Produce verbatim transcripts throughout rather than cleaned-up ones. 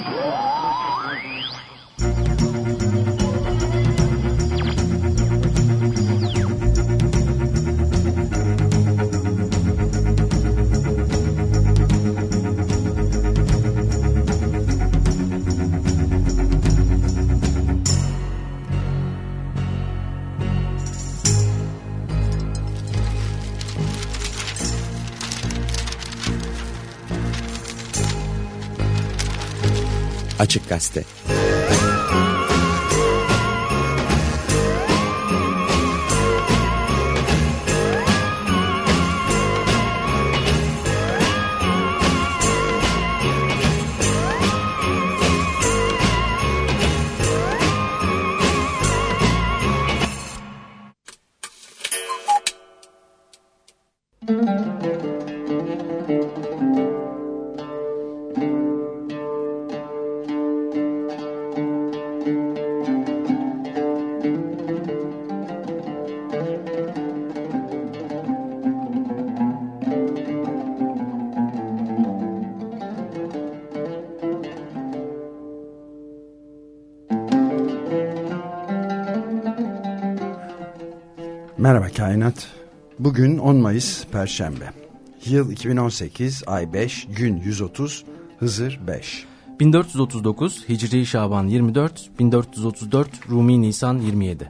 Açık Gazete. Merhaba Kainat. Bugün on Mayıs Perşembe. Yıl iki bin on sekiz, ay beş, gün yüz otuz, Hızır beş. bin dört yüz otuz dokuz, Hicri Şaban yirmi dört, bin dört yüz otuz dört, Rumi Nisan yirmi yedi.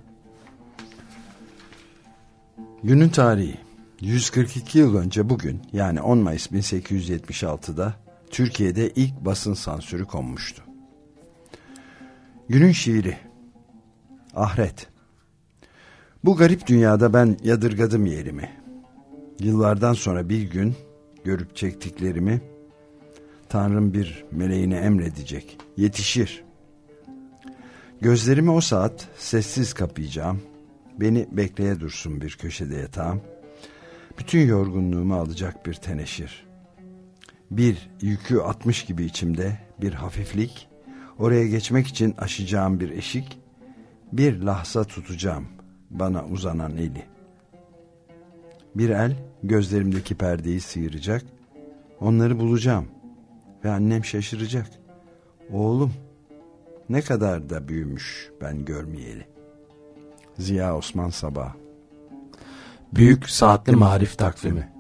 Günün tarihi. yüz kırk iki yıl önce bugün, yani on Mayıs bin sekiz yüz yetmiş altıda Türkiye'de ilk basın sansürü konmuştu. Günün şiiri. Ahiret. Bu garip dünyada ben yadırgadım yerimi. Yıllardan sonra bir gün görüp çektiklerimi Tanrım bir meleğine emredecek. Yetişir. Gözlerimi o saat sessiz kapayacağım. Beni bekleye dursun bir köşede yatağım. Bütün yorgunluğumu alacak bir teneşir. Bir yükü atmış gibi içimde bir hafiflik. Oraya geçmek için aşacağım bir eşik. Bir lahza tutacağım bana uzanan eli. Bir el gözlerimdeki perdeyi sıyıracak. Onları bulacağım ve annem şaşıracak. Oğlum ne kadar da büyümüş ben görmeyeli. Ziya Osman Sabah. Büyük Saatli Marif Takvimi.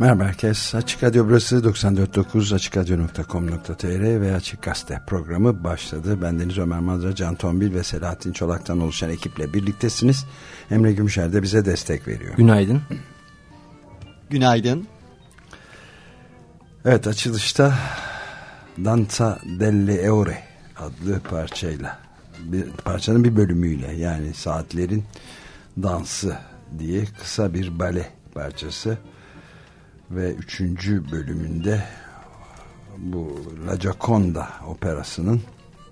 Merhaba herkes. Açık Radyo burası doksan dört nokta dokuz açık radyo nokta com nokta tr ve Açık Gazete programı başladı. Bendeniz Ömer Madra, Can Tombil ve Selahattin Çolak'tan oluşan ekiple birliktesiniz. Emre Gümüşer de bize destek veriyor. Günaydın. Günaydın. Evet, açılışta Danza delle Ore adlı parçayla, bir, parçanın bir bölümüyle, yani Saatlerin Dansı diye kısa bir bale parçası ve üçüncü bölümünde bu La Gioconda operasının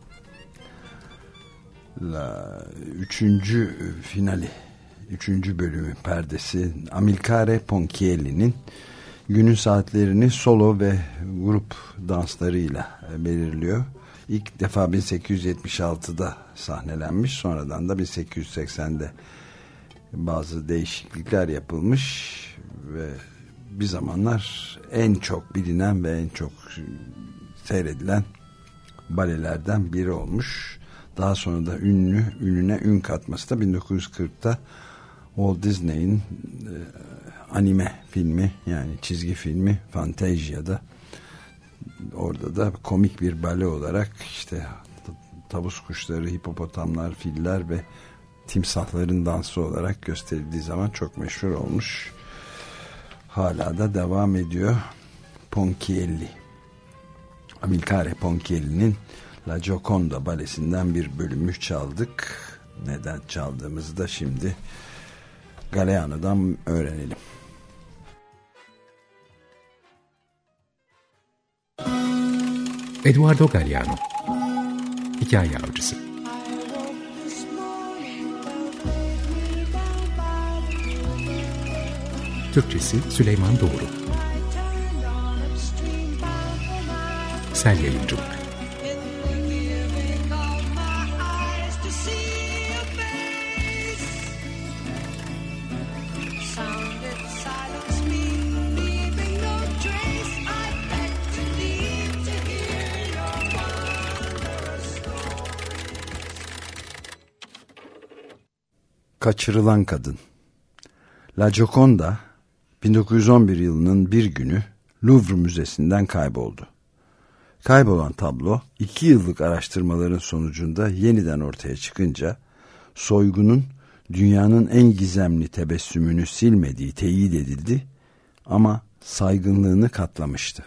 la, üçüncü finali, üçüncü bölümü perdesi Amilcare Ponchielli'nin günün saatlerini solo ve grup danslarıyla belirliyor. İlk defa bin sekiz yüz yetmiş altıda sahnelenmiş, sonradan da bin sekiz yüz seksende bazı değişiklikler yapılmış ve bir zamanlar en çok bilinen ve en çok seyredilen balelerden biri olmuş. Daha sonra da ünlü, ününe ün katması da bin dokuz yüz kırkta Walt Disney'in e, anime filmi, yani çizgi filmi Fantasia'da, orada da komik bir bale olarak işte tavus kuşları, hipopotamlar, filler ve timsahların dansı olarak gösterildiği zaman çok meşhur olmuş. Hala da devam ediyor. Ponchielli, Amilcare Ponchielli'nin La Gioconda balesinden bir bölümü çaldık. Neden çaldığımızı da şimdi Galeano'dan öğrenelim. Eduardo Galeano, Hikaye Avcısı. Türkçesi Süleyman Doğru. Sel Yayıncılık. Kaçırılan Kadın. La Gioconda bin dokuz yüz on bir yılının bir günü Louvre Müzesi'nden kayboldu. Kaybolan tablo iki yıllık araştırmaların sonucunda yeniden ortaya çıkınca soygunun dünyanın en gizemli tebessümünü silmediği teyit edildi ama saygınlığını katlamıştı.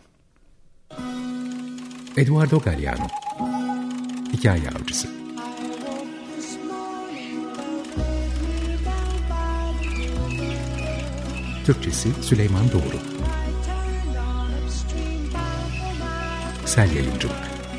Eduardo Galeano, Hikaye Avcısı. Türkçesi Süleyman Doğru. Sel Yayıncılık.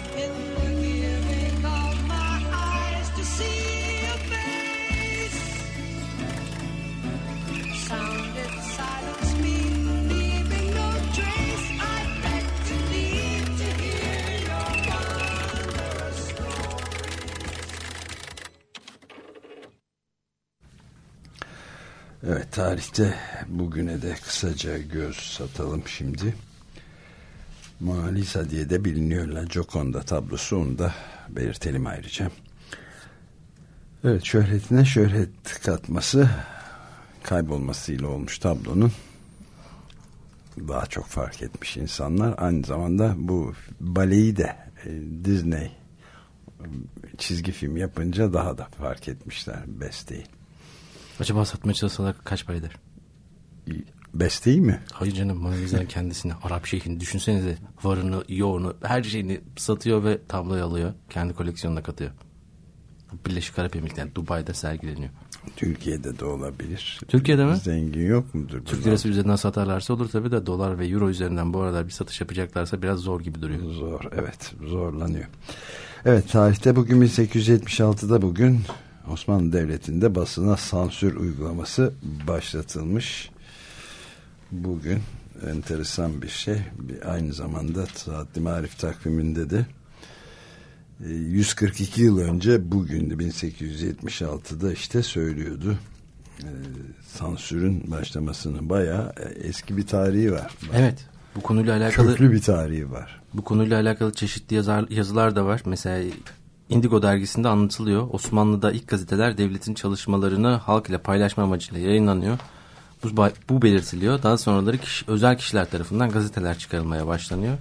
Evet, tarihte bugüne de kısaca göz satalım şimdi. Mona Lisa diye de biliniyor La Gioconda tablosu, onu da belirtelim ayrıca. Evet, şöhretine şöhret katması, kaybolmasıyla olmuş tablonun daha çok fark etmiş insanlar. Aynı zamanda bu baleyi de Disney çizgi film yapınca daha da fark etmişler besteyi. Acaba satmaya çalışsalar kaç para eder? Besteyi mi? Hayır canım, Mona Lisa'nın kendisini, Arap Şeyh'ini düşünsenize, varını, yoğunu, her şeyini satıyor ve tabloyu alıyor. Kendi koleksiyonuna katıyor. Birleşik Arap Emirlikleri'nde, Dubai'de sergileniyor. Türkiye'de de olabilir. Türkiye'de mi? Zengin yok mudur? Türk lirası üzerinden satarlarsa olur tabii de, dolar ve euro üzerinden bu aralar bir satış yapacaklarsa biraz zor gibi duruyor. Zor, evet, zorlanıyor. Evet, tarihte bugün bin sekiz yüz yetmiş altıda bugün Osmanlı Devleti'nde basına sansür uygulaması başlatılmış. Bugün enteresan bir şey. Aynı zamanda Saatli Marif takviminde de yüz kırk iki yıl önce bugün bin sekiz yüz yetmiş altıda işte söylüyordu. Sansürün başlamasının bayağı eski bir tarihi var. Evet. Bu konuyla alakalı köklü bir tarihi var. Bu konuyla alakalı çeşitli yazar, yazılar da var. Mesela Indigo dergisinde anlatılıyor. Osmanlı'da ilk gazeteler devletin çalışmalarını halk ile paylaşma amacıyla yayınlanıyor. Bu, bu belirtiliyor. Daha sonraları kişi, özel kişiler tarafından gazeteler çıkarılmaya başlanıyor.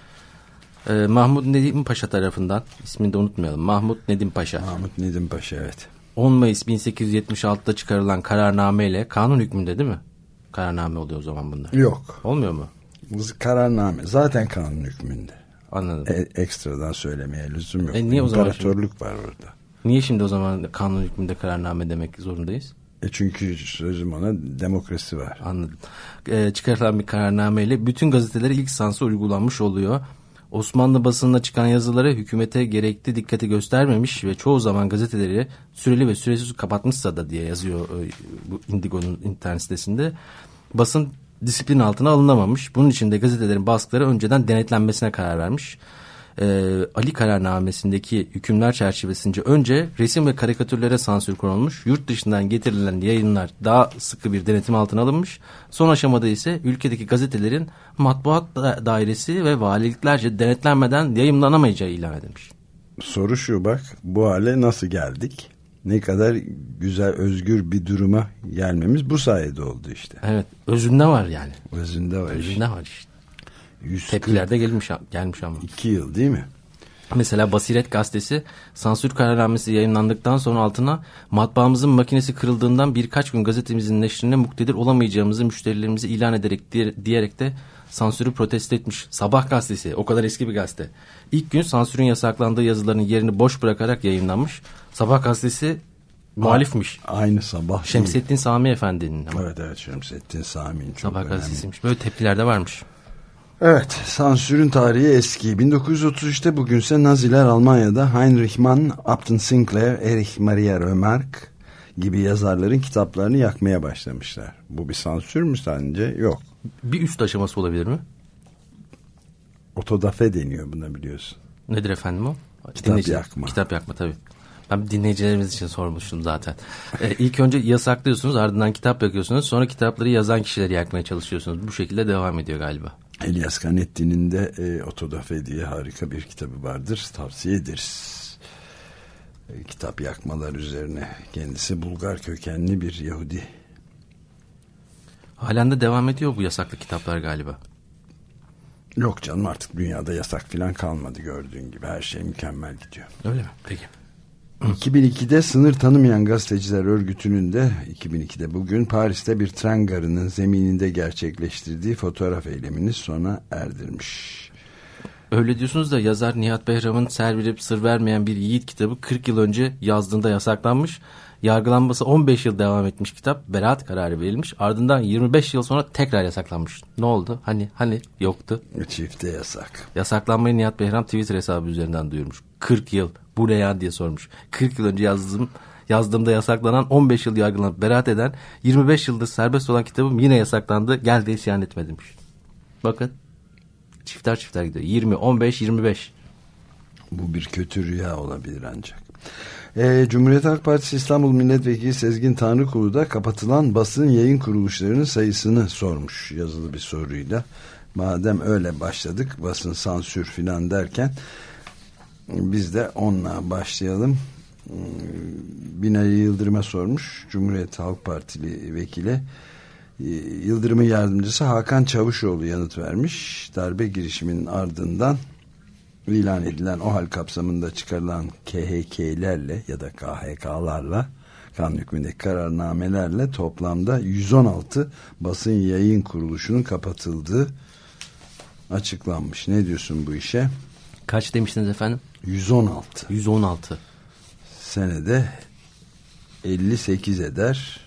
Ee, Mahmut Nedim Paşa tarafından, ismini de unutmayalım. Mahmut Nedim Paşa. Mahmut Nedim Paşa, evet. on Mayıs bin sekiz yüz yetmiş altıda çıkarılan kararnameyle, kanun hükmünde değil mi? Kararname oluyor o zaman bunda. Yok. Olmuyor mu? Kararname zaten kanun hükmünde. Anladım. E, ekstradan söylemeye lüzum yok. E, niye o zaman İmparatorluk şimdi, var orada. Niye şimdi o zaman kanun hükmünde kararname demek zorundayız? E çünkü sözüm ona demokrasi var. Anladım. E, çıkarılan bir kararnameyle bütün gazetelere ilk sansür uygulanmış oluyor. Osmanlı basınına çıkan yazılara hükümete gerekli dikkati göstermemiş ve çoğu zaman gazeteleri süreli ve süresiz kapatmışsa da diye yazıyor e, bu Indigo'nun internet sitesinde. Basın disiplin altına alınamamış. Bunun için de gazetelerin baskıları önceden denetlenmesine karar vermiş. Ee, Ali kararnamesindeki hükümler çerçevesince önce resim ve karikatürlere sansür konulmuş. Yurt dışından getirilen yayınlar daha sıkı bir denetim altına alınmış. Son aşamada ise ülkedeki gazetelerin matbuat dairesi ve valiliklerce denetlenmeden yayımlanamayacağı ilan edilmiş. Soru şu, bak bu hale nasıl geldik? Ne kadar güzel, özgür bir duruma gelmemiz bu sayede oldu işte. Evet, özünde var yani. Özünde var. Özünde işte. var işte. Tepkilerde gelmiş, gelmiş ama. İki yıl değil mi? Mesela Basiret gazetesi sansür kararnamesi yayınlandıktan sonra altına matbaamızın makinesi kırıldığından birkaç gün gazetemizin neşrine muktedir olamayacağımızı müşterilerimize ilan ederek diyerek de sansürü protesto etmiş. Sabah gazetesi, o kadar eski bir gazete. İlk gün sansürün yasaklandığı yazıların yerini boş bırakarak yayınlanmış. Sabah gazetesi muhalifmiş. Aynı Sabah. Şemsettin Sami Efendi'nin. Ama. Evet evet, Şemsettin Sami'nin çok Sabah önemli. gazetesiymiş. Böyle tepkiler de varmış. Evet, sansürün tarihi eski. bin dokuz yüz otuz üçte bugünse Naziler Almanya'da Heinrich Mann, Upton Sinclair, Erich Maria Remarque gibi yazarların kitaplarını yakmaya başlamışlar. Bu bir sansür mü sence? Yok. Bir üst aşaması olabilir mi? Otodafe deniyor buna, biliyorsun. Nedir efendim o? Kitap Dinleyici, yakma. Kitap yakma tabii. Ben dinleyicilerimiz için sormuştum zaten. Ee, ilk önce yasaklıyorsunuz, ardından kitap yakıyorsunuz. Sonra kitapları yazan kişileri yakmaya çalışıyorsunuz. Bu şekilde devam ediyor galiba. Elias Canetti'nin de e, Otodafe diye harika bir kitabı vardır. Tavsiye ederiz. E, kitap yakmalar üzerine. Kendisi Bulgar kökenli bir Yahudi. Halen de devam ediyor bu yasaklı kitaplar galiba. Yok canım, artık dünyada yasak falan kalmadı, gördüğün gibi. Her şey mükemmel gidiyor. Öyle mi? Peki. iki bin ikide Sınır Tanımayan Gazeteciler Örgütü'nün de iki bin ikide bugün Paris'te bir tren garının zemininde gerçekleştirdiği fotoğraf eylemini sona erdirmiş. Öyle diyorsunuz da yazar Nihat Behram'ın Ser Verip Sır Vermeyen Bir Yiğit kitabı kırk yıl önce yazdığında yasaklanmış. Yargılanması on beş yıl devam etmiş kitap. Beraat kararı verilmiş. Ardından yirmi beş yıl sonra tekrar yasaklanmış. Ne oldu? Hani hani yoktu. Çifte yasak. Yasaklanmayı Nihat Behram Twitter hesabı üzerinden duyurmuş. kırk yıl. Bu ne ya diye sormuş. kırk yıl önce yazdığım, yazdığımda yasaklanan, on beş yıl yargılanıp beraat eden, yirmi beş yıldır serbest olan kitabım yine yasaklandı. Gel de isyan etme demiş. Bakın. Çifter çifter gidiyor. yirmi, on beş, yirmi beş. Bu bir kötü rüya olabilir ancak. Ee, Cumhuriyet Halk Partisi İstanbul Milletvekili Sezgin Tanrıkulu da kapatılan basın yayın kuruluşlarının sayısını sormuş yazılı bir soruyla. Madem öyle başladık, basın sansür filan derken, biz de onunla başlayalım. Binali Yıldırım'a sormuş. Cumhuriyet Halk Partili vekili. Yıldırım'ın yardımcısı Hakan Çavuşoğlu yanıt vermiş. Darbe girişiminin ardından ilan edilen OHAL kapsamında çıkarılan K H K'lerle ya da K H K'larla, kanun hükmündeki kararnamelerle toplamda yüz on altı basın yayın kuruluşunun kapatıldığı açıklanmış. Ne diyorsun bu işe? Kaç demiştiniz efendim? yüz on altı. yüz on altı. Senede elli sekiz eder.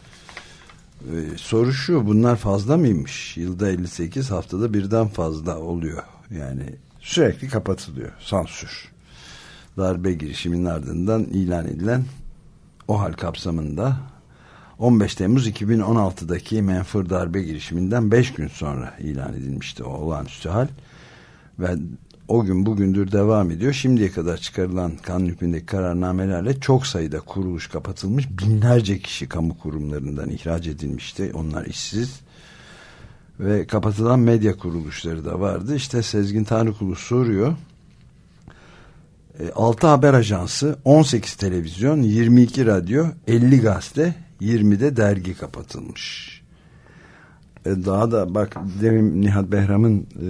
Ee, soru şu, bunlar fazla mıymış? Yılda elli sekiz, haftada birden fazla oluyor. Yani sürekli kapatılıyor. Sansür. Darbe girişiminin ardından ilan edilen OHAL kapsamında on beş Temmuz iki bin on altıdaki menfur darbe girişiminden beş gün sonra ilan edilmişti o olağanüstü hal. Ve o gün bugündür devam ediyor. Şimdiye kadar çıkarılan kanun hükmündeki kararnamelerle çok sayıda kuruluş kapatılmış. Binlerce kişi kamu kurumlarından ihraç edilmişti. Onlar işsiz. Ve kapatılan medya kuruluşları da vardı. İşte Sezgin Tanrıkulu soruyor. altı haber ajansı, on sekiz televizyon, yirmi iki radyo, elli gazete, yirmi de dergi kapatılmış. E, daha da bak demin Nihat Behram'ın e,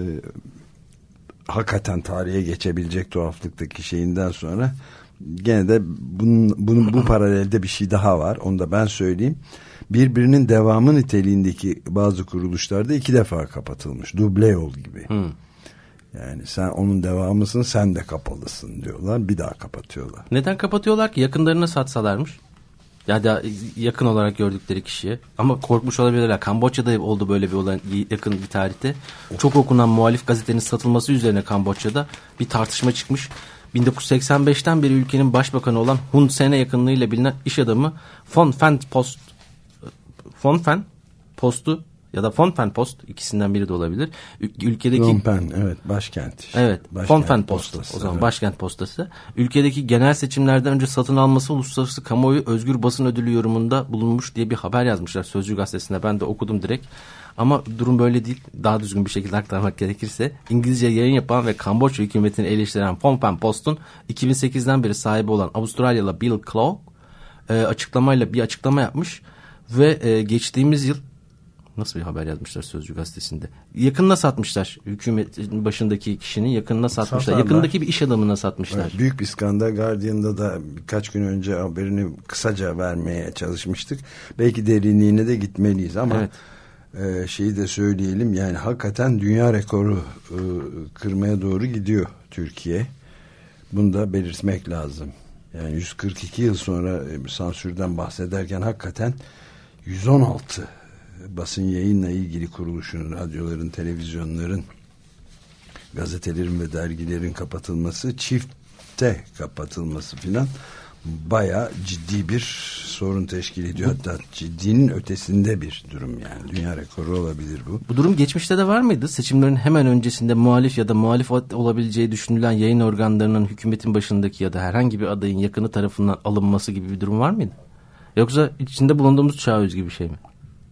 hakikaten tarihe geçebilecek tuhaflıktaki şeyinden sonra gene de bunun, bunun bu paralelde bir şey daha var. Onu da ben söyleyeyim. Birbirinin devamı niteliğindeki bazı kuruluşlarda iki defa kapatılmış. Duble yol gibi. Hmm. Yani sen onun devamısın, sen de kapalısın diyorlar. Bir daha kapatıyorlar. Neden kapatıyorlar ki? Yakınlarına satsalarmış. Ya da yakın olarak gördükleri kişiye. Ama korkmuş olabilirler. Kamboçya'da oldu böyle bir olay yakın bir tarihte. Çok okunan muhalif gazetenin satılması üzerine Kamboçya'da bir tartışma çıkmış. bin dokuz yüz seksen beşten beri ülkenin başbakanı olan Hun Sen'e yakınlığıyla bilinen iş adamı Phnom Penh Post Phnom Penh Post'u ya da Phnom Penh Post, ikisinden biri de olabilir. Ülkedeki Phnom Penh, evet, başkent. Evet, Phnom Penh Post. O zaman evet. Başkent postası. Ülkedeki genel seçimlerden önce satın alması uluslararası kamuoyu özgür basın ödülü yorumunda bulunmuş diye bir haber yazmışlar Sözcü gazetesinde. Ben de okudum direkt. Ama durum böyle değil. Daha düzgün bir şekilde aktarmak gerekirse İngilizce yayın yapan ve Kamboçya hükümetini eleştiren Phnom Penh Post'un iki bin sekizden beri sahibi olan Avustralyalı Bill Clough e, açıklamayla bir açıklama yapmış ve e, geçtiğimiz yıl nasıl bir haber yazmışlar Sözcü gazetesinde? Yakınına satmışlar. Hükümetin başındaki kişinin yakınına satmışlar. Satarlar. Yakındaki bir iş adamına satmışlar. Evet, büyük bir skandal. Guardian'da da birkaç gün önce haberini kısaca vermeye çalışmıştık. Belki derinliğine de gitmeliyiz ama evet. e, şeyi de söyleyelim. Yani hakikaten dünya rekoru e, kırmaya doğru gidiyor Türkiye. Bunu da belirtmek lazım. Yani yüz kırk iki yıl sonra e, sansürden bahsederken hakikaten yüz on altı basın yayınla ilgili kuruluşun, radyoların, televizyonların, gazetelerin ve dergilerin kapatılması, çifte kapatılması filan bayağı ciddi bir sorun teşkil ediyor. Hatta ciddinin ötesinde bir durum yani. Dünya rekoru olabilir bu. Bu durum geçmişte de var mıydı? Seçimlerin hemen öncesinde muhalif ya da muhalif olabileceği düşünülen yayın organlarının hükümetin başındaki ya da herhangi bir adayın yakını tarafından alınması gibi bir durum var mıydı? Yoksa içinde bulunduğumuz çağ özgü bir şey mi?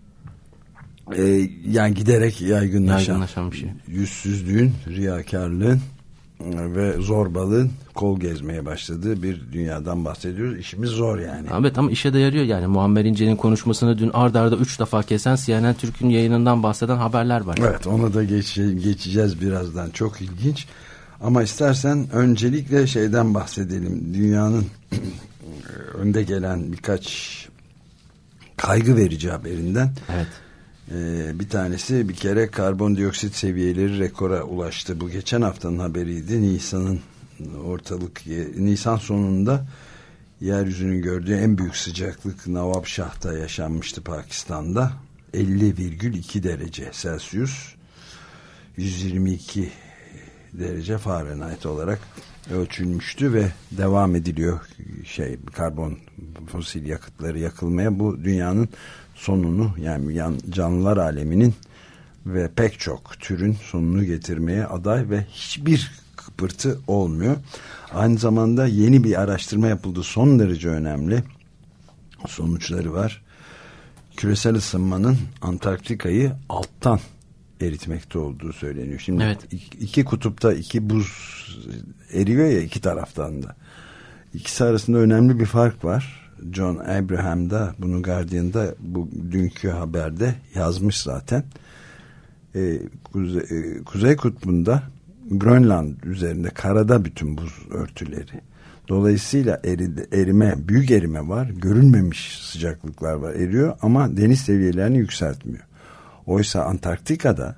Ee, yani giderek yaygınlaşan, yaygınlaşan bir şey. Yüzsüzlüğün, riyakarlığın ve zorbalığın kol gezmeye başladığı bir dünyadan bahsediyoruz. İşimiz zor yani. Evet ama işe de yarıyor yani. Muammer İnce'nin konuşmasını dün ard arda üç defa kesen C N N Türk'ün yayınından bahseden haberler var. Evet, ona da geç, geçeceğiz birazdan. Çok ilginç. Ama istersen öncelikle şeyden bahsedelim. Dünyanın önde gelen birkaç kaygı verici haberinden. Evet. Bir tanesi bir kere karbondioksit seviyeleri rekora ulaştı. Bu geçen haftanın haberiydi. Nisan'ın ortalık Nisan sonunda yeryüzünün gördüğü en büyük sıcaklık Nawabshah'ta yaşanmıştı Pakistan'da. elli virgül iki derece Celsius, yüz yirmi iki derece Fahrenheit olarak ölçülmüştü ve devam ediliyor şey karbon fosil yakıtları yakılmaya. Bu dünyanın sonunu yani canlılar aleminin ve pek çok türün sonunu getirmeye aday ve hiçbir kıpırtı olmuyor. Aynı zamanda yeni bir araştırma yapıldı. Son derece önemli sonuçları var. Küresel ısınmanın Antarktika'yı alttan eritmekte olduğu söyleniyor. Şimdi evet. iki kutupta iki buz eriyor ya iki taraftan da. İkisi arasında önemli bir fark var. John Abraham da bunu Guardian'da bu dünkü haberde yazmış zaten. Ee, Kuzey, e, Kuzey Kutbu'nda Grönland üzerinde karada bütün buz örtüleri. Dolayısıyla eridi, erime, büyük erime var. Görülmemiş sıcaklıklar var. Eriyor ama deniz seviyelerini yükseltmiyor. Oysa Antarktika'da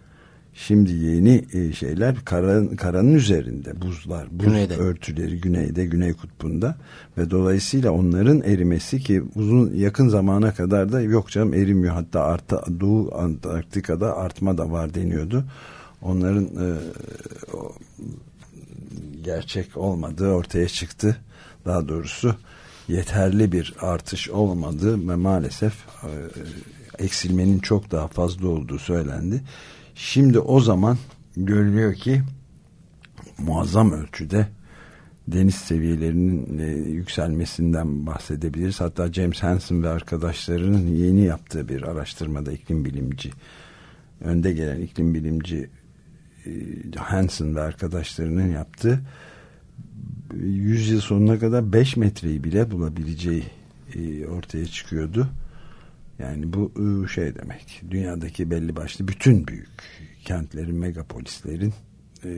şimdi yeni şeyler karanın, karanın üzerinde buzlar, buz güneyde. Örtüleri güneyde, Güney Kutbu'nda ve dolayısıyla onların erimesi ki uzun yakın zamana kadar da yok canım erimiyor. Hatta arta, Doğu Antarktika'da artma da var deniyordu. Onların e, o, gerçek olmadığı ortaya çıktı. Daha doğrusu yeterli bir artış olmadığı ve maalesef e, eksilmenin çok daha fazla olduğu söylendi. Şimdi o zaman görülüyor ki muazzam ölçüde deniz seviyelerinin e, yükselmesinden bahsedebiliriz. Hatta James Hansen ve arkadaşlarının yeni yaptığı bir araştırmada iklim bilimci, önde gelen iklim bilimci e, Hansen ve arkadaşlarının yaptığı yüz yıl sonuna kadar beş metreyi bile bulabileceği e, ortaya çıkıyordu. Yani bu şey demek, dünyadaki belli başlı bütün büyük kentlerin, megapolislerin, e,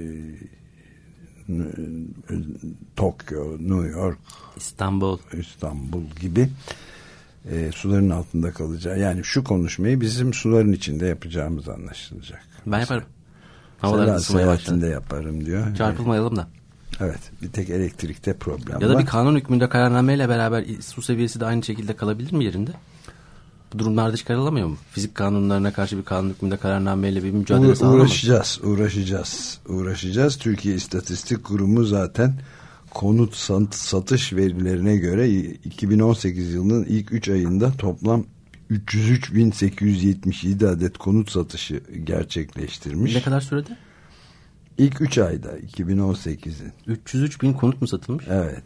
Tokyo, New York, İstanbul, İstanbul gibi e, suların altında kalacağı. Yani şu konuşmayı bizim suların içinde yapacağımız anlaşılacak. Ben yaparım. Havalar ısınmaya başladı. Yaparım diyor. Çarpılmayalım da. Evet, bir tek elektrikte problem var. Ya da bir kanun hükmünde kararnameyle beraber su seviyesi de aynı şekilde kalabilir mi yerinde? Bu durumlarda çıkarılamıyor mu? Fizik kanunlarına karşı bir kanun hükmünde kararnameyle bir mücadele Uğra- sağlanamaz. Uğraşacağız, uğraşacağız, uğraşacağız. Türkiye İstatistik Kurumu zaten konut satış verilerine göre iki bin on sekiz yılının ilk üç ayında toplam üç yüz üç bin sekiz yüz yetmiş yedi adet konut satışı gerçekleştirmiş. Ne kadar sürede? İlk üç ayda iki bin on sekizin. üç yüz üç bin konut mu satılmış? Evet.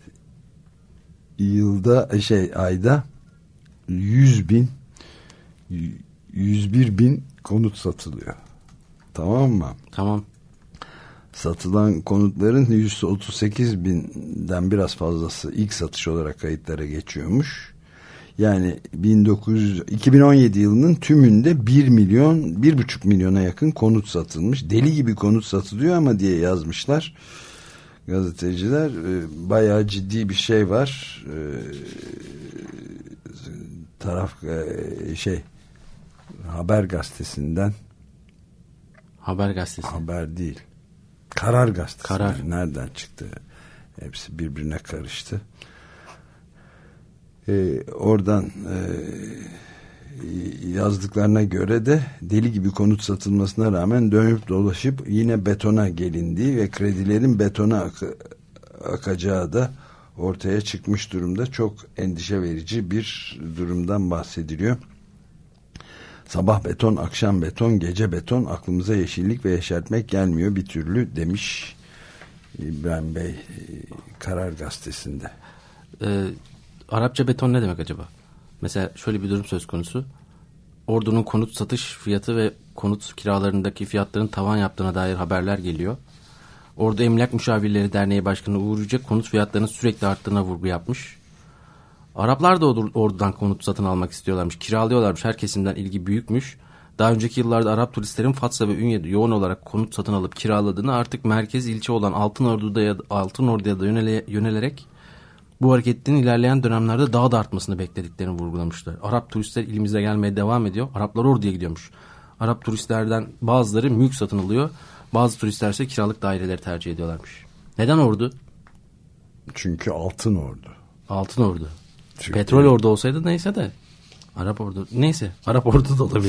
Yılda şey ayda yüz bin yüz bir bin konut satılıyor. Tamam mı? Tamam. Satılan konutların yüz otuz sekiz binden biraz fazlası ilk satış olarak kayıtlara geçiyormuş. Yani bin dokuz yüz, iki bin on yedi yılının tümünde bir milyon, bir buçuk milyona yakın konut satılmış. Deli gibi konut satılıyor ama diye yazmışlar gazeteciler. Bayağı ciddi bir şey var. Taraf şey Haber gazetesinden. Haber gazetesi. Haber değil. Karar gazetesi. Karar. Nereden çıktı? Hepsi birbirine karıştı. Ee, oradan e, yazdıklarına göre de deli gibi konut satılmasına rağmen dönüp dolaşıp yine betona gelindiği ve kredilerin betona ak- akacağı da ortaya çıkmış durumda. Çok endişe verici bir durumdan bahsediliyor. Sabah beton, akşam beton, gece beton, aklımıza yeşillik ve yeşertmek gelmiyor bir türlü demiş İbrahim Bey Karar Gazetesi'nde. Ee, Arapça beton ne demek acaba? Mesela şöyle bir durum söz konusu. Ordu'nun konut satış fiyatı ve konut kiralarındaki fiyatların tavan yaptığına dair haberler geliyor. Ordu Emlak Müşavirleri Derneği Başkanı Uğur Yüce konut fiyatlarının sürekli arttığına vurgu yapmış. Araplar da Ordu'dan konut satın almak istiyorlarmış. Kiralıyorlarmış. Her kesimden ilgi büyükmüş. Daha önceki yıllarda Arap turistlerin Fatsa ve Ünye'de yoğun olarak konut satın alıp kiraladığını, artık merkez ilçe olan Altınordu'da ya Altınordu'ya da yönele, yönelerek bu hareketin ilerleyen dönemlerde daha da artmasını beklediklerini vurgulamışlar. Arap turistler ilimize gelmeye devam ediyor. Araplar Ordu'ya gidiyormuş. Arap turistlerden bazıları mülk satın alıyor. Bazı turistler ise kiralık daireleri tercih ediyorlarmış. Neden Ordu? Çünkü Altın Ordu. Altın Ordu. Türkiye. Petrol Ordu olsaydı neyse de. Arap Ordu. Neyse. Arap Ordu da olabilir.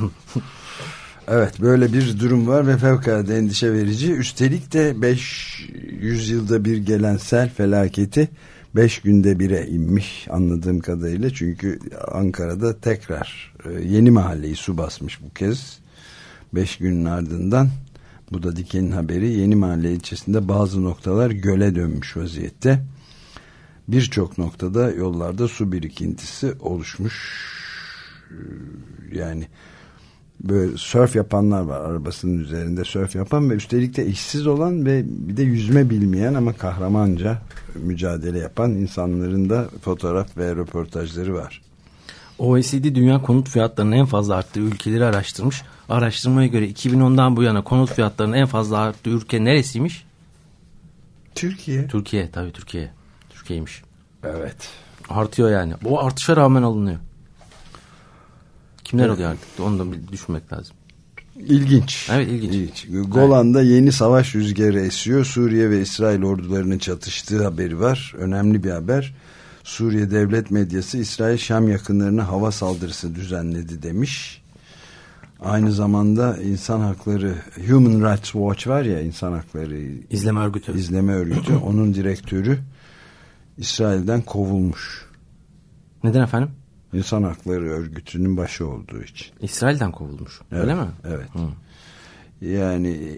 Evet, böyle bir durum var ve fevkalade endişe verici. Üstelik de beş yüz yılda bir gelen sel felaketi beş günde bire inmiş anladığım kadarıyla. Çünkü Ankara'da tekrar Yeni Mahalleyi su basmış bu kez. beş günün ardından, bu da Diken'in haberi, Yeni Mahalle ilçesinde bazı noktalar göle dönmüş vaziyette. Birçok noktada yollarda su birikintisi oluşmuş. Yani böyle sörf yapanlar var, arabasının üzerinde sörf yapan ve üstelik de işsiz olan ve bir de yüzme bilmeyen ama kahramanca mücadele yapan insanların da fotoğraf ve röportajları var. O E C D dünya konut fiyatlarının en fazla arttığı ülkeleri araştırmış. Araştırmaya göre iki bin ondan bu yana konut fiyatlarının en fazla arttığı ülke neresiymiş? Türkiye. Türkiye, tabii Türkiye. Türkiye'ymiş. Evet. Artıyor yani. Bu artışa rağmen alınıyor. Kimler evet. oluyor artık? Onu da bir düşünmek lazım. İlginç. Evet, ilginç. ilginç. Golan'da evet. yeni savaş rüzgarı esiyor. Suriye ve İsrail ordularının çatıştığı haberi var. Önemli bir haber. Suriye devlet medyası İsrail Şam yakınlarına hava saldırısı düzenledi demiş. Aynı zamanda insan hakları, Human Rights Watch var ya, insan hakları izleme örgütü. İzleme örgütü. Onun direktörü İsrail'den kovulmuş. Neden efendim? İnsan hakları örgütünün başı olduğu için. İsrail'den kovulmuş. Evet, öyle mi? Evet. Hı. Yani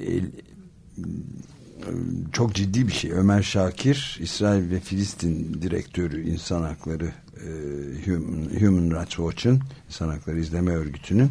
çok ciddi bir şey. Ömer Şakir, İsrail ve Filistin direktörü insan hakları Human, Human Rights Watch'ın, insan hakları izleme örgütünün,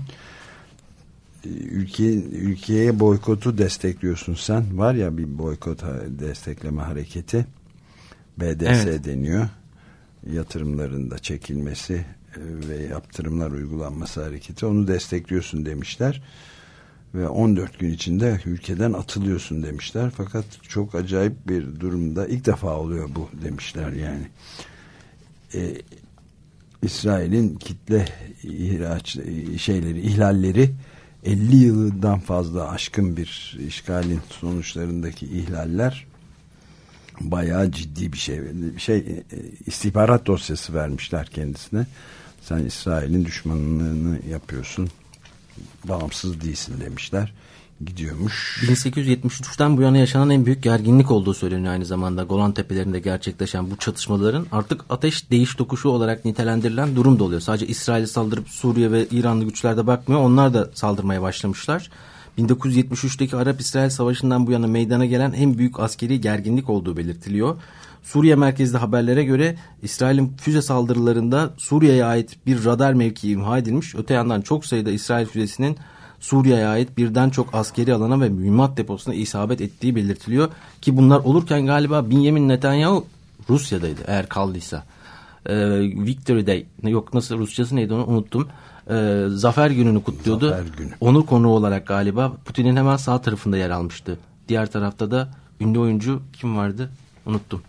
ülke ülkeye boykotu destekliyorsun sen. Var ya bir boykot destekleme hareketi. B D S evet. deniyor. Yatırımların da çekilmesi, ve yaptırımlar uygulanması hareketi, onu destekliyorsun demişler ve on dört gün içinde ülkeden atılıyorsun demişler. Fakat çok acayip bir durumda, ilk defa oluyor bu demişler yani. Ee, İsrail'in kitle ihraç şeyleri, ihlalleri elli yıldan fazla aşkın bir işgalin sonuçlarındaki ihlaller bayağı ciddi bir şey. Şey, istihbarat dosyası vermişler kendisine. Sen İsrail'in düşmanlığını yapıyorsun, bağımsız değilsin demişler. Gidiyormuş. bin sekiz yüz yetmiş üçten bu yana yaşanan en büyük gerginlik olduğu söyleniyor aynı zamanda. Golan Tepelerinde gerçekleşen bu çatışmaların artık ateş değiş tokuşu olarak nitelendirilen durum da oluyor. Sadece İsrail'e saldırıp Suriye ve İranlı güçler de bakmıyor. Onlar da saldırmaya başlamışlar. bin dokuz yüz yetmiş üçteki Arap-İsrail Savaşı'ndan bu yana meydana gelen en büyük askeri gerginlik olduğu belirtiliyor. Suriye merkezli haberlere göre İsrail'in füze saldırılarında Suriye'ye ait bir radar mevkii imha edilmiş. Öte yandan çok sayıda İsrail füzesinin Suriye'ye ait birden çok askeri alana ve mühimmat deposuna isabet ettiği belirtiliyor. Ki bunlar olurken galiba Benjamin Netanyahu Rusya'daydı eğer kaldıysa. Ee, Victory Day, yok nasıl Rusçası neydi onu unuttum. Ee, Zafer gününü kutluyordu. Zafer günü. Onur konuğu olarak galiba Putin'in hemen sağ tarafında yer almıştı. Diğer tarafta da ünlü oyuncu kim vardı? Unuttum.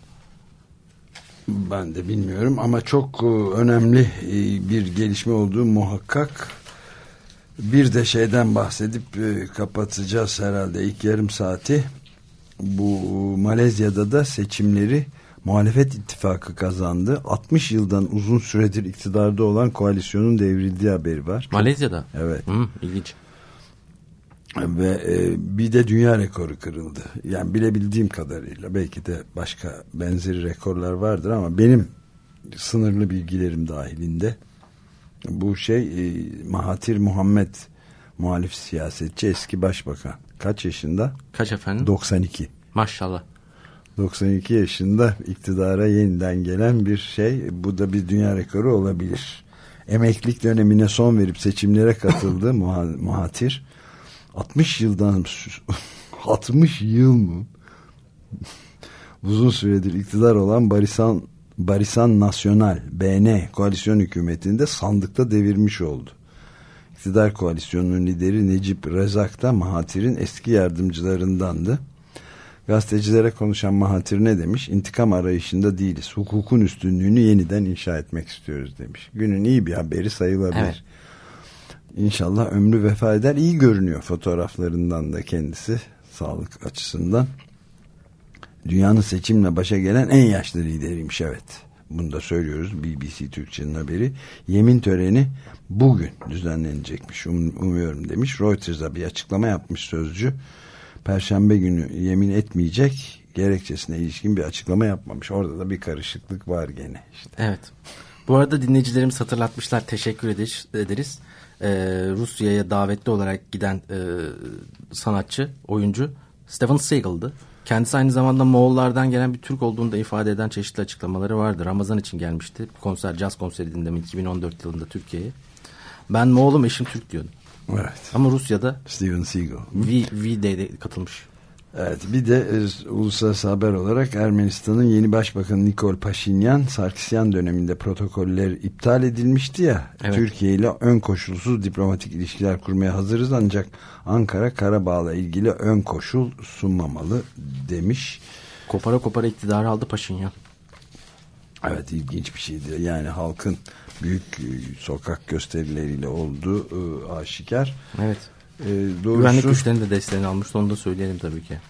Ben de bilmiyorum ama çok önemli bir gelişme olduğu muhakkak. Bir de şeyden bahsedip kapatacağız herhalde ilk yarım saati. Bu Malezya'da da seçimleri muhalefet ittifakı kazandı. altmış yıldan uzun süredir iktidarda olan koalisyonun devrildiği haberi var. Malezya'da? Evet. Hı, ilginç. Ve e, bir de dünya rekoru kırıldı. Yani bilebildiğim kadarıyla, belki de başka benzeri rekorlar vardır ama benim sınırlı bilgilerim dahilinde bu şey e, Mahathir Muhammed, muhalif siyasetçi, eski başbakan. Kaç yaşında? Kaç efendim? doksan iki. Maşallah. doksan iki yaşında iktidara yeniden gelen bir şey. Bu da bir dünya rekoru olabilir. Emeklilik dönemine son verip seçimlere katıldı Mahathir. altmış yıldan altmış yıl mı? Uzun süredir iktidar olan Barisan Barisan Nasyonal B N koalisyon hükümetinde sandıkta devirmiş oldu. İktidar koalisyonunun lideri Necip Rezak da Mahathir'in eski yardımcılarındandı. Gazetecilere konuşan Mahathir ne demiş? İntikam arayışında değiliz. Hukukun üstünlüğünü yeniden inşa etmek istiyoruz demiş. Günün iyi bir haberi sayılabilir. Evet. İnşallah ömrü vefa eder. İyi görünüyor fotoğraflarından da kendisi, sağlık açısından. Dünyanın seçimle başa gelen en yaşlı lideriymiş, evet. Bunu da söylüyoruz. B B C Türkçe'nin haberi. Yemin töreni bugün düzenlenecekmiş. Um, umuyorum demiş. Reuters'a bir açıklama yapmış sözcü. Perşembe günü yemin etmeyecek, gerekçesine ilişkin bir açıklama yapmamış. Orada da bir karışıklık var gene. İşte. Evet. Bu arada dinleyicilerimiz hatırlatmışlar. Teşekkür ederiz. Ee, Rusya'ya davetli olarak giden e, sanatçı, oyuncu Steven Seagal'dı. Kendisi aynı zamanda Moğollardan gelen bir Türk olduğunu da ifade eden çeşitli açıklamaları vardı. Ramazan için gelmişti. Konser, caz konseri dinleme iki bin on dört yılında Türkiye'ye. Ben Moğol'um, eşim Türk diyordu. Evet. Ama Rusya'da Steven Seagal. V, V-Day'de katılmış. Evet, bir de e, uluslararası haber olarak Ermenistan'ın yeni başbakanı Nikol Paşinyan, Sarkisyan döneminde protokoller iptal edilmişti ya. Evet. Türkiye ile ön koşulsuz diplomatik ilişkiler kurmaya hazırız ancak Ankara Karabağ'la ilgili ön koşul sunmamalı demiş. Kopara kopara iktidarı aldı Paşinyan. Evet, ilginç bir şeydi. Yani halkın büyük sokak gösterileriyle olduğu e, aşikar. Evet. E, doğrusu, güvenlik güçlerinin de desteğini almıştı, onu da söyleyelim tabii ki.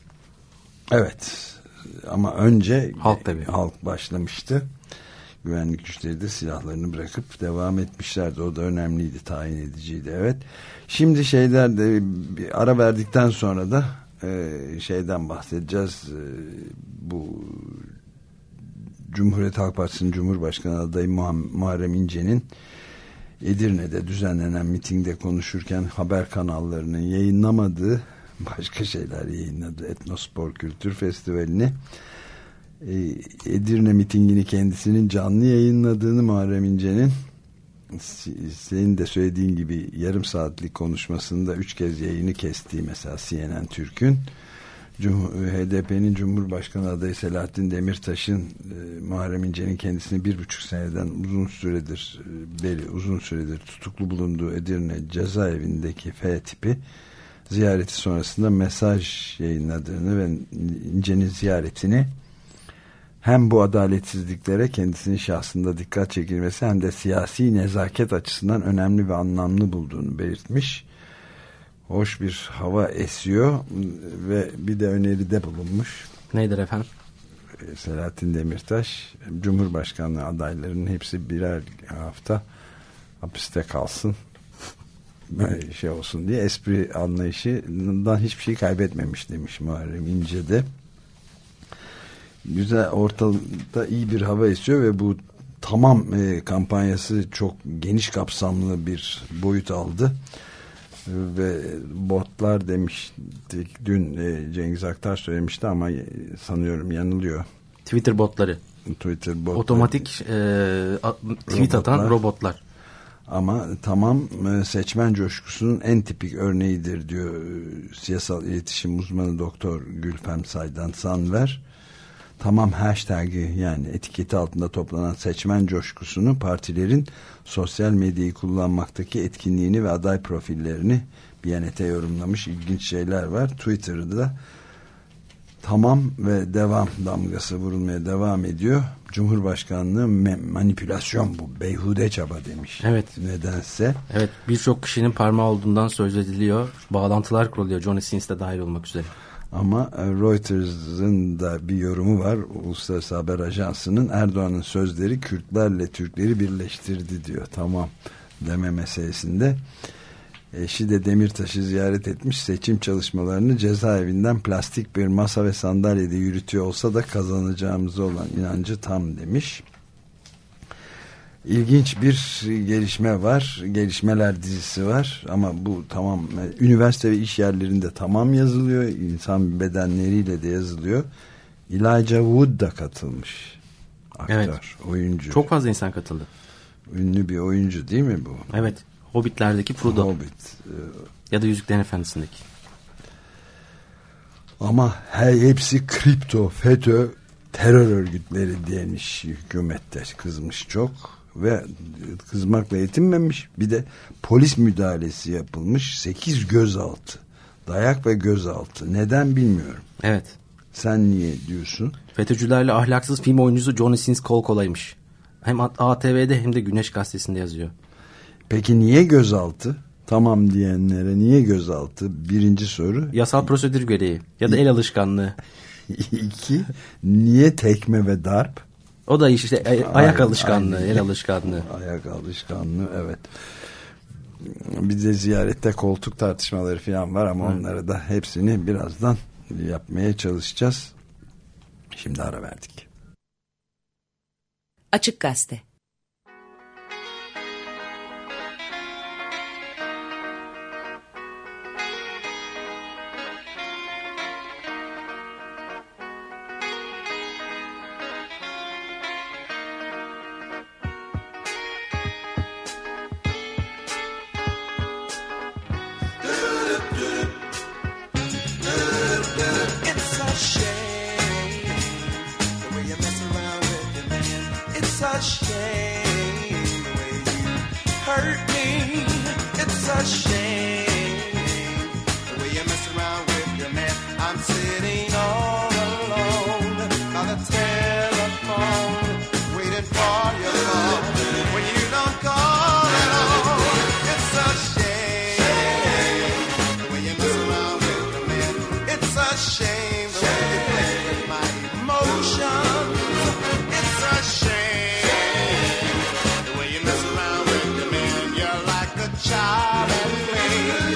Evet. Ama önce halk, tabii. halk başlamıştı. Güvenlik güçleri de silahlarını bırakıp devam etmişlerdi. O da önemliydi, tayin ediciydi. Evet. Şimdi şeyler de bir ara verdikten sonra da e, şeyden bahsedeceğiz. E, bu Cumhuriyet Halk Partisi'nin Cumhurbaşkanı adayı Muharrem İnce'nin Edirne'de düzenlenen mitingde konuşurken haber kanallarının yayınlamadığı başka şeyler yayınladı. Etnospor Kültür Festivali'ni, Edirne mitingini kendisinin canlı yayınladığını, Muharrem İnce'nin senin de söylediğin gibi yarım saatlik konuşmasında üç kez yayını kestiği mesela C N N Türk'ün H D P'nin Cumhurbaşkanı adayı Selahattin Demirtaş'ın e, Muharrem İnce'nin kendisini bir buçuk seneden uzun süredir e, beri uzun süredir tutuklu bulunduğu Edirne cezaevindeki F tipi ziyareti sonrasında mesaj yayınladığını ve İnce'nin ziyaretini hem bu adaletsizliklere kendisinin şahsında dikkat çekilmesi hem de siyasi nezaket açısından önemli ve anlamlı bulduğunu belirtmiş. Hoş bir hava esiyor ve bir de öneride bulunmuş. Nedir efendim? Selahattin Demirtaş, Cumhurbaşkanlığı adaylarının hepsi birer hafta hapiste kalsın. Böyle şey olsun diye espri anlayışından hiçbir şey kaybetmemiş demiş Muharrem İnce de. Güzel, ortalıkta iyi bir hava esiyor ve bu tamam e, kampanyası çok geniş kapsamlı bir boyut aldı. Ve botlar demiştik dün, e, Cengiz Aktar söylemişti ama e, sanıyorum yanılıyor. Twitter botları. Twitter botları. Otomatik e, a, tweet robotlar. Atan robotlar. Ama tamam e, seçmen coşkusunun en tipik örneğidir diyor e, siyasal iletişim uzmanı Doktor Gülfem Saydan Sanver. Tamam hashtag'i, yani etiketi altında toplanan seçmen coşkusunu partilerin sosyal medyayı kullanmaktaki etkinliğini ve aday profillerini Biyanet'e yorumlamış. İlginç şeyler var. Twitter'da tamam ve devam damgası vurulmaya devam ediyor. Cumhurbaşkanlığı manipülasyon bu, beyhude çaba demiş. Evet. Nedense. Evet, birçok kişinin parmağı olduğundan söz ediliyor. Bağlantılar kuruluyor. Johnny Sins de dahil olmak üzere. Ama Reuters'ın da bir yorumu var. Uluslararası Haber Ajansı'nın Erdoğan'ın sözleri Kürtlerle Türkleri birleştirdi diyor. Tamam deme meselesinde. Eşi de Demirtaş'ı ziyaret etmiş. Seçim çalışmalarını cezaevinden plastik bir masa ve sandalyede yürütüyor olsa da kazanacağımıza olan inancı tam demiş. İlginç bir gelişme var. Gelişmeler dizisi var. Ama bu tamam. Üniversite ve iş yerlerinde tamam yazılıyor. İnsan bedenleriyle de yazılıyor. Elijah Wood da katılmış. Aktör, evet. Oyuncu. Çok fazla insan katıldı. Ünlü bir oyuncu değil mi bu? Evet. Hobbit'lerdeki Frodo. Hobbit. Ya da Yüzüklerin Efendisi'ndeki. Ama hepsi kripto, FETÖ, terör örgütleri demiş, hükümette kızmış çok ve kızmakla yetinmemiş, bir de polis müdahalesi yapılmış, sekiz gözaltı, dayak ve gözaltı. Neden bilmiyorum. Evet. Sen niye diyorsun? FETÖ'cülerle ahlaksız film oyuncusu Johnny Sins kol kolaymış. Hem A T V'de hem de Güneş Gazetesi'nde yazıyor. Peki niye gözaltı? Tamam diyenlere niye gözaltı? Birinci soru. Yasal prosedür gereği ya da el alışkanlığı. İki, niye tekme ve darp? O da işte ay- ayak Aynen, alışkanlığı, aynen. el alışkanlığı. Ayak alışkanlığı, evet. Bir de ziyarette koltuk tartışmaları falan var ama Hı. onları da hepsini birazdan yapmaya çalışacağız. Şimdi ara verdik. Açık Gazete. Child and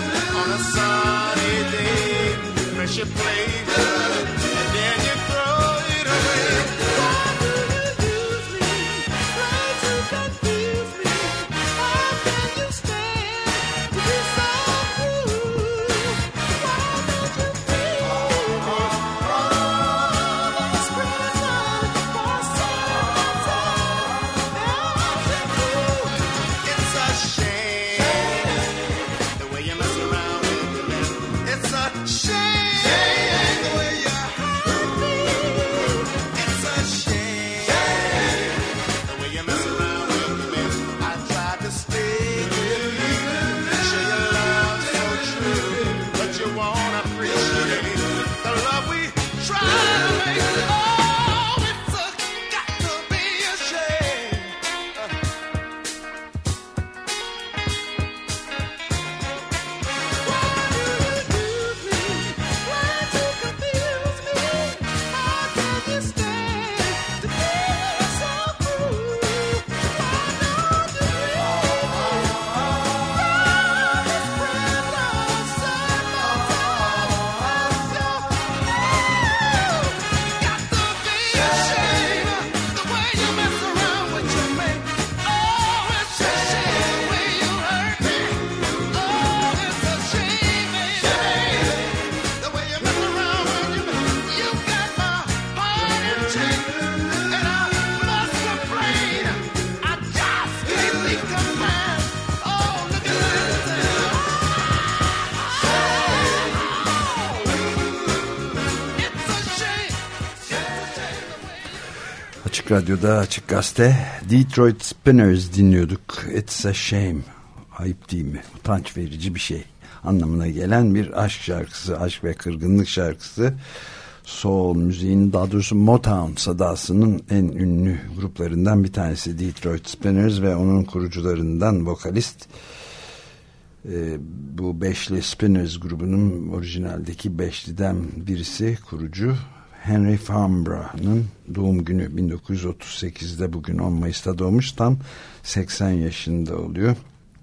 Açık Radyo'da, Açık Gazete, Detroit Spinners dinliyorduk. It's a shame. Ayıp değil mi? Utanç verici bir şey anlamına gelen bir aşk şarkısı, aşk ve kırgınlık şarkısı. Soul müziğin, daha doğrusu Motown sadasının en ünlü gruplarından bir tanesi Detroit Spinners ve onun kurucularından vokalist. Ee, bu beşli Spinners grubunun orijinaldeki beşliden birisi, kurucu Henry Farnborough'ın doğum günü bin dokuz yüz otuz sekizde, bugün on Mayıs'ta doğmuş, tam seksen yaşında oluyor.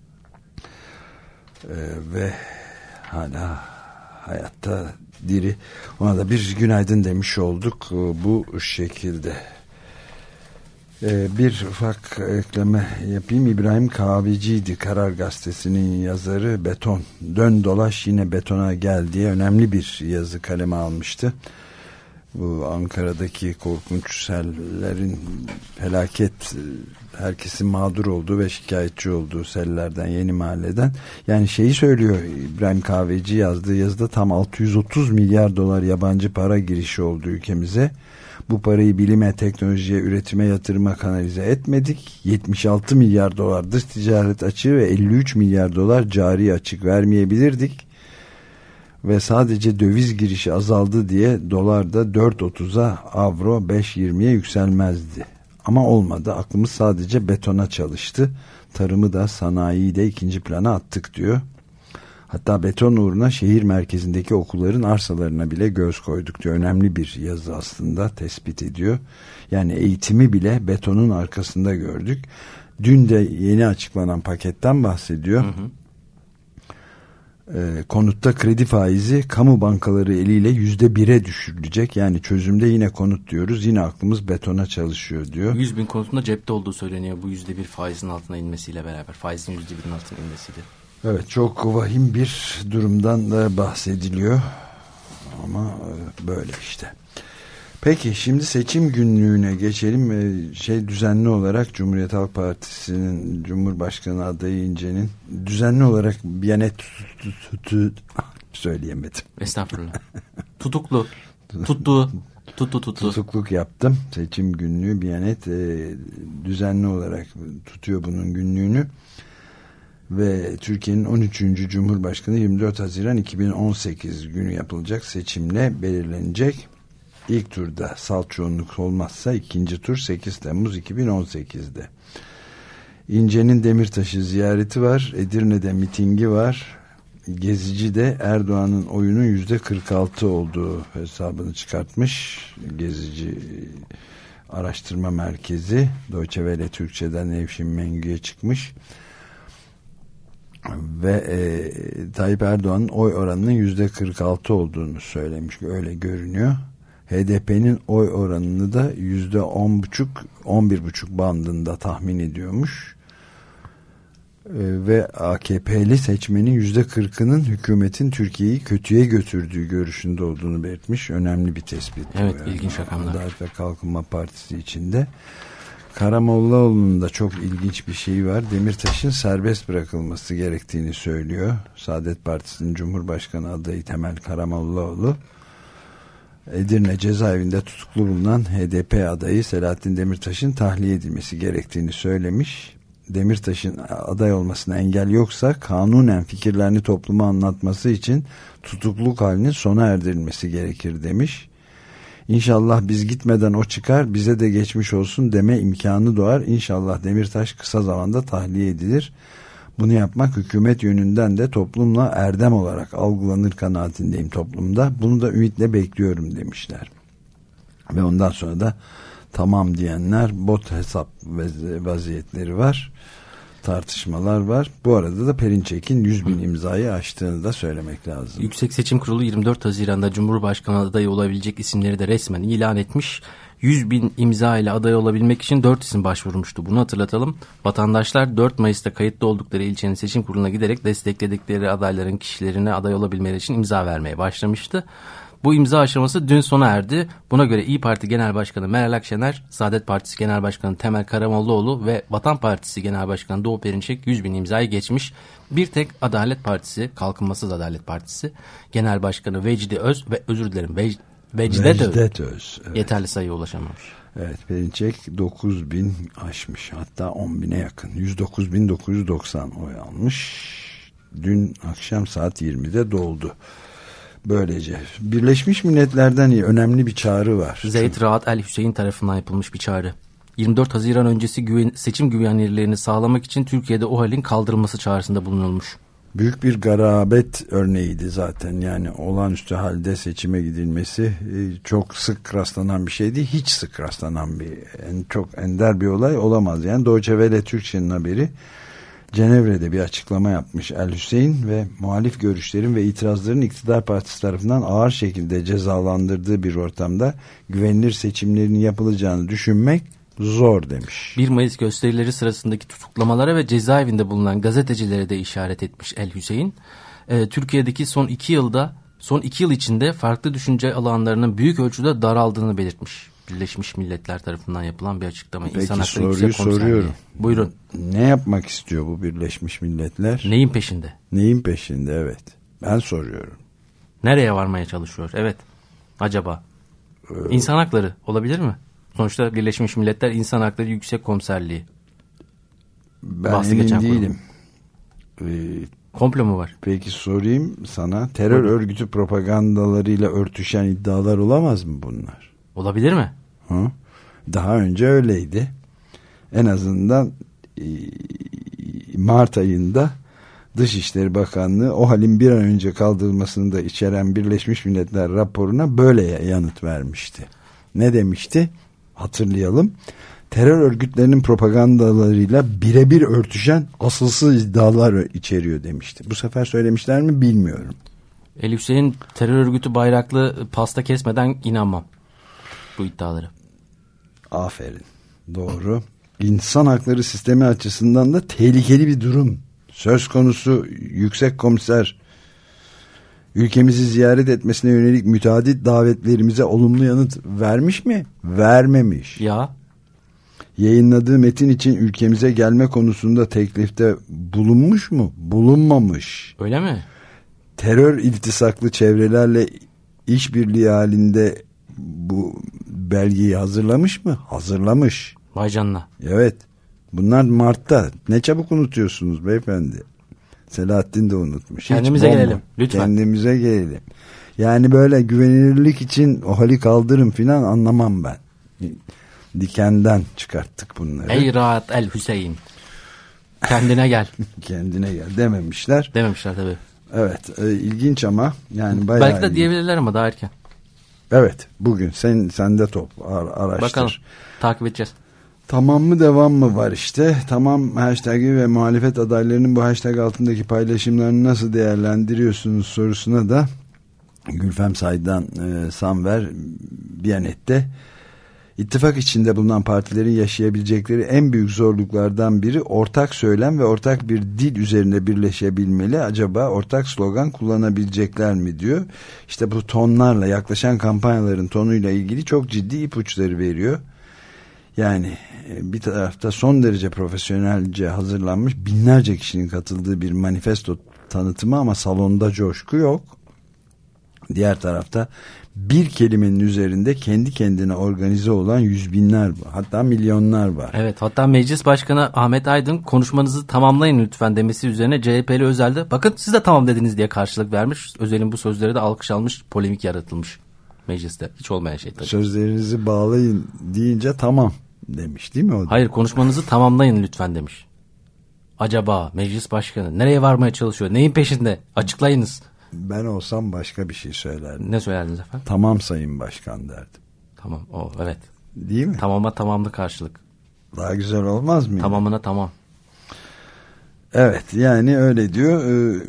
Ee, ve hala hayatta, diri. Ona da bir günaydın demiş olduk bu şekilde. Ee, bir ufak ekleme yapayım. İbrahim Kahveci'ydi, Karar Gazetesi'nin yazarı. Beton, dön dolaş yine betona gel diye önemli bir yazı kaleme almıştı. Bu Ankara'daki korkunç sellerin, felaket, herkesin mağdur olduğu ve şikayetçi olduğu sellerden, Yeni Mahalle'den. Yani şeyi söylüyor İbrahim Kahveci yazdığı yazıda, tam altı yüz otuz milyar dolar yabancı para girişi oldu ülkemize. Bu parayı bilime, teknolojiye, üretime, yatırıma kanalize etmedik. yetmiş altı milyar dolar dış ticaret açığı ve elli üç milyar dolar cari açık vermeyebilirdik. Ve sadece döviz girişi azaldı diye dolar da dört otuza, avro beş yirmiye yükselmezdi. Ama olmadı. Aklımız sadece betona çalıştı. Tarımı da, sanayiyi de ikinci plana attık diyor. Hatta beton uğruna şehir merkezindeki okulların arsalarına bile göz koyduk diyor. Önemli bir yazı aslında, tespit ediyor. Yani eğitimi bile betonun arkasında gördük. Dün de yeni açıklanan paketten bahsediyor. Hı hı. E, konutta kredi faizi kamu bankaları eliyle yüzde bire düşürülecek. Yani çözümde yine konut diyoruz. Yine aklımız betona çalışıyor diyor. yüz bin konutunda cepte olduğu söyleniyor bu yüzde bir faizin altına inmesiyle beraber. Faizin yüzde birin altına inmesiyle. Evet, çok vahim bir durumdan da bahsediliyor. Ama böyle işte. Peki şimdi seçim günlüğüne geçelim. Şey, düzenli olarak Cumhuriyet Halk Partisi'nin Cumhurbaşkanı adayı İnce'nin düzenli olarak Biyanet söyleyemedim. Estağfurullah. Tutuklu. Tuttu. Tuttu tuttu. Tutukluk yaptım. Seçim günlüğü Biyanet düzenli olarak tutuyor bunun günlüğünü. Ve Türkiye'nin on üçüncü Cumhurbaşkanı yirmi dört Haziran iki bin on sekiz günü yapılacak seçimle belirlenecek. İlk turda salt çoğunluk olmazsa ikinci tur sekiz Temmuz iki bin on sekizde. İnce'nin Demirtaş'ı ziyareti var. Edirne'de mitingi var. Gezici'de Erdoğan'ın oyunun yüzde kırk altı olduğu hesabını çıkartmış. Gezici Araştırma Merkezi, Deutsche Welle Türkçe'den Nevşin Mengü'ye çıkmış. Ve e, Tayyip Erdoğan'ın oy oranının yüzde kırk altı olduğunu söylemiş. Öyle görünüyor. H D P'nin oy oranını da yüzde on buçuk, on bir buçuk bandında tahmin ediyormuş. E, ve A K P'li seçmenin yüzde kırkının hükümetin Türkiye'yi kötüye götürdüğü görüşünde olduğunu belirtmiş. Önemli bir tespit. Evet, yani. ilginç rakamlar. Adalet ve Kalkınma Partisi içinde. Karamollaoğlu'nun da çok ilginç bir şeyi var. Demirtaş'ın serbest bırakılması gerektiğini söylüyor. Saadet Partisi'nin Cumhurbaşkanı adayı Temel Karamollaoğlu, Edirne cezaevinde tutuklu bulunan H D P adayı Selahattin Demirtaş'ın tahliye edilmesi gerektiğini söylemiş. Demirtaş'ın aday olmasına engel yoksa kanunen fikirlerini topluma anlatması için tutukluluk halinin sona erdirilmesi gerekir demiş. İnşallah biz gitmeden o çıkar, bize de geçmiş olsun deme imkanı doğar. İnşallah Demirtaş kısa zamanda tahliye edilir. Bunu yapmak hükümet yönünden de toplumla erdem olarak algılanır kanaatindeyim toplumda. Bunu da ümitle bekliyorum demişler. Ve ondan sonra da tamam diyenler, bot hesap vaziyetleri var. Tartışmalar var. Bu arada da Perinçek'in yüz bin imzayı aştığını da söylemek lazım. Yüksek Seçim Kurulu yirmi dört Haziran'da Cumhurbaşkanı adayı olabilecek isimleri de resmen ilan etmiş. yüz bin imza ile aday olabilmek için dört isim başvurmuştu. Bunu hatırlatalım. Vatandaşlar dört Mayıs'ta kayıtlı oldukları ilçenin seçim kuruluna giderek destekledikleri adayların kişilerine aday olabilmeleri için imza vermeye başlamıştı. Bu imza aşaması dün sona erdi. Buna göre İYİ Parti Genel Başkanı Meral Akşener, Saadet Partisi Genel Başkanı Temel Karamollaoğlu ve Vatan Partisi Genel Başkanı Doğu Perinçek yüz bin imzayı geçmiş. Bir tek Adalet Partisi, Kalkınmasız Adalet Partisi Genel Başkanı Vecdi Öz ve özür dilerim Vecdi Vecdet Öz. Vecdet Öz. Evet. Yeterli sayıya ulaşamamış. Evet, Perinçek dokuz bin aşmış, hatta on bine yakın, yüz dokuz bin dokuz yüz doksan oy almış. Dün akşam saat yirmide doldu. Böylece Birleşmiş Milletler'den önemli bir çağrı var. Zeyd Raad El Hüseyin tarafından yapılmış bir çağrı. yirmi dört Haziran öncesi güven, seçim güvenilirliğini sağlamak için Türkiye'de o halin kaldırılması çağrısında bulunulmuş. Büyük bir garabet örneğiydi zaten. Yani olağanüstü halde seçime gidilmesi çok sık rastlanan bir şey değil. Hiç sık rastlanan bir, en, çok ender bir olay olamaz. Yani Deutsche Welle Türkçe'nin haberi, Cenevre'de bir açıklama yapmış El Hüseyin ve muhalif görüşlerin ve itirazların iktidar partisi tarafından ağır şekilde cezalandırdığı bir ortamda güvenilir seçimlerin yapılacağını düşünmek zor demiş. bir Mayıs gösterileri sırasındaki tutuklamalara ve cezaevinde bulunan gazetecilere de işaret etmiş El Hüseyin. Ee, Türkiye'deki son iki yılda, son iki yıl içinde farklı düşünce alanlarının büyük ölçüde daraldığını belirtmiş. Birleşmiş Milletler tarafından yapılan bir açıklama. Peki İnsan soruyu soruyorum. Buyurun. Ne yapmak istiyor bu Birleşmiş Milletler? Neyin peşinde? Neyin peşinde, evet. Ben soruyorum. Nereye varmaya çalışıyor? Evet. Acaba? Ee, İnsan hakları olabilir mi? Sonuçta Birleşmiş Milletler İnsan Hakları Yüksek Komiserliği. Ben Bahsi emin geçen değilim. Ee, Komplo mu var? Peki sorayım sana. Terör Buyurun. örgütü propagandalarıyla örtüşen iddialar olamaz mı bunlar? Olabilir mi? Hı? Daha önce öyleydi. En azından e, Mart ayında Dışişleri Bakanlığı o halin bir an önce kaldırılmasını da içeren Birleşmiş Milletler raporuna böyle yanıt vermişti. Ne demişti? Hatırlayalım. Terör örgütlerinin propagandalarıyla birebir örtüşen asılsız iddialar içeriyor demişti. Bu sefer söylemişler mi bilmiyorum. El Hüseyin terör örgütü bayraklı pasta kesmeden inanmam bu iddiaları. Aferin. Doğru. İnsan hakları sistemi açısından da tehlikeli bir durum söz konusu. Yüksek Komiser ülkemizi ziyaret etmesine yönelik müteadit davetlerimize olumlu yanıt vermiş mi? Vermemiş. Ya. Yayınladığı metin için ülkemize gelme konusunda teklifte bulunmuş mu? Bulunmamış. Öyle mi? Terör iltisaklı çevrelerle işbirliği halinde bu belgeyi hazırlamış mı? Hazırlamış. Vay canına. Evet. Bunlar Mart'ta. Ne çabuk unutuyorsunuz beyefendi. Selahattin de unutmuş. Kendimize Hiç bomba. gelelim. Lütfen. Kendimize gelelim. Yani böyle güvenilirlik için o hali kaldırın filan anlamam ben. Dikenden çıkarttık bunları. Ey Rahat El Hüseyin. Kendine gel. Kendine gel dememişler. Dememişler tabii. Evet. E, ilginç ama yani bayağı Belki de ilginç. diyebilirler ama daha erken. Evet. Bugün sen sende top ar- araştır. Bakalım. Takip edeceğiz. Tamam mı devam mı var işte. Tamam hashtag'i ve muhalefet adaylarının bu hashtag altındaki paylaşımlarını nasıl değerlendiriyorsunuz sorusuna da Gülfem Sayd'dan e, Samver Biyanet'te ittifak içinde bulunan partilerin yaşayabilecekleri en büyük zorluklardan biri ortak söylem ve ortak bir dil üzerinde birleşebilmeli. Acaba ortak slogan kullanabilecekler mi diyor. İşte bu tonlarla yaklaşan kampanyaların tonuyla ilgili çok ciddi ipuçları veriyor. Yani bir tarafta son derece profesyonelce hazırlanmış binlerce kişinin katıldığı bir manifesto tanıtımı ama salonda coşku yok. Diğer tarafta bir kelimenin üzerinde kendi kendine organize olan yüz binler var. Hatta milyonlar var. Evet, hatta Meclis Başkanı Ahmet Aydın konuşmanızı tamamlayın lütfen demesi üzerine C H P'li Özel'de bakın siz de tamam dediniz diye karşılık vermiş. Özel'in bu sözleri de alkış almış, polemik yaratılmış mecliste. Hiç olmayan şey tabii. Sözlerinizi bağlayın deyince tamam demiş değil mi o da? Hayır, konuşmanızı tamamlayın lütfen demiş. Acaba Meclis Başkanı nereye varmaya çalışıyor? Neyin peşinde? Açıklayınız. Ben olsam başka bir şey söylerdim. Ne söylerdiniz efendim? Tamam Sayın Başkan derdim. Tamam, o evet. Değil mi? Tamama tamamlı karşılık. Daha güzel olmaz mı? Tamamına tamam. Evet, yani öyle diyor. Ee,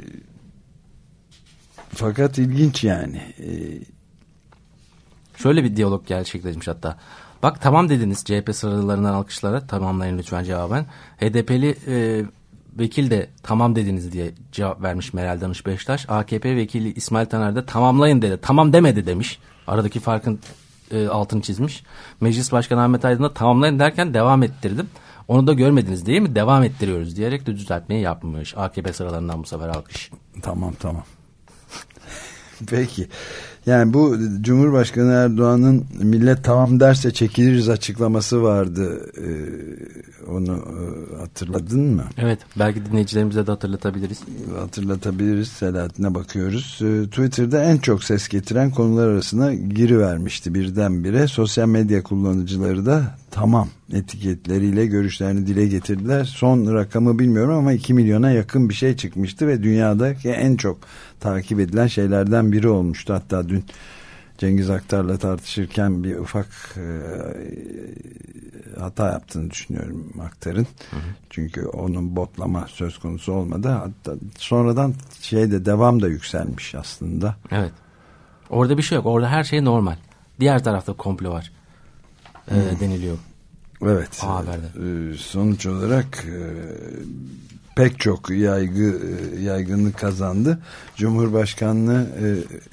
fakat ilginç yani. Ee, Şöyle bir diyalog gerçekleşmiş hatta. Bak tamam dediniz C H P sıralarından alkışlara, tamamlayın lütfen cevaben. H D P'li e, vekil de tamam dediniz diye cevap vermiş Meral Danış Beştaş. A K P vekili İsmail Taner de tamamlayın dedi. Tamam demedi demiş. Aradaki farkın e, altını çizmiş. Meclis Başkanı Ahmet Aydın da tamamlayın derken devam ettirdim. Onu da görmediniz değil mi? Devam ettiriyoruz diyerek de düzeltmeyi yapmış. A K P sıralarından bu sefer alkış. Tamam tamam. Peki. Yani bu Cumhurbaşkanı Erdoğan'ın millet tamam derse çekiliriz açıklaması vardı. Ee, onu e, hatırladın mı? Evet, belki dinleyicilerimize de hatırlatabiliriz. Hatırlatabiliriz. Selahattin'e bakıyoruz. Ee, Twitter'da en çok ses getiren konular arasına girivermişti birdenbire. Sosyal medya kullanıcıları da tamam etiketleriyle görüşlerini dile getirdiler. Son rakamı bilmiyorum ama iki milyona yakın bir şey çıkmıştı ve dünyadaki en çok takip edilen şeylerden biri olmuştu. Hatta dün Cengiz Aktar'la tartışırken bir ufak e, hata yaptığını düşünüyorum Aktar'ın. Hı hı. Çünkü onun botlama söz konusu olmadı. Hatta sonradan şeyde devam da yükselmiş aslında. Evet. Orada bir şey yok. Orada her şey normal. Diğer tarafta komplo var. E, hmm. deniliyor. Evet. O haberde. E, sonuç olarak e, pek çok yaygı yaygınlık kazandı. Cumhurbaşkanlığı e,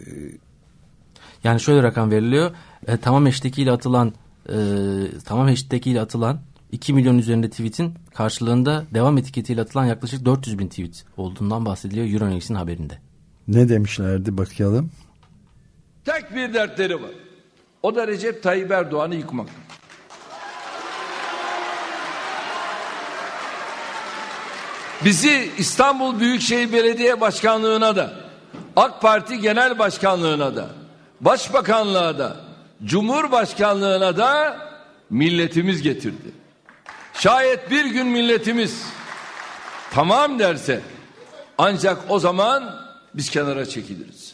yani şöyle rakam veriliyor. E, tamam hashtagiyle atılan e, tamam hashtagiyle atılan iki milyon üzerinde tweet'in karşılığında devam etiketiyle atılan yaklaşık dört yüz bin tweet olduğundan bahsediliyor Euronews'in haberinde. Ne demişlerdi bakalım? Tek bir dertleri var. O da Recep Tayyip Erdoğan'ı yıkmak. Bizi İstanbul Büyükşehir Belediye Başkanlığı'na da, AK Parti Genel Başkanlığı'na da, Başbakanlığa da, Cumhurbaşkanlığı'na da milletimiz getirdi. Şayet bir gün milletimiz tamam derse ancak o zaman biz kenara çekiliriz.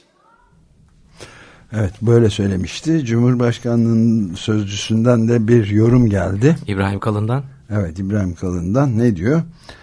Evet, böyle söylemişti. Cumhurbaşkanlığının sözcüsünden de bir yorum geldi. İbrahim Kalın'dan. Evet, İbrahim Kalın'dan ne diyor?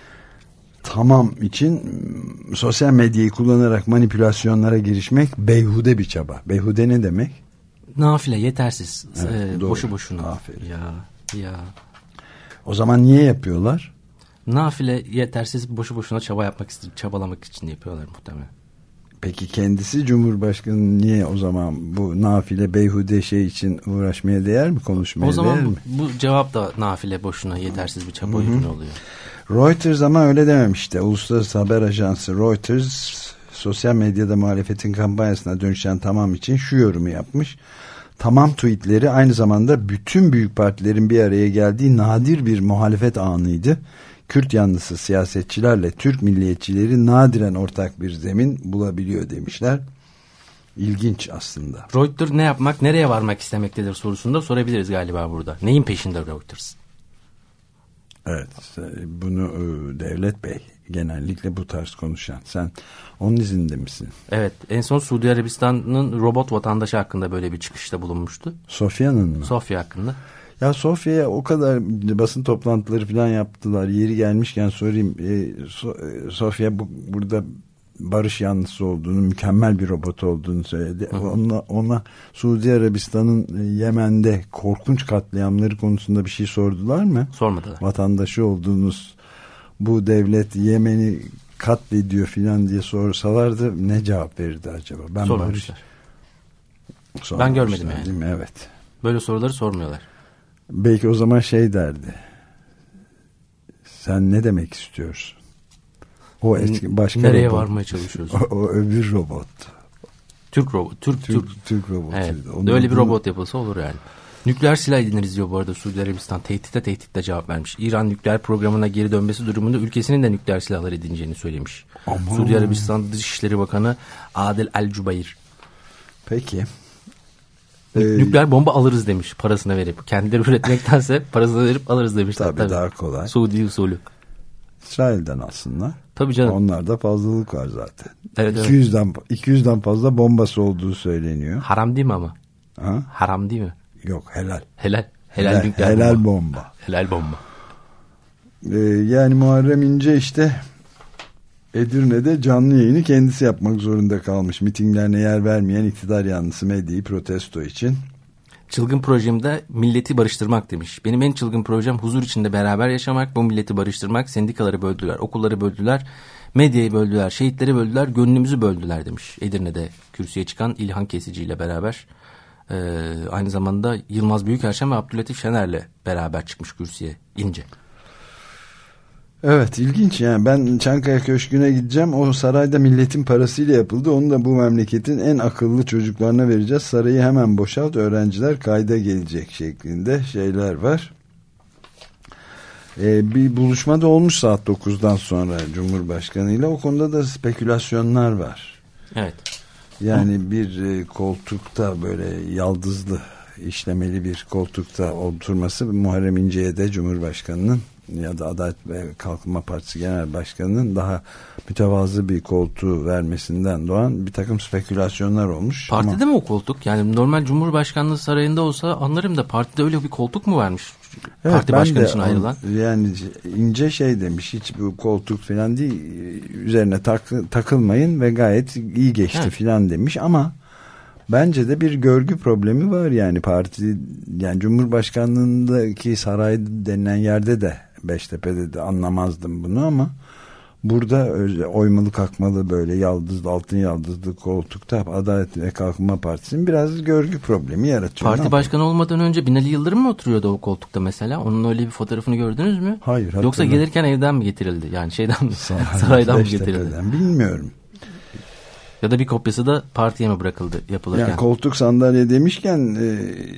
Tamam için sosyal medyayı kullanarak manipülasyonlara girişmek beyhude bir çaba. Beyhude ne demek? Nafile, yetersiz. Evet, ee, boşu boşuna. Aferin. Ya, ya. O zaman niye yapıyorlar? Nafile, yetersiz, boşu boşuna çaba yapmak için, çabalamak için yapıyorlar muhtemelen. Peki kendisi Cumhurbaşkanı niye o zaman bu nafile beyhude şey için uğraşmaya değer mi, konuşmaya değer mi? O zaman mi? Bu, bu cevap da nafile, boşuna, yetersiz bir çaba ürünü oluyor. Reuters ama öyle dememişti. Uluslararası haber ajansı Reuters sosyal medyada muhalefetin kampanyasına dönüşen tamam için şu yorumu yapmış. Tamam tweetleri aynı zamanda bütün büyük partilerin bir araya geldiği nadir bir muhalefet anıydı. Kürt yanlısı siyasetçilerle Türk milliyetçileri nadiren ortak bir zemin bulabiliyor demişler. İlginç aslında. Reuters ne yapmak, nereye varmak istemektedir sorusunu da sorabiliriz galiba burada. Neyin peşinde Reuters? Evet, bunu Devlet Bey genellikle bu tarz konuşan. Sen onun izinde misin? Evet, en son Suudi Arabistan'ın robot vatandaşı hakkında böyle bir çıkışta bulunmuştu. Sofya'nın mı? Sofya hakkında. Ya Sofya'ya o kadar basın toplantıları falan yaptılar. Yeri gelmişken sorayım. E, so, e, Sofya bu, burada barış yanlısı olduğunu, mükemmel bir robot olduğunu söyledi. Hı hı. Ona, ona Suudi Arabistan'ın Yemen'de korkunç katliamları konusunda bir şey sordular mı? Sormadılar. Vatandaşı olduğunuz bu devlet Yemen'i katlediyor filan diye sorsalardı ne cevap verirdi acaba? Ben Sormamışlar. Barış... Ben görmedim yani. Değil mi? Evet. Böyle soruları sormuyorlar. Belki o zaman şey derdi. Sen ne demek istiyorsun? O eski başka nereye robot. Varmaya çalışıyorsun? O, o öbür robot. Türk robot. Türk Türk, Türk, Türk robotu. Evet. Öyle bir robot yapılsa olur yani. Nükleer silah ediniriz diyor bu arada Suudi Arabistan. Tehditte tehditle cevap vermiş. İran nükleer programına geri dönmesi durumunda ülkesinin de nükleer silahlar edineceğini söylemiş. Aman. Suudi Arabistan Dışişleri Bakanı Adel El-Cübeyr. Peki. Nükleer bomba alırız demiş parasını verip. Kendileri üretmektense parasını verip alırız demiş. Tabii, tabii daha kolay. Suudi usulü. İsrail'den aslında. Tabii canım. Onlarda fazlalık var zaten. Evet, iki yüzden, evet. iki yüzden fazla bombası olduğu söyleniyor. Haram değil mi ama? Ha? Haram değil mi? Yok, helal. Helal. Helal, helal, nükleer helal bomba. bomba. Helal bomba. Ee, yani Muharrem İnce işte Edirne'de canlı yayını kendisi yapmak zorunda kalmış. Mitinglerine yer vermeyen iktidar yanlısı medyayı protesto için. Çılgın projemde milleti barıştırmak demiş. Benim en çılgın projem huzur içinde beraber yaşamak, bu milleti barıştırmak. Sendikaları böldüler, okulları böldüler, medyayı böldüler, şehitleri böldüler, gönlümüzü böldüler demiş. Edirne'de kürsüye çıkan İlhan Kesici ile beraber. Ee, aynı zamanda Yılmaz Büyükerşen ve Abdülatif Şener'le beraber çıkmış kürsüye İnce. Evet, ilginç yani. Ben Çankaya Köşkü'ne gideceğim. O sarayda milletin parasıyla yapıldı. Onu da bu memleketin en akıllı çocuklarına vereceğiz. Sarayı hemen boşalt, öğrenciler kayda gelecek şeklinde şeyler var. Ee, bir buluşma da olmuş saat dokuzdan sonra Cumhurbaşkanı ile. O konuda da spekülasyonlar var. Evet. Yani bir e, koltukta böyle yaldızlı işlemeli bir koltukta oturması Muharrem İnce'ye de Cumhurbaşkanı'nın ya da Adalet ve Kalkınma Partisi Genel Başkanı'nın daha mütevazı bir koltuğu vermesinden doğan bir takım spekülasyonlar olmuş. Partide ama... mi o koltuk? Yani normal Cumhurbaşkanlığı sarayında olsa anlarım da partide öyle bir koltuk mu varmış? Evet, Parti başkanı için ayrılan. Yani İnce şey demiş, hiç bu koltuk falan değil, üzerine tak, takılmayın ve gayet iyi geçti evet. falan demiş ama bence de bir görgü problemi var yani parti, yani Cumhurbaşkanlığındaki saray denilen yerde de, Beştepe'de de anlamazdım bunu ama burada öyle oymalı kalkmalı böyle yaldızlı, altın yaldızlı koltukta Adalet ve Kalkınma Partisi'nin biraz görgü problemi yaratıyor. Parti başkanı olmadan önce Binali Yıldırım mı oturuyordu o koltukta mesela? Onun öyle bir fotoğrafını gördünüz mü? Hayır. Yoksa gelirken evden mi getirildi? Yani şeyden mi? Saraydan mı getirildi? Bilmiyorum. Ya da bir kopyası da partiye mi bırakıldı yapılırken? Yani koltuk sandalye demişken e,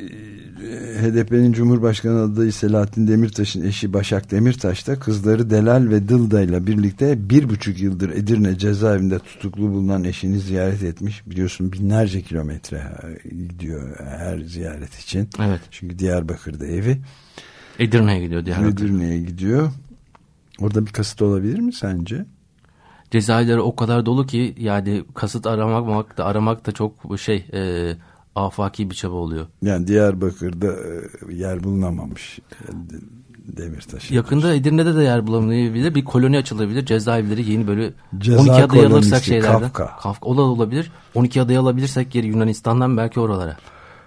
H D P'nin Cumhurbaşkanı adayı Selahattin Demirtaş'ın eşi Başak Demirtaş da kızları Delal ve Dılda ile birlikte bir buçuk yıldır Edirne cezaevinde tutuklu bulunan eşini ziyaret etmiş. Biliyorsun binlerce kilometre gidiyor her ziyaret için. Evet. Çünkü Diyarbakır'da evi. Edirne'ye gidiyor Diyarbakır. Edirne'ye gidiyor. Orada bir kasıt olabilir mi sence? Cezaevleri o kadar dolu ki yani kasıt aramak da aramak da çok şey e, afaki bir çaba oluyor. Yani Diyarbakır'da e, yer bulunamamış Demirtaş. Yakında Edirne'de de yer bulamayabilir. Bir koloni açılabilir. Cezaevleri yeni böyle Ceza on iki adayı alırsak şeylerden. Kafka. Kafka. O da olabilir. on iki adayı alabilirsek geri Yunanistan'dan belki oralara.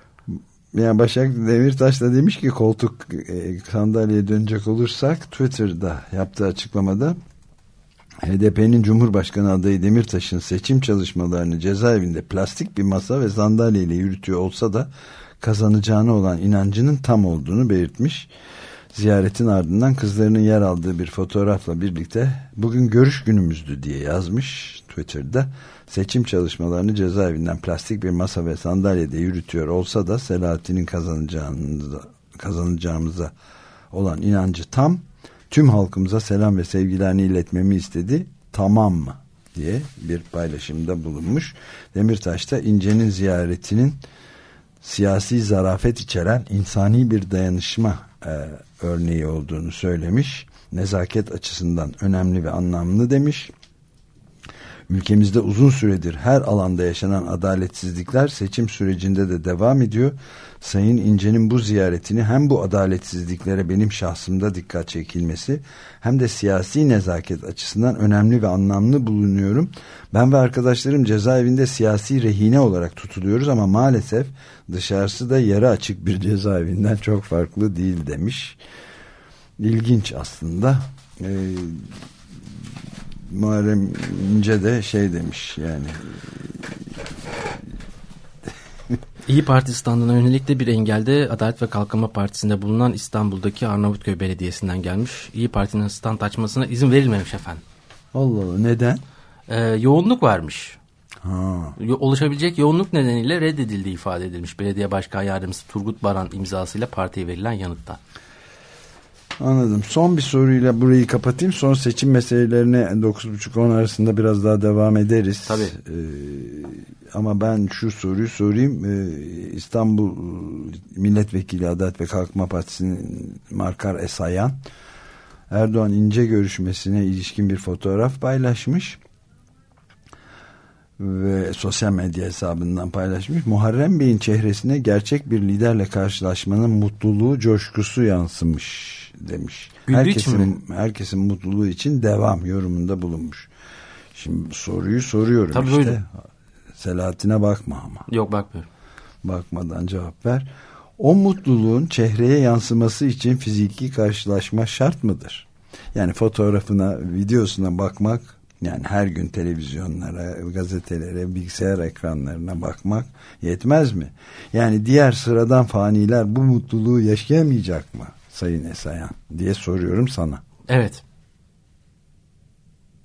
Yani Başak Demirtaş da demiş ki koltuk e, sandalyeye dönecek olursak Twitter'da yaptığı açıklamada H D P'nin Cumhurbaşkanı adayı Demirtaş'ın seçim çalışmalarını cezaevinde plastik bir masa ve sandalyeyle yürütüyor olsa da kazanacağına olan inancının tam olduğunu belirtmiş. Ziyaretin ardından kızlarının yer aldığı bir fotoğrafla birlikte bugün görüş günümüzdü diye yazmış Twitter'da. Seçim çalışmalarını cezaevinden plastik bir masa ve sandalyede yürütüyor olsa da Selahattin'in kazanacağımıza, kazanacağımıza olan inancı tam. Tüm halkımıza selam ve sevgilerini iletmemi istedi. Tamam mı? Diye bir paylaşımda bulunmuş. Demirtaş da İnce'nin ziyaretinin siyasi zarafet içeren insani bir dayanışma e, örneği olduğunu söylemiş. Nezaket açısından önemli ve anlamlı demiş. Ülkemizde uzun süredir her alanda yaşanan adaletsizlikler seçim sürecinde de devam ediyor. Sayın İnce'nin bu ziyaretini hem bu adaletsizliklere benim şahsımda dikkat çekilmesi hem de siyasi nezaket açısından önemli ve anlamlı bulunuyorum. Ben ve arkadaşlarım cezaevinde siyasi rehine olarak tutuluyoruz ama maalesef dışarısı da yarı açık bir cezaevinden çok farklı değil demiş. İlginç aslında. Ee, Muharrem İnce de şey demiş yani İyi Parti standına yönelik de bir engelde Adalet ve Kalkınma Partisi'nde bulunan İstanbul'daki Arnavutköy Belediyesi'nden gelmiş. İyi Parti'nin stand açmasına izin verilmemiş efendim. Allah Allah, neden? Ee, yoğunluk varmış. Ha. Oluşabilecek yoğunluk nedeniyle reddedildiği ifade edilmiş. Belediye Başkan Yardımcısı Turgut Baran imzasıyla partiye verilen yanıtta. Anladım. Son bir soruyla burayı kapatayım. Son seçim meselelerine dokuz buçuk on arasında biraz daha devam ederiz. Tabii. Ee, ama ben şu soruyu sorayım. Ee, İstanbul Milletvekili Adalet ve Kalkınma Partisi'nin Markar Esayan Erdoğan İnce görüşmesine ilişkin bir fotoğraf paylaşmış. Ve sosyal medya hesabından paylaşmış. Muharrem Bey'in çehresine gerçek bir liderle karşılaşmanın mutluluğu, coşkusu yansımış demiş. Herkesin, herkesin mutluluğu için devam yorumunda bulunmuş. Şimdi soruyu soruyorum. Tabii işte. Öyle. Selahattin'e bakma ama. Yok, bakmıyorum. Bakmadan cevap ver. O mutluluğun çehreye yansıması için fiziki karşılaşma şart mıdır? Yani fotoğrafına, videosuna bakmak, yani her gün televizyonlara, gazetelere, bilgisayar ekranlarına bakmak yetmez mi? Yani diğer sıradan faniler bu mutluluğu yaşayamayacak mı Sayın Esayan diye soruyorum sana. Evet.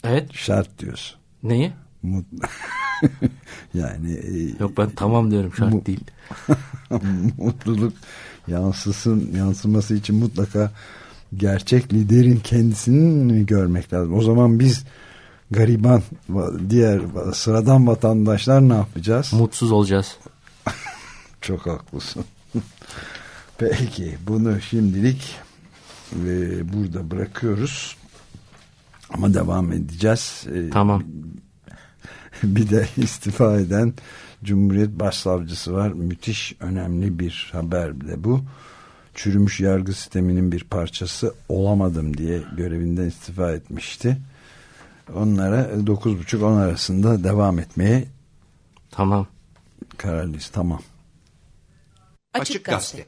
Evet. Şart diyorsun. Neyi? Mut- yani e, Yok ben tamam diyorum, şart mu- değil. mutluluk yansısın, yansıması için mutlaka gerçek liderin kendisini görmek lazım. O zaman biz gariban, diğer sıradan vatandaşlar ne yapacağız? Mutsuz olacağız. Çok haklısın. Peki bunu şimdilik e, burada bırakıyoruz. Ama devam edeceğiz. E, Tamam. Bir de istifa eden Cumhuriyet Başsavcısı var. Müthiş önemli bir haber de bu. Çürümüş yargı sisteminin bir parçası olamadım diye görevinden istifa etmişti. Onlara dokuz buçuk on arasında devam etmeye Tamam. kararlıyız. Tamam. Açık Gazete.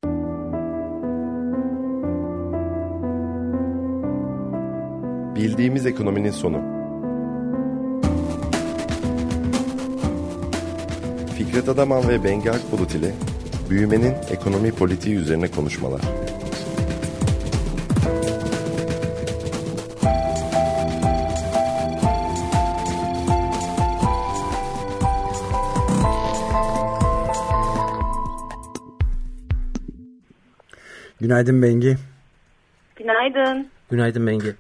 Bildiğimiz ekonominin sonu. Fikret Adaman ve Bengi Akbulut ile büyümenin ekonomi politiği üzerine konuşmalar. Günaydın Bengi. Günaydın. Günaydın Bengi.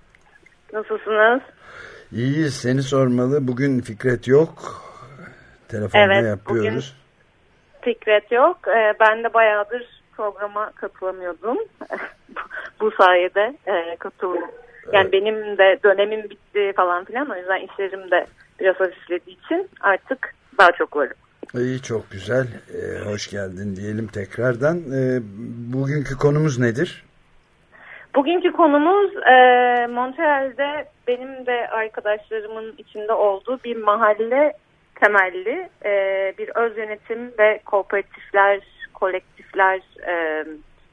Nasılsınız? İyiyiz, seni sormalı. Bugün Fikret yok. Telefonla Evet, yapıyoruz. Bugün Fikret yok. Ee, ben de bayağıdır programa katılamıyordum. Bu sayede e, katıldım. Yani evet. Benim de dönemim bitti falan filan. O yüzden işlerim de biraz hafiflediği için artık daha çok varım. İyi, çok güzel. Ee, hoş geldin diyelim tekrardan. Ee, bugünkü konumuz nedir? Bugünkü konumuz e, Montreal'de benim de arkadaşlarımın içinde olduğu bir mahalle temelli e, bir öz yönetim ve kooperatifler, kolektifler e,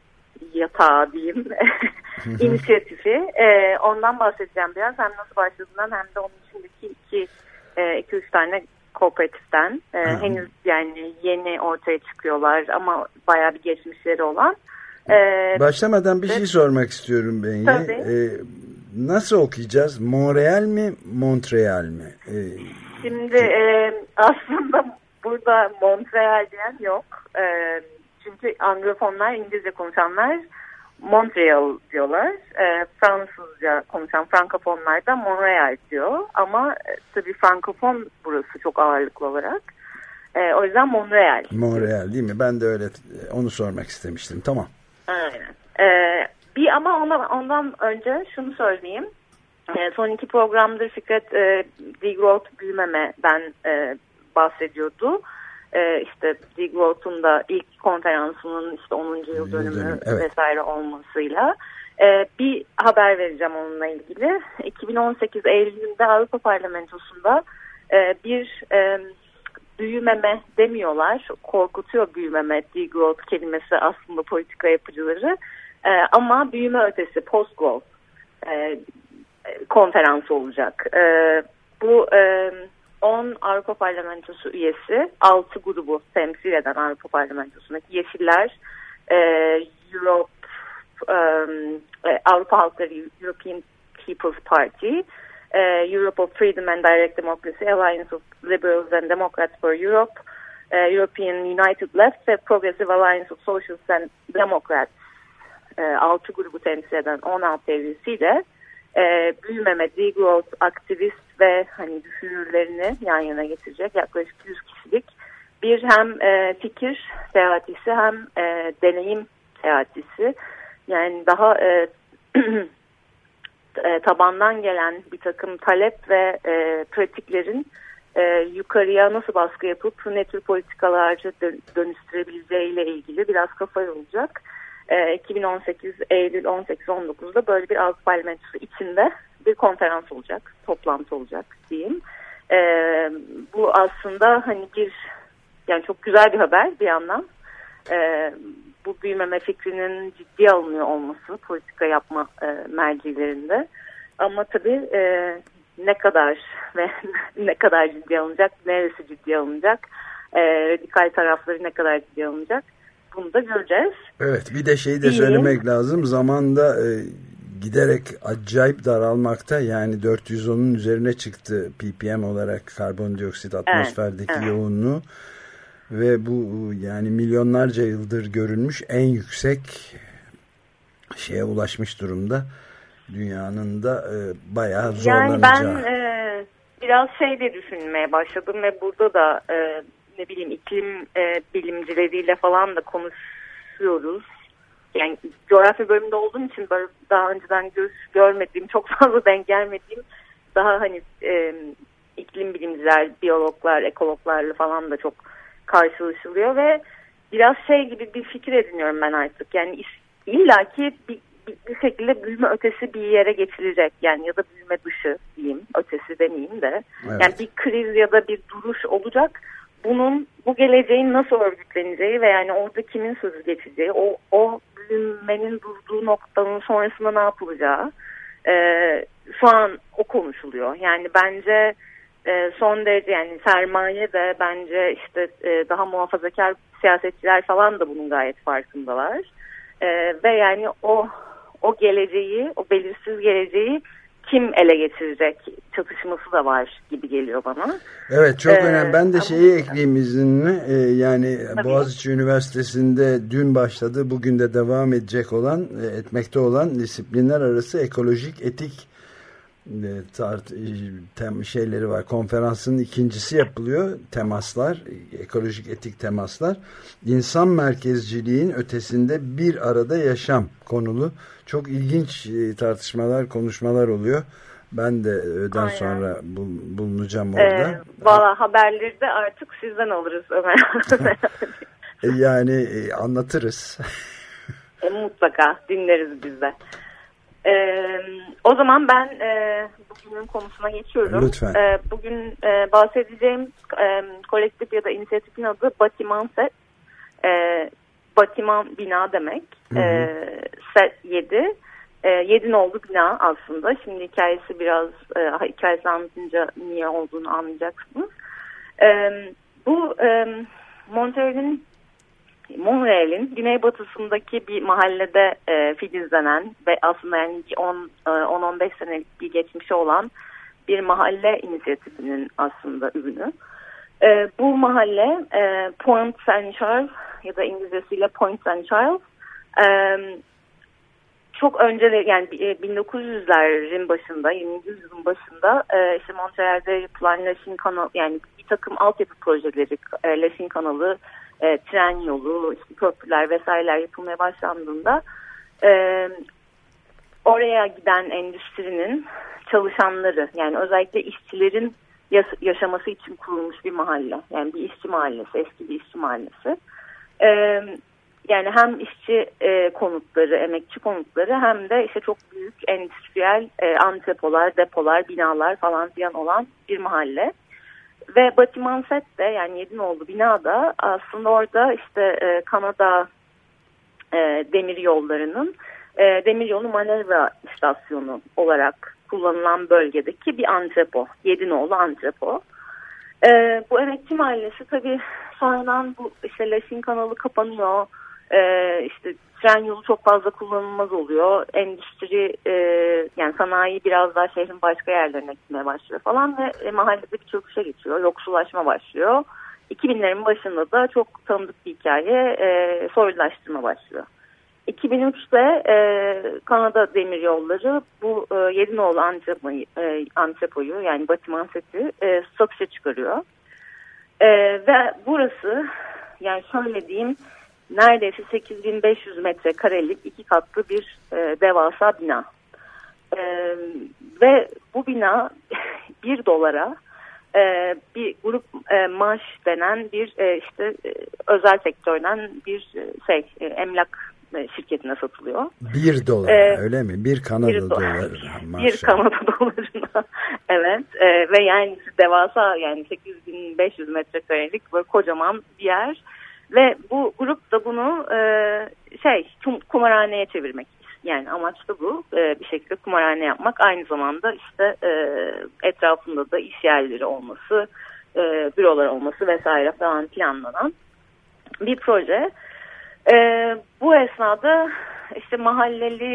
yatağı diyeyim inisiyatifi. E, ondan bahsedeceğim biraz. Hem nasıl başladığından hem de onun içindeki iki, e, iki üç tane kooperatiften. E, henüz yani yeni ortaya çıkıyorlar ama bayağı bir geçmişleri olan. Ee, Başlamadan bir şey sormak istiyorum ben yine. Ee, nasıl okuyacağız? Montreal mi, Montreal mi? Ee, Şimdi e, aslında burada Montreal diyen yok. E, çünkü Anglofonlar, İngilizce konuşanlar Montreal diyorlar. E, Fransızca konuşan Frankofonlar da Montreal diyor. Ama e, tabii Frankofon burası çok ağırlıklı olarak. E, o yüzden Montreal. Montreal değil mi? Ben de öyle onu sormak istemiştim. Tamam. Aynen. Ee, bir ama ona, ondan önce şunu söyleyeyim. Ee, son iki programdır Fikret e, degrowth büyümemeden e, bahsediyordu. E, işte degrowth'un da ilk konferansının işte onuncu yıl dönümü evet. vesaire olmasıyla e, bir haber vereceğim onunla ilgili. iki bin on sekiz Eylül'ünde Avrupa Parlamentosu'nda e, bir e, büyümeme demiyorlar. Korkutuyor büyümeme. Degrowth kelimesi aslında politika yapıcıları. Ee, ama büyüme ötesi post-growth e, konferansı olacak. E, bu e, on Avrupa Parlamentosu üyesi, altı grubu temsil eden Avrupa Parlamentosu'ndaki Yeşiller, e, Europe, e, Avrupa Halkları, European People's Party, Uh, Europe of Freedom and Direct Democracy, Alliance of Liberals and Democrats for Europe, uh, European United Left ve Progressive Alliance of Socialists and Democrats uh, altı grubu temsil eden on altı üyesiyle uh, büyümeme, degrowth, aktivist ve hani düşünürlerini yan yana getirecek yaklaşık yüz kişilik bir hem uh, fikir seyahatisi hem uh, deneyim seyahatisi. Yani daha uh, E, tabandan gelen bir takım talep ve e, pratiklerin e, yukarıya nasıl baskı yapıp ne tür politikalarca dön, dönüştürebileceğiyle ilgili biraz kafa yorulacak. E, iki bin on sekiz Eylül on sekiz on dokuzda böyle bir Avrupa Parlamentosu içinde bir konferans olacak, toplantı olacak diyeyim. E, bu aslında hani bir yani çok güzel bir haber bir yandan. E, bu büyümeme fikrinin ciddiye alınıyor olması politika yapma e, mercilerinde. Ama tabii e, ne kadar ve ne kadar ciddiye alınacak, neresi ciddiye alınacak, e, radikal tarafları ne kadar ciddiye alınacak bunu da göreceğiz. Evet, bir de şeyi de söylemek lazım. Zamanda e, giderek acayip daralmakta. Yani dört yüz onun üzerine çıktı P P M olarak karbondioksit atmosferdeki evet, evet. yoğunluğu. Ve bu yani milyonlarca yıldır görülmüş en yüksek şeye ulaşmış durumda. Dünyanın da e, bayağı zorlanacağı. Yani ben e, biraz şey de düşünmeye başladım ve burada da e, ne bileyim iklim e, bilimcileriyle falan da konuşuyoruz. Yani coğrafya bölümünde olduğum için böyle daha önceden göz görmediğim, çok fazla denk gelmediğim daha hani e, iklim bilimciler, biyologlar, ekologlarla falan da çok karşılaşılıyor ve biraz şey gibi bir fikir ediniyorum ben artık. Yani illaki bir, bir, bir şekilde büyüme ötesi bir yere geçilecek. Yani ya da büyüme dışı diyeyim, ötesi demeyeyim de. Evet. Yani bir kriz ya da bir duruş olacak. Bunun, bu geleceğin nasıl örgütleneceği ve yani orada kimin sözü geçeceği, o, o büyümenin durduğu noktanın sonrasında ne yapılacağı e, şu an o konuşuluyor. Yani bence e, son derece yani sermaye de bence işte e, daha muhafazakar siyasetçiler falan da bunun gayet farkındalar. E, ve yani o o geleceği, o belirsiz geleceği kim ele geçirecek çatışması da var gibi geliyor bana. Evet, çok ee, önemli. Ben de şeyi ekleyeyim izninle. Ee, yani tabii. Boğaziçi Üniversitesi'nde dün başladı, bugün de devam edecek olan, etmekte olan disiplinler arası ekolojik etik tart tem şeyleri var. Konferansın ikincisi yapılıyor. Temaslar, ekolojik etik temaslar. İnsan merkezciliğin ötesinde bir arada yaşam konulu. Çok ilginç tartışmalar, konuşmalar oluyor. Ben de öğleden Aynen. sonra bul, bulunacağım orada. Ee, Valla haberleri de artık sizden alırız Ömer. Yani e, anlatırız. e, mutlaka dinleriz biz de. Ee, o zaman ben e, bugünün konusuna geçiyorum. Lütfen. E, bugün e, bahsedeceğim e, kolektif ya da inisiyatifin adı Batiman Set. E, Batiman bina demek. Hı hı. E, set yedi. E, yedi nolu bina aslında. Şimdi hikayesi biraz e, hikayesi anlatınca niye olduğunu anlayacaksınız. E, bu e, Montreal'in Montreal'in güneybatısındaki bir mahallede e, filizlenen ve aslında yani on on beş senelik bir geçmişi olan bir mahalle inisiyatifinin aslında ürünü. E, bu mahalle e, Point Saint Charles ya da İngilizcesiyle Point Saint Charles e, çok önce yani bin dokuz yüzlerin başında, yirminci yüzyılın başında e, işte Montreal'de yapılan Lachine Kanalı, yani bir takım altyapı projeleri, e, Lachine Kanalı, E, tren yolu, işte köprüler vesaireler yapılmaya başlandığında e, oraya giden endüstrinin çalışanları, yani özellikle işçilerin yas- yaşaması için kurulmuş bir mahalle. Yani bir işçi mahallesi, eski bir işçi mahallesi. E, yani hem işçi e, konutları, emekçi konutları hem de işte çok büyük endüstriyel e, antrepolar, depolar, binalar falan filan olan bir mahalle. Ve Batiman Set de yani yedi nolu binada aslında orada işte e, Kanada e, demir yollarının e, demir yolu manevra istasyonu olarak kullanılan bölgedeki bir antrepo. yedi nolu antrepo. E, bu emekçi mahallesi tabii sonradan bu işte Lachine Kanalı kapanıyor. E, işte tren yolu çok fazla kullanılmaz oluyor. Endüstri e, yani sanayi biraz daha şehrin başka yerlerine gitmeye başlıyor falan ve e, mahallede bir çöküşe geçiyor. Yoksullaşma başlıyor. iki binlerin başında da çok tanıdık bir hikaye, e, soylulaştırma başlıyor. iki bin üçte e, Kanada Demiryolları bu e, yedi nolu antrepoyu, e, antrepoyu yani Batiman Set'i e, satışa çıkarıyor. E, ve burası yani şöyle diyeyim, neredeyse sekiz bin beş yüz metrekarelik iki katlı bir e, devasa bina. E, ve bu bina bir dolara e, bir grup e, maaş denen bir e, işte e, özel sektörden bir e, şey e, emlak e, şirketine satılıyor. Bir dolar ee, öyle mi? Bir Kanada bir doları. Bir Kanada dolarına. Evet. E, ve yani devasa yani sekiz bin beş yüz metrekarelik böyle kocaman bir yer. Ve bu grup da bunu e, şey kumarhaneye çevirmek. Yani amaç da bu. E, bir şekilde kumarhane yapmak. Aynı zamanda işte e, etrafında da iş yerleri olması, e, bürolar olması vesaire falan planlanan bir proje. E, bu esnada işte mahalleli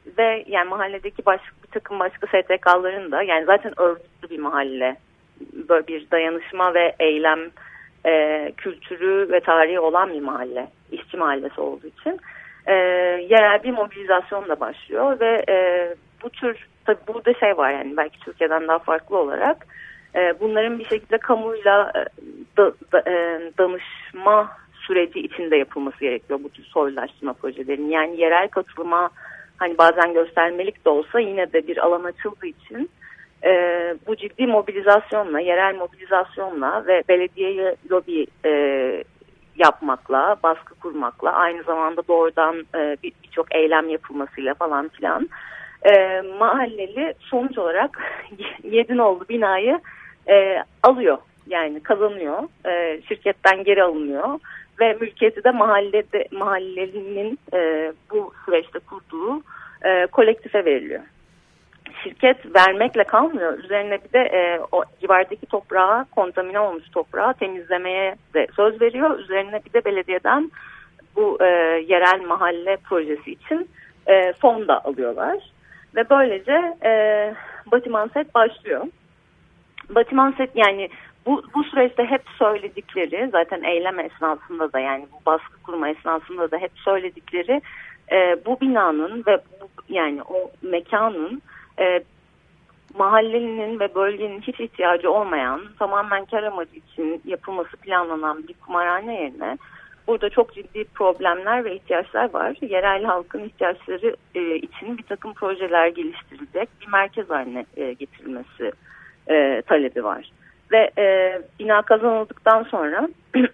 ve yani mahalledeki baş, bir takım başka S T K'ların da, yani zaten örgütlü bir mahalle, böyle bir dayanışma ve eylem e, kültürü ve tarihi olan bir mahalle, işçi mahallesi olduğu için e, yerel bir mobilizasyon da başlıyor ve e, bu tür, tabii burada şey var, yani belki Türkiye'den daha farklı olarak e, bunların bir şekilde kamuyla e, da, da, e, danışma süreci içinde yapılması gerekiyor bu tür soylulaştırma projelerinin. Yani yerel katılıma hani bazen göstermelik de olsa yine de bir alan açıldığı için e, bu ciddi mobilizasyonla, yerel mobilizasyonla ve belediyeye lobi e, yapmakla, baskı kurmakla, aynı zamanda doğrudan e, birçok eylem yapılmasıyla falan filan e, mahalleli sonuç olarak yedi nolu binayı e, alıyor. Yani kazanıyor, e, şirketten geri alınıyor ve mülkiyeti de mahallede, mahallelinin e, bu süreçte kurduğu e, kolektife veriliyor. Şirket vermekle kalmıyor. Üzerine bir de e, o civardaki toprağı, kontamine olmuş toprağı temizlemeye de söz veriyor. Üzerine bir de belediyeden bu e, yerel mahalle projesi için e, fon da alıyorlar. Ve böylece e, Batiman Set başlıyor. Batiman Set, yani bu, bu süreçte hep söyledikleri, zaten eylem esnasında da, yani bu baskı kurma esnasında da hep söyledikleri e, bu binanın ve bu, yani o mekanın e, mahallenin ve bölgenin hiç ihtiyacı olmayan, tamamen kar amacı için yapılması planlanan bir kumarhane yerine burada çok ciddi problemler ve ihtiyaçlar var. Yerel halkın ihtiyaçları e, için bir takım projeler geliştirilecek bir merkez haline e, getirilmesi e, talebi var. Ve e, bina kazanıldıktan sonra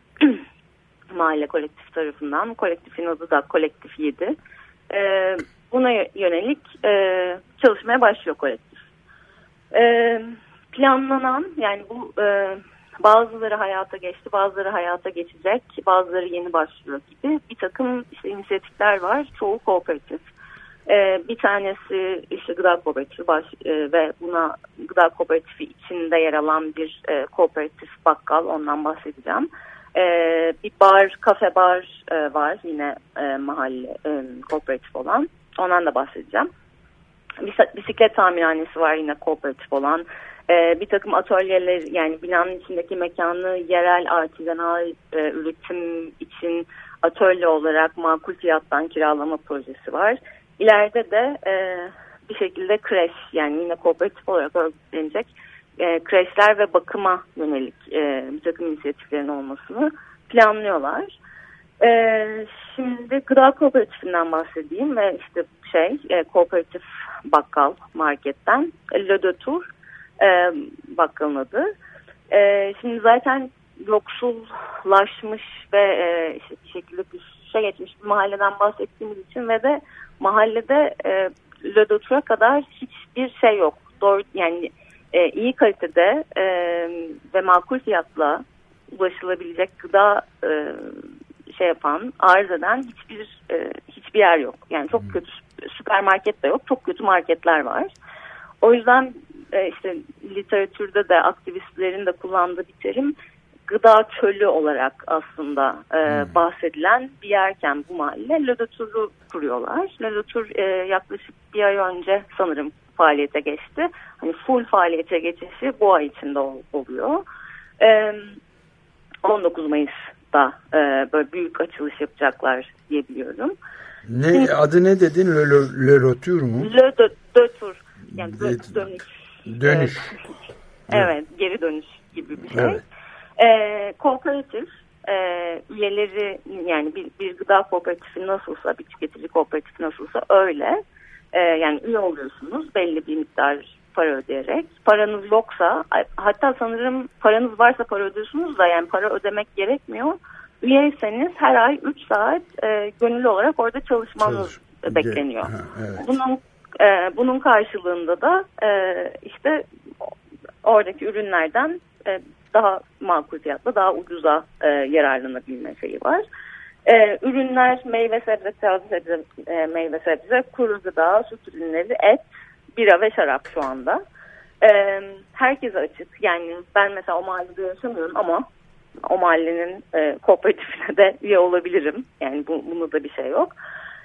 mahalle kolektif tarafından, kolektifin adı da Kolektif yedi, e, buna yönelik e, çalışmaya başlıyor kolektif. E, planlanan, yani bu e, bazıları hayata geçti, bazıları hayata geçecek, bazıları yeni başlıyor gibi bir takım işte inisiyatifler var. Çoğu kooperatif. Ee, bir tanesi işte gıda kooperatifi baş, e, ve buna gıda kooperatifi içinde yer alan bir e, kooperatif bakkal, ondan bahsedeceğim. Ee, bir bar, kafe bar e, var yine e, mahalle e, kooperatif olan, ondan da bahsedeceğim. Bir bisiklet tamirhanesi var yine kooperatif olan. Ee, bir takım atölyeler, yani binanın içindeki mekanı yerel artizanal e, üretim için atölye olarak makul fiyattan kiralama projesi var. İleride de e, bir şekilde kreş, yani yine kooperatif olarak örgütlenecek e, kreşler ve bakıma yönelik e, bir takım inisiyatiflerin olmasını planlıyorlar. E, şimdi gıda kooperatifinden bahsedeyim ve işte şey e, kooperatif bakkal marketten Le Deux Tours e, bakkalın adı. E, şimdi zaten yoksullaşmış ve e, işte bir şekilde bir şey geçmiş bir mahalleden bahsettiğimiz için ve de mahallede e, Le Deux Tours'a kadar hiçbir şey yok. Doğru, yani e, iyi kalitede e, ve makul fiyatla ulaşılabilecek gıda e, şey yapan, arz eden hiçbir e, hiçbir yer yok. Yani çok kötü süpermarket de yok, çok kötü marketler var. O yüzden e, işte literatürde de aktivistlerin de kullandığı bir terim gıda çölü olarak aslında e, hmm. bahsedilen bir yerken bu mahalle Le Deux Tours'u kuruyorlar. Le Deux Tours e, yaklaşık bir ay önce sanırım faaliyete geçti. Hani full faaliyete geçişi bu ay içinde ol, oluyor. E, on dokuz Mayıs'ta e, böyle büyük açılış yapacaklar diye biliyorum. Ne Şimdi, adı ne dedin? Le, le, le Retour mu? Le Deux Tours. Yani dö, dönüş. Dönüş. Evet, geri dönüş gibi bir şey. Evet. E, kooperatif e, üyeleri, yani bir, bir gıda kooperatifi nasılsa, bir tüketici kooperatifi nasılsa öyle. E, yani üye oluyorsunuz belli bir miktar para ödeyerek. Paranız yoksa, hatta sanırım paranız varsa para ödüyorsunuz da, yani para ödemek gerekmiyor. Üyeyseniz her ay üç saat e, gönüllü olarak orada çalışmanız Çalış. bekleniyor. Ha, evet. Bunun e, bunun karşılığında da e, işte oradaki ürünlerden e, daha makul fiyatla, daha ucuza e, yararlanabilme şeyi var. E, ürünler meyve sebze, taze sebze, e, meyve sebze, kuru gıda, süt ürünleri, et, bira ve şarap şu anda. E, herkese açık. Yani ben mesela o mahallede yaşamıyorum ama o mahallenin e, kooperatifine de üye olabilirim. Yani bu, bunda da bir şey yok.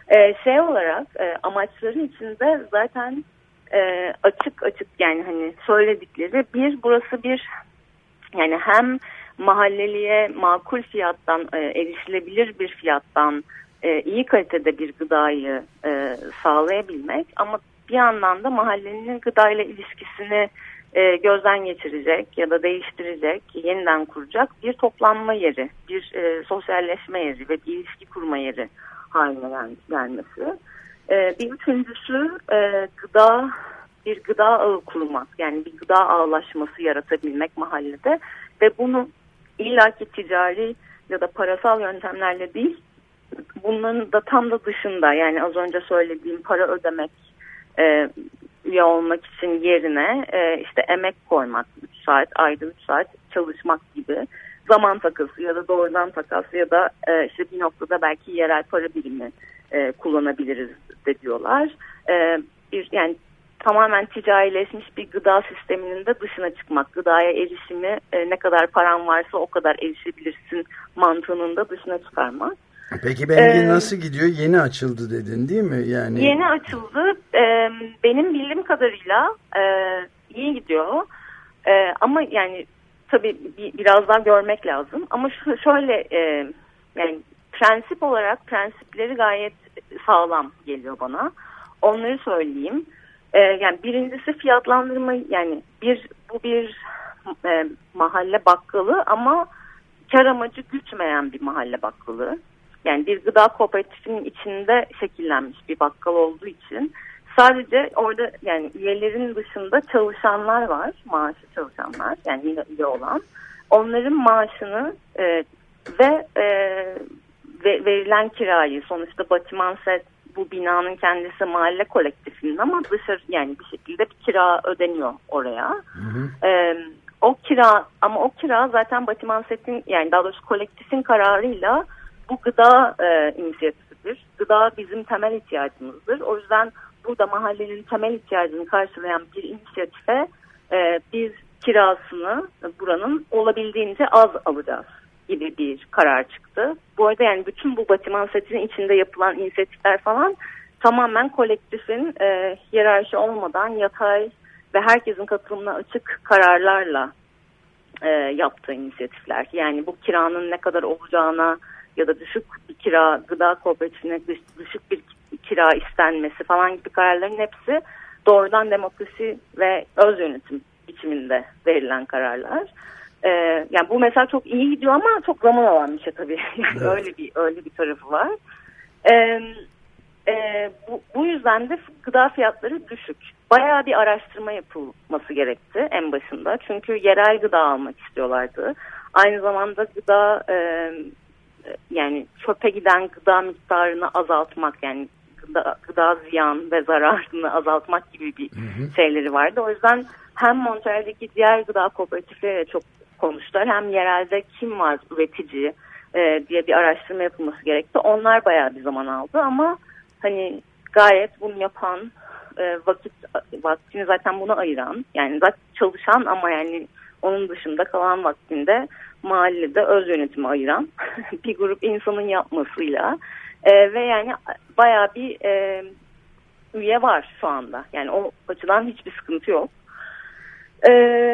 E, şey olarak e, amaçların içinde zaten e, açık açık yani hani söyledikleri bir burası bir yani hem mahalleliye makul fiyattan e, erişilebilir bir fiyattan e, iyi kalitede bir gıdayı e, sağlayabilmek ama bir yandan da mahallenin gıdayla ilişkisini e, gözden geçirecek ya da değiştirecek, yeniden kuracak bir toplanma yeri, bir e, sosyalleşme yeri ve bir ilişki kurma yeri haline gel gelmesi. E, bir üçüncüsü e, gıda, bir gıda ağı kurmak, yani bir gıda ağlaşması yaratabilmek mahallede ve bunu illaki ticari ya da parasal yöntemlerle değil, bunların da tam da dışında, yani az önce söylediğim para ödemek, e, üye olmak için yerine e, işte emek koymak, üç saat, ayda üç saat çalışmak gibi zaman takası ya da doğrudan takas ya da e, işte bir noktada belki yerel para birimi e, kullanabiliriz de diyorlar. E, bir yani tamamen ticarileşmiş bir gıda sisteminin de dışına çıkmak, gıdaya erişimi e, ne kadar paran varsa o kadar erişebilirsin mantığının da dışına çıkarmak. Peki Bengi ee, nasıl gidiyor? Yeni açıldı dedin değil mi? Yani yeni açıldı. Ee, benim bildiğim kadarıyla e, iyi gidiyor. E, ama yani tabii bir, biraz daha görmek lazım. Ama şu, şöyle e, yani prensip olarak prensipleri gayet sağlam geliyor bana. Onları söyleyeyim. E, yani birincisi fiyatlandırma, yani bir bu bir e, mahalle bakkalı ama kar amacı gütmeyen bir mahalle bakkalı. Yani bir gıda kooperatifinin içinde şekillenmiş bir bakkal olduğu için sadece orada yani üyelerin dışında çalışanlar var, maaşı çalışanlar, yani yine üye olan. Onların maaşını e, ve, e, ve verilen kirayı, sonuçta Batiman Set bu binanın kendisi mahalle kolektifinin ama dışarı yani bir şekilde bir kira ödeniyor oraya. Hı hı. E, o kira ama o kira zaten Batiman Set'in, yani daha doğrusu kolektifin kararıyla bu gıda e, inisiyatifidir. Gıda bizim temel ihtiyacımızdır. O yüzden burada mahallenin temel ihtiyacını karşılayan bir inisiyatife e, biz kirasını buranın olabildiğince az alacağız gibi bir karar çıktı. Bu arada yani bütün bu Batiman Seti'nin içinde yapılan inisiyatifler falan tamamen kolektifin e, hiyerarşi olmadan yatay ve herkesin katılımına açık kararlarla e, yaptığı inisiyatifler. Yani bu kiranın ne kadar olacağına ya da düşük bir kira, gıda kooperatifine düşük bir kira istenmesi falan gibi kararların hepsi doğrudan demokrasi ve öz yönetim biçiminde verilen kararlar. Ee, yani bu mesela çok iyi gidiyor ama çok zaman alan bir şey tabii. Yani evet. öyle bir öyle bir tarafı var. Ee, e, bu, bu yüzden de gıda fiyatları düşük. Bayağı bir araştırma yapılması gerekti en başında. Çünkü yerel gıda almak istiyorlardı. Aynı zamanda gıda e, yani çöpe giden gıda miktarını azaltmak, yani gıda, gıda ziyan ve zararını azaltmak gibi bir hı hı. şeyleri vardı. O yüzden hem Montreal'deki diğer gıda kooperatifleriyle çok konuştular, hem yerelde kim var üretici e, diye bir araştırma yapılması gerekti. Onlar bayağı bir zaman aldı ama hani gayet bunu yapan, e, vakit vaktini zaten buna ayıran, yani zaten çalışan ama yani onun dışında kalan vaktinde mahallede öz yönetimi ayıran bir grup insanın yapmasıyla e, ve yani bayağı bir e, üye var şu anda. Yani o açıdan hiçbir sıkıntı yok. E,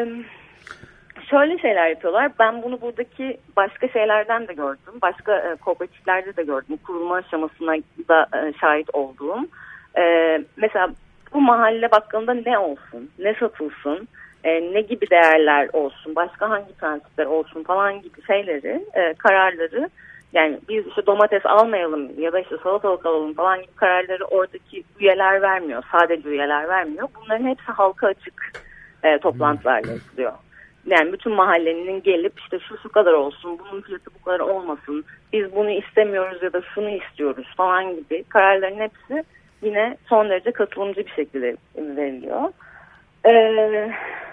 şöyle şeyler yapıyorlar. Ben bunu buradaki başka şeylerden de gördüm. Başka e, kooperatiflerde de gördüm. Kurulma aşamasına da e, şahit olduğum. E, mesela bu mahalle bakkalında ne olsun, ne satılsın, E, ne gibi değerler olsun, başka hangi prensipler olsun falan gibi şeyleri, e, kararları, yani biz işte domates almayalım ya da işte salatalık alalım falan gibi kararları oradaki üyeler vermiyor. Sadece üyeler vermiyor. Bunların hepsi halka açık e, toplantılarla yapılıyor. Yani bütün mahallenin gelip işte şu şu kadar olsun, bunun fiyatı bu kadar olmasın, biz bunu istemiyoruz ya da şunu istiyoruz falan gibi kararların hepsi yine son derece katılımcı bir şekilde veriliyor. Eee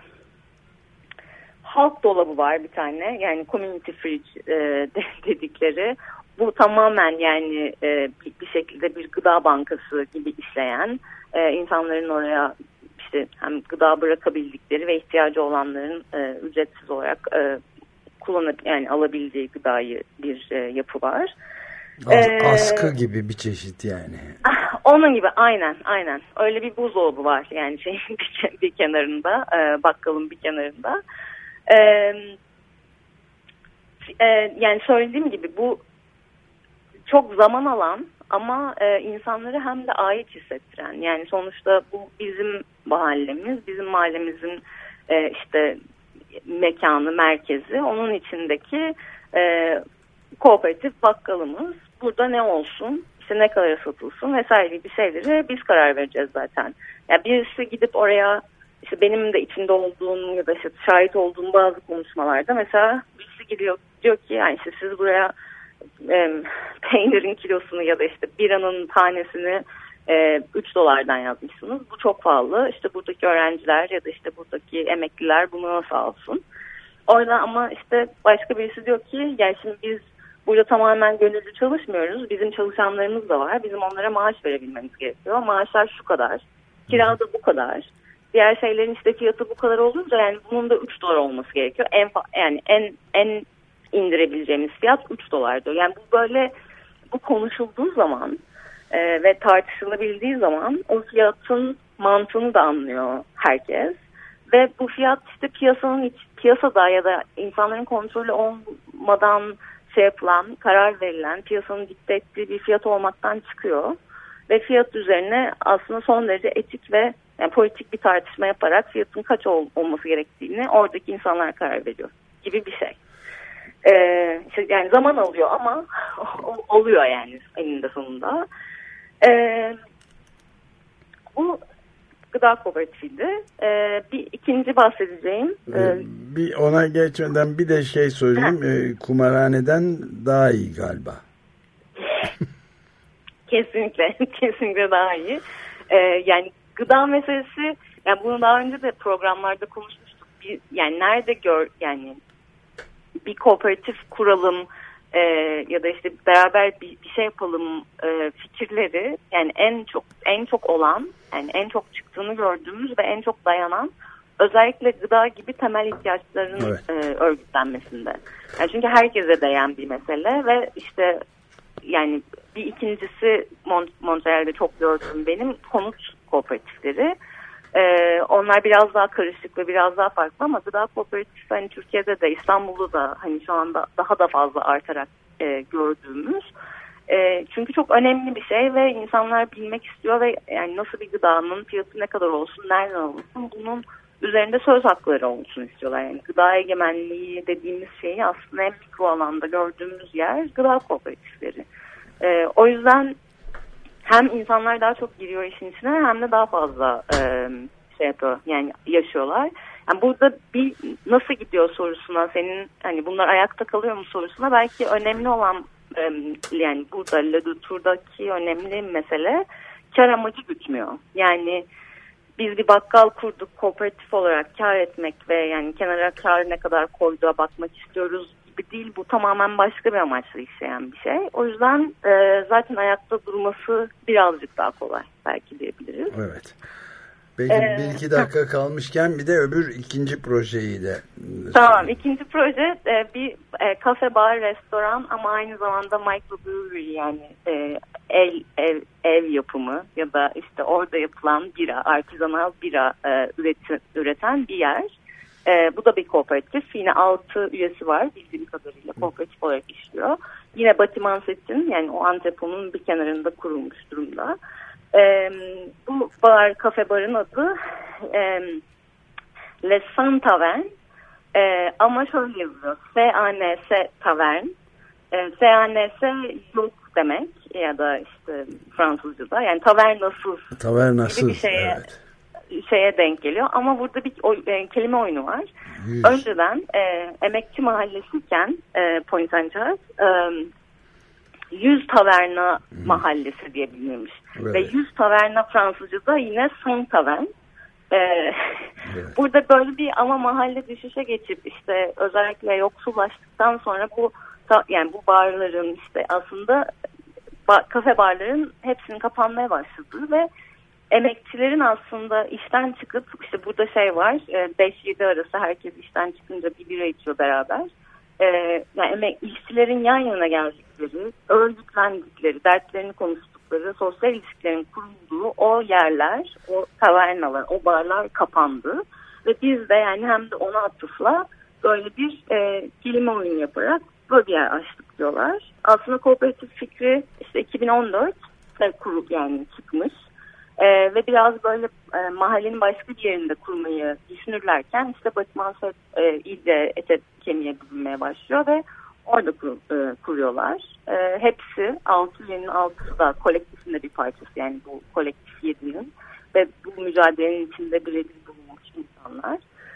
Halk dolabı var bir tane, yani community fridge e, dedikleri. Bu tamamen yani e, bir, bir şekilde bir gıda bankası gibi işleyen, e, insanların oraya işte hem gıda bırakabildikleri ve ihtiyacı olanların e, ücretsiz olarak e, kullanıp yani alabildiği gıdayı bir e, yapı var. As, Ee, askı gibi bir çeşit yani. Onun gibi aynen aynen. Öyle bir buzdolabı var yani şeyin bir, bir kenarında, e, bakkalın bir kenarında. E, e, yani söylediğim gibi bu çok zaman alan ama e, insanları hem de ait hissettiren. Yani sonuçta bu bizim mahallemiz, bizim mahallemizin e, işte mekanı, merkezi, onun içindeki e, kooperatif bakkalımız. Burada ne olsun, işte ne kadar satılsın vesaire bir şeyleri biz karar vereceğiz zaten. Yani birisi gidip oraya, işte benim de içinde olduğum ya da işte şahit olduğum bazı konuşmalarda mesela birisi gidiyor diyor ki yani işte siz buraya e, peynirin kilosunu ya da işte biranın tanesini e, üç dolardan yazmışsınız. Bu çok pahalı. İşte buradaki öğrenciler ya da işte buradaki emekliler bunu nasıl alsın? Orada ama işte başka birisi diyor ki yani şimdi biz burada tamamen gönüllü çalışmıyoruz. Bizim çalışanlarımız da var. Bizim onlara maaş verebilmemiz gerekiyor. Maaşlar şu kadar. Kira da bu kadar. Diğer şeylerin işte fiyatı bu kadar olunca yani bunun da üç dolar olması gerekiyor. En yani en en indirebileceğimiz fiyat üç dolardır. Yani bu böyle bu konuşulduğu zaman e, ve tartışılabildiği zaman o fiyatın mantığını da anlıyor herkes. Ve bu fiyat işte piyasanın iç, piyasada ya da insanların kontrolü olmadan şey yapılan, karar verilen, piyasanın dikte ettiği bir fiyat olmaktan çıkıyor. Ve fiyat üzerine aslında son derece etik ve yani politik bir tartışma yaparak fiyatın kaç ol, olması gerektiğini oradaki insanlar karar veriyor gibi bir şey. Ee, işte yani zaman alıyor ama oluyor yani eninde sonunda. Ee, bu gıda kooperatifiydi. Ee, bir ikinci bahsedeceğim. Ee, bir ona geçmeden bir de şey söyleyeyim. e, kumarhaneden daha iyi galiba. Kesinlikle, kesinlikle daha iyi. Ee, yani gıda meselesi, yani bunu daha önce de programlarda konuşmuştuk. Bir, yani nerede gör, yani bir kooperatif kuralım e, ya da işte beraber bir, bir şey yapalım e, fikirleri, yani en çok en çok olan, yani en çok çıktığını gördüğümüz ve en çok dayanan özellikle gıda gibi temel ihtiyaçların evet. e, örgütlenmesinde. Yani çünkü herkese değen bir mesele ve işte yani bir ikincisi Mont Montreal'de çok gördüğüm benim konut kooperatifleri. Ee, onlar biraz daha karışık ve biraz daha farklı ama gıda kooperatifi hani Türkiye'de de İstanbul'da da hani şu anda daha da fazla artarak e, gördüğümüz. E, çünkü çok önemli bir şey ve insanlar bilmek istiyor ve yani nasıl bir gıdanın fiyatı ne kadar olsun, nereden olsun, bunun üzerinde söz hakları olsun istiyorlar. Yani gıda egemenliği dediğimiz şeyi aslında en mikro alanda gördüğümüz yer gıda kooperatifleri. E, o yüzden hem insanlar daha çok giriyor işin içine hem de daha fazla e, şey yapıyor, yani yaşıyorlar. Yani burada bir nasıl gidiyor sorusuna, senin hani bunlar ayakta kalıyor mu sorusuna belki önemli olan e, yani burada Le Dutour'daki önemli mesele kar amacı gütmüyor. Yani biz bir bakkal kurduk, kooperatif olarak kar etmek ve yani kenara kar ne kadar koyduğuna bakmak istiyoruz gibi değil. Bu tamamen başka bir amaçla işleyen bir şey. O yüzden e, zaten ayakta durması birazcık daha kolay belki diyebiliriz. Evet. Peki ee, bir iki dakika kalmışken bir de öbür ikinci projeyi de. Tamam, ikinci proje e, bir e, kafe, bar, restoran ama aynı zamanda microbrewery, yani e, el, ev, ev yapımı ya da işte orada yapılan bira, artizanal bira e, üreti, üreten bir yer. E, bu da bir kooperatif. Yine altı üyesi var bildiğim kadarıyla, kooperatif olarak işliyor. Yine Batiman Set'in, yani o Antep'in bir kenarında kurulmuş durumda. E, bu bar, kafe barın adı e, Le Saint Tavern. E, ama şöyle yazıyor: S A N S Tavern. E, S A N S yok demek ya da işte Fransızca'da, yani tavernasız, tavernasız bir şeye, evet. şeye denk geliyor. Ama burada bir o, e, kelime oyunu var. Yüz. Önceden e, Emekçi Mahallesi'yken e, Point Saint Charles e, Yüz Taverna hmm. Mahallesi diye bilinmiş. Evet. Ve Yüz Taverna Fransızca'da yine Saint Tavern. Ee, evet. Burada böyle bir ama mahalle düşüşe geçip işte özellikle yoksullaştıktan sonra bu yani bu barların işte aslında ba, kafe barların hepsinin kapanmaya başladığı ve emekçilerin aslında işten çıkıp işte burada şey var, beş yedi arası herkes işten çıkınca bir bira içiyor beraber. e, yani emek işçilerin yan yana geldikleri, örgütlendikleri, dertlerini konuştukları, sosyal ilişkilerin kurulduğu o yerler, o tavernalar, o barlar kapandı. Ve biz de yani hem de ona atıfla böyle bir e, kelime oyunu yaparak böyle bir yer açtık diyorlar. Aslında kooperatif fikri işte iki bin on dörtte kurup yani çıkmış. Ee, ve biraz böyle e, mahallenin başka bir yerinde kurmayı düşünürlerken işte Batmanset e, iyice ete kemiğe bürünmeye başlıyor ve orada kur, e, kuruyorlar. E, hepsi altı üyenin altısı da kolektifin de bir parçası, yani bu kolektif yedinin ve bu mücadelenin içinde birebir bulunmuş insanlar.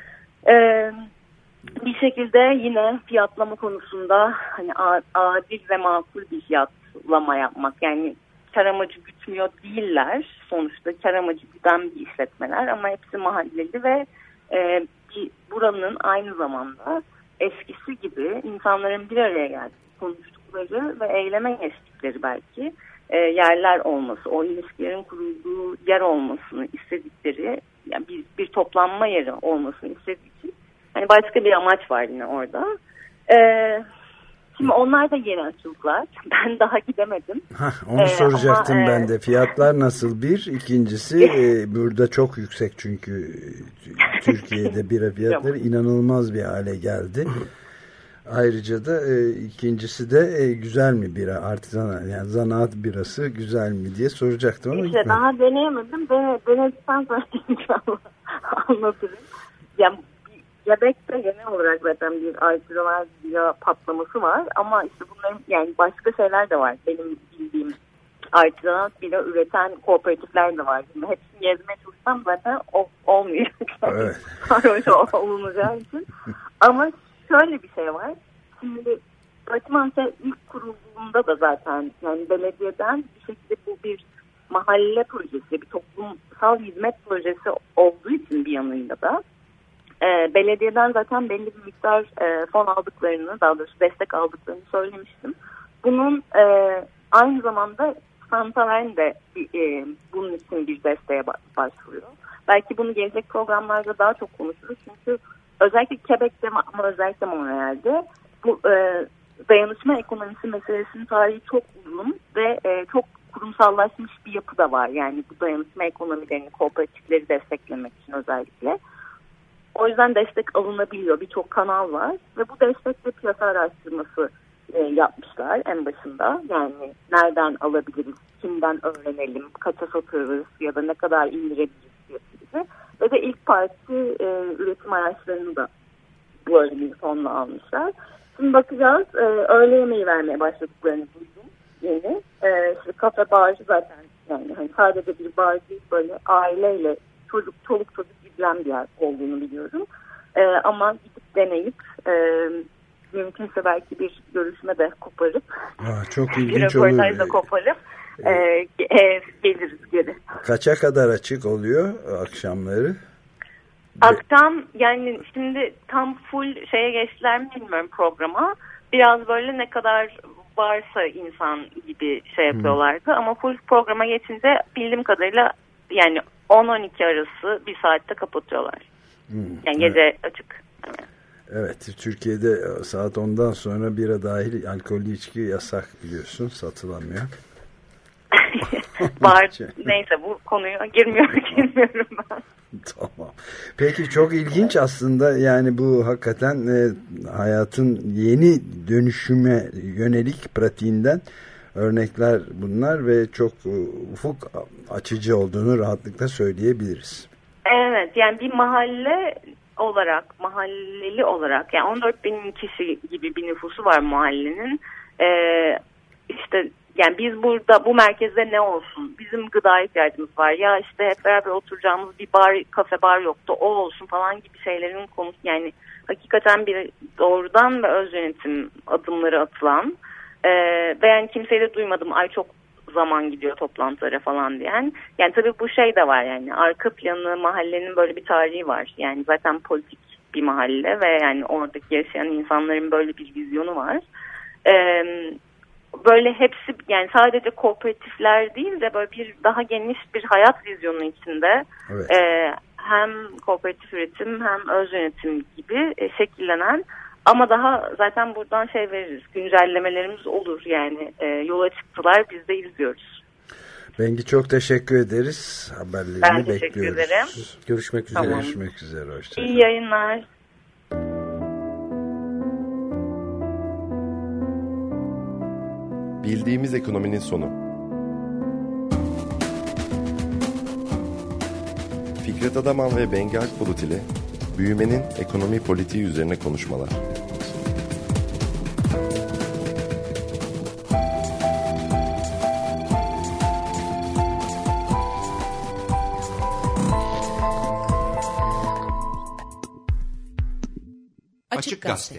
E, bir şekilde yine fiyatlama konusunda hani adil ve makul bir fiyatlama yapmak, yani kar amacı gütmüyor değiller. Sonuçta kar amacı güden bir işletmeler ama hepsi mahalleli ve e, bir, buranın aynı zamanda eskisi gibi insanların bir araya geldiği, konuştukları ve eyleme geçtikleri belki e, yerler olması, o ilişkilerin kurulduğu yer olmasını istedikleri, yani bir, bir toplanma yeri olmasını istediği için hani başka bir amaç var yine orada. Evet. Şimdi onlar da yeni açıldılar. Ben daha gidemedim. Hah, onu ee, soracaktım ama, ben e... de. Fiyatlar nasıl bir? İkincisi e, burada çok yüksek çünkü Türkiye'de bira fiyatları inanılmaz bir hale geldi. Ayrıca da e, ikincisi de e, güzel mi bira? Artizan, yani zanaat birası güzel mi diye soracaktım ama İşte gitmedim. daha deneyemedim. Dene, denedikten sonra inşallah anlatırım. Yani Göbek'te genel olarak zaten bir artizanal bira patlaması var ama işte bunların yani başka şeyler de var. Benim bildiğim artizanal bira üreten kooperatifler de var. Şimdi hepsini gezmeye çalışsam zaten o, olmuyor. Evet. Sarhoş olunacağı için. Ama şöyle bir şey var. Şimdi Batmanset ilk kurulduğunda da zaten yani belediyeden bir şekilde bu bir mahalle projesi, bir toplumsal hizmet projesi olduğu için bir yanıyla da E, belediyeden zaten belli bir miktar e, fon aldıklarını, daha doğrusu destek aldıklarını söylemiştim. Bunun e, aynı zamanda Santaven de e, bunun için bir desteğe başvuruyor. Belki bunu gelecek programlarda daha çok konuşuruz. Çünkü özellikle Quebec'te ama özellikle Montreal'de bu e, dayanışma ekonomisi meselesinin tarihi çok uzun ve e, çok kurumsallaşmış bir yapı da var. Yani bu dayanışma ekonomilerini, kooperatifleri desteklemek için özellikle. O yüzden destek alınabiliyor. Birçok kanal var ve bu destekle piyasa araştırması e, yapmışlar en başında. Yani nereden alabiliriz, kimden öğrenelim, kaça satarız ya da ne kadar indirebiliriz gibi. Ve de ilk parti e, üretim araçlarını da böyle bir fonla almışlar. Şimdi bakacağız. E, öğle yemeği vermeye başladıklarını duydum yeni. E, işte kafe bar zaten yani hani sadece bir bar değil, böyle aileyle çocuk çoluk çocuk gidilen bir yer olduğunu biliyorum. Ee, ama gidip deneyip e, mümkünse belki bir görüşme de koparıp Aa, çok ilginç bir röportaj da olur. koparıp e, e, geliriz geri. Kaça kadar açık oluyor akşamları? Akşam yani şimdi tam full şeye geçtiler mi bilmiyorum programa. Biraz böyle ne kadar varsa insan gibi şey yapıyorlardı. Hmm. Ama full programa geçince bildiğim kadarıyla yani on on iki arası bir saatte kapatıyorlar. Hmm, yani gece evet. Açık. Evet. Evet, Türkiye'de saat ondan sonra bira dahil alkollü içki yasak biliyorsun, satılamıyor. Var. Neyse bu konuya girmiyor, girmiyorum ben. Tamam. Peki çok ilginç aslında, yani bu hakikaten e, hayatın yeni dönüşüme yönelik pratiğinden örnekler bunlar ve çok ufuk açıcı olduğunu rahatlıkla söyleyebiliriz. Evet, yani bir mahalle olarak, mahalleli olarak, yani on dört bin kişi gibi bir nüfusu var mahallenin. Ee, işte yani biz burada bu merkezde ne olsun? Bizim gıda ihtiyacımız var. Ya işte hep beraber oturacağımız bir bar, kafe bar yoktu. O olsun falan gibi şeylerin konusu. Yani hakikaten bir doğrudan ve öz yönetim adımları atılan ee, ve yani kimseyi de duymadım. Ay çok zaman gidiyor toplantılara falan diyen. Yani tabii bu şey de var, yani arka planı mahallenin böyle bir tarihi var. Yani zaten politik bir mahalle ve yani oradaki yaşayan insanların böyle bir vizyonu var. Ee, böyle hepsi yani sadece kooperatifler değil de böyle bir daha geniş bir hayat vizyonu içinde evet. e, hem kooperatif üretim hem öz yönetim gibi e, şekillenen Ama daha zaten buradan şey veririz, güncellemelerimiz olur yani e, yola çıktılar, biz de izliyoruz. Bengi çok teşekkür ederiz. Haberlerini ben bekliyoruz. teşekkür ederim. Görüşmek üzere. Tamam. Görüşmek üzere. Hoşçakalın. İyi yayınlar. Bildiğimiz ekonominin sonu. Fikret Adaman ve Bengi Akbulut ile büyümenin ekonomi politiği üzerine konuşmalar. Açık Gazete.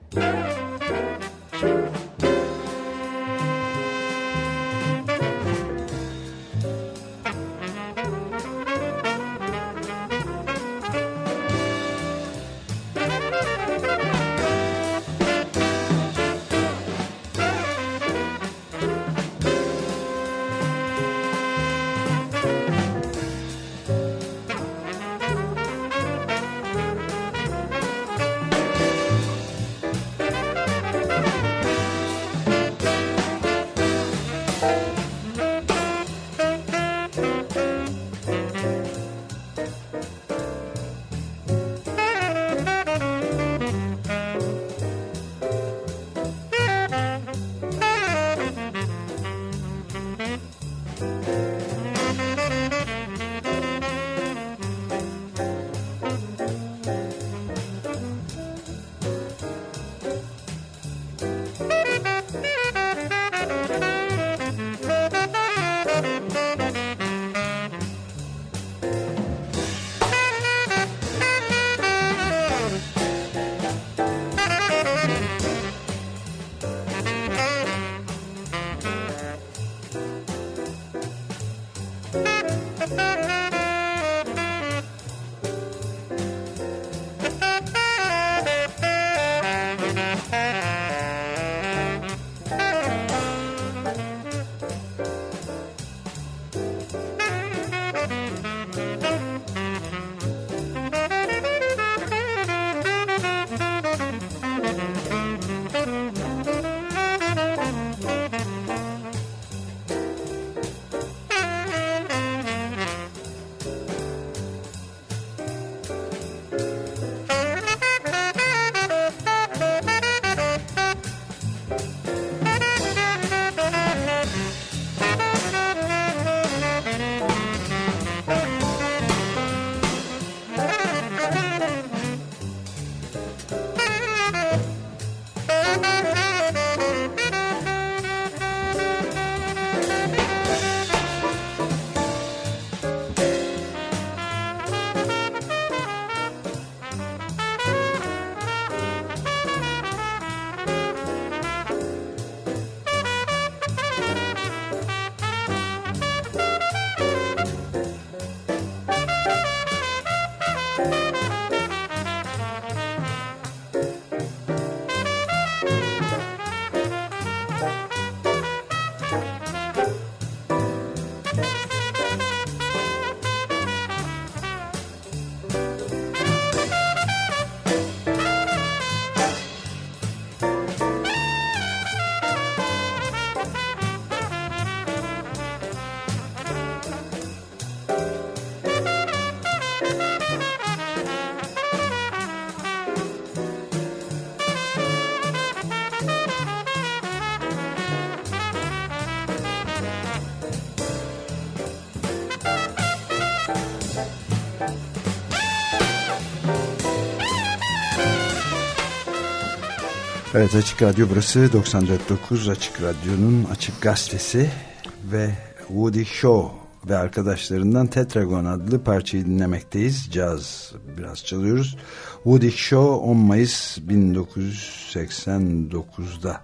Evet, Açık Radyo burası, doksan dört nokta dokuz Açık Radyo'nun Açık Gazetesi ve Woody Shaw ve arkadaşlarından Tetragon adlı parçayı dinlemekteyiz. Caz biraz çalıyoruz. Woody Shaw on Mayıs bin dokuz yüz seksen dokuzda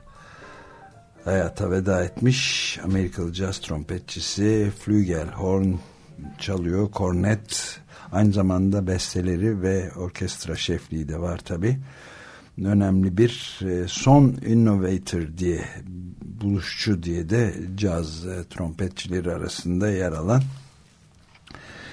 hayata veda etmiş. Amerikalı caz trompetçisi, flügelhorn çalıyor, kornet, aynı zamanda besteleri ve orkestra şefliği de var tabii. Önemli bir son innovator diye, buluşçu diye de caz trompetçileri arasında yer alan,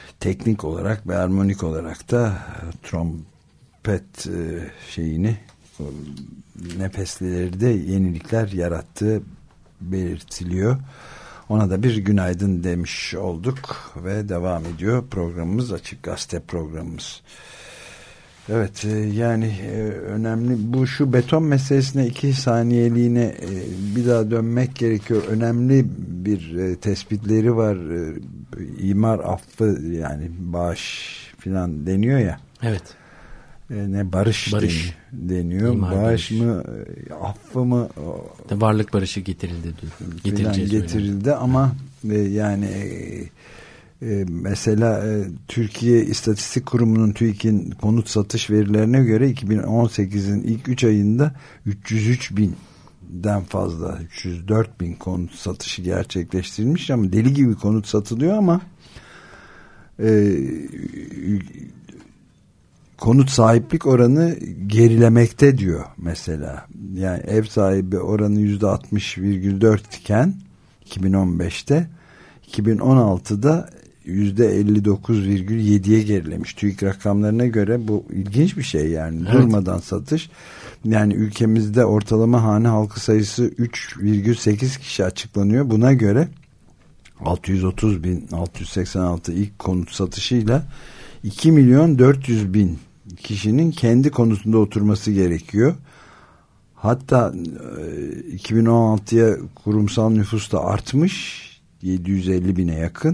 teknik olarak ve armonik olarak da trompet şeyini, nefeslileri de yenilikler yarattığı belirtiliyor. Ona da bir günaydın demiş olduk ve devam ediyor programımız, Açık Gazete programımız. Evet, yani önemli bu şu beton meselesine iki saniyeliğine bir daha dönmek gerekiyor. Önemli bir tespitleri var. İmar affı, yani bağış filan deniyor ya. Evet. Ne barış, barış. deniyor. İmar bağış barış. mı, affı mı? De varlık barışı getirildi. Getirildi ama yani e, mesela e, Türkiye İstatistik Kurumu'nun TÜİK'in konut satış verilerine göre iki bin on sekizin ilk üç ayında üç yüz üç binden fazla, üç yüz dört bin konut satışı gerçekleştirilmiş ama deli gibi konut satılıyor ama e, konut sahiplik oranı gerilemekte diyor mesela. Yani ev sahibi oranı yüzde altmış virgül dört iken iki bin on beşte, iki bin on altıda yüzde elli dokuz virgül yediye gerilemiş. TÜİK rakamlarına göre bu ilginç bir şey yani. Evet. Durmadan satış. Yani ülkemizde ortalama hane halkı sayısı üç virgül sekiz kişi açıklanıyor. Buna göre altı yüz otuz bin altı yüz seksen altı ilk konut satışıyla iki milyon dört yüz bin kişinin kendi konutunda oturması gerekiyor. Hatta iki bin on altıya kurumsal nüfus da artmış, yedi yüz elli bine yakın.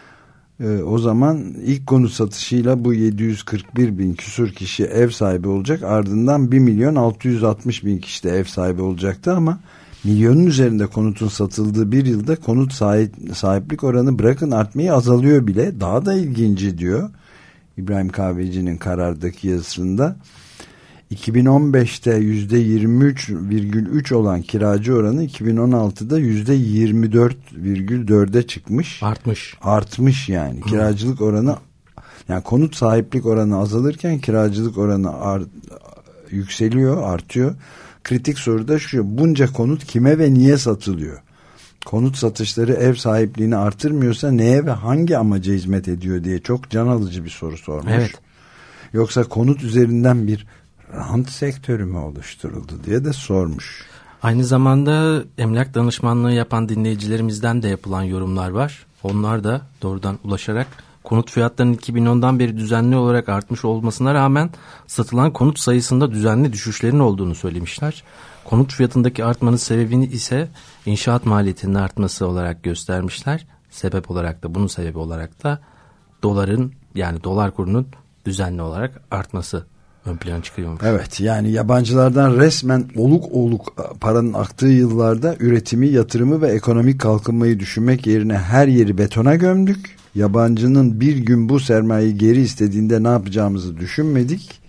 O zaman ilk konut satışıyla bu yedi yüz kırk bir bin küsur kişi ev sahibi olacak. Ardından bir milyon altı yüz altmış bin kişi de ev sahibi olacaktı ama milyonun üzerinde konutun satıldığı bir yılda konut sahip, sahiplik oranı bırakın artmayı azalıyor bile. Daha da ilginci diyor İbrahim Kahveci'nin karardaki yazısında, iki bin on beşte yüzde yirmi üç virgül üç olan kiracı oranı iki bin on altıda yüzde yirmi dört virgül dörde çıkmış. Artmış. Artmış yani. Hı. Kiracılık oranı, yani konut sahiplik oranı azalırken kiracılık oranı art, yükseliyor, artıyor. Kritik soru da şu: bunca konut kime ve niye satılıyor? Konut satışları ev sahipliğini artırmıyorsa neye ve hangi amaca hizmet ediyor diye çok can alıcı bir soru sormuş. Evet. Yoksa konut üzerinden bir rant sektörü mü oluşturuldu diye de sormuş. Aynı zamanda emlak danışmanlığı yapan dinleyicilerimizden de yapılan yorumlar var. Onlar da doğrudan ulaşarak konut fiyatlarının iki bin ondan beri düzenli olarak artmış olmasına rağmen satılan konut sayısında düzenli düşüşlerin olduğunu söylemişler. Konut fiyatındaki artmanın sebebini ise inşaat maliyetinin artması olarak göstermişler. Sebep olarak da, bunun sebebi olarak da doların, yani dolar kurunun düzenli olarak artması ön plana çıkıyormuş. Evet, yani yabancılardan resmen oluk oluk paranın aktığı yıllarda üretimi, yatırımı ve ekonomik kalkınmayı düşünmek yerine her yeri betona gömdük. Yabancının bir gün bu sermayeyi geri istediğinde ne yapacağımızı düşünmedik.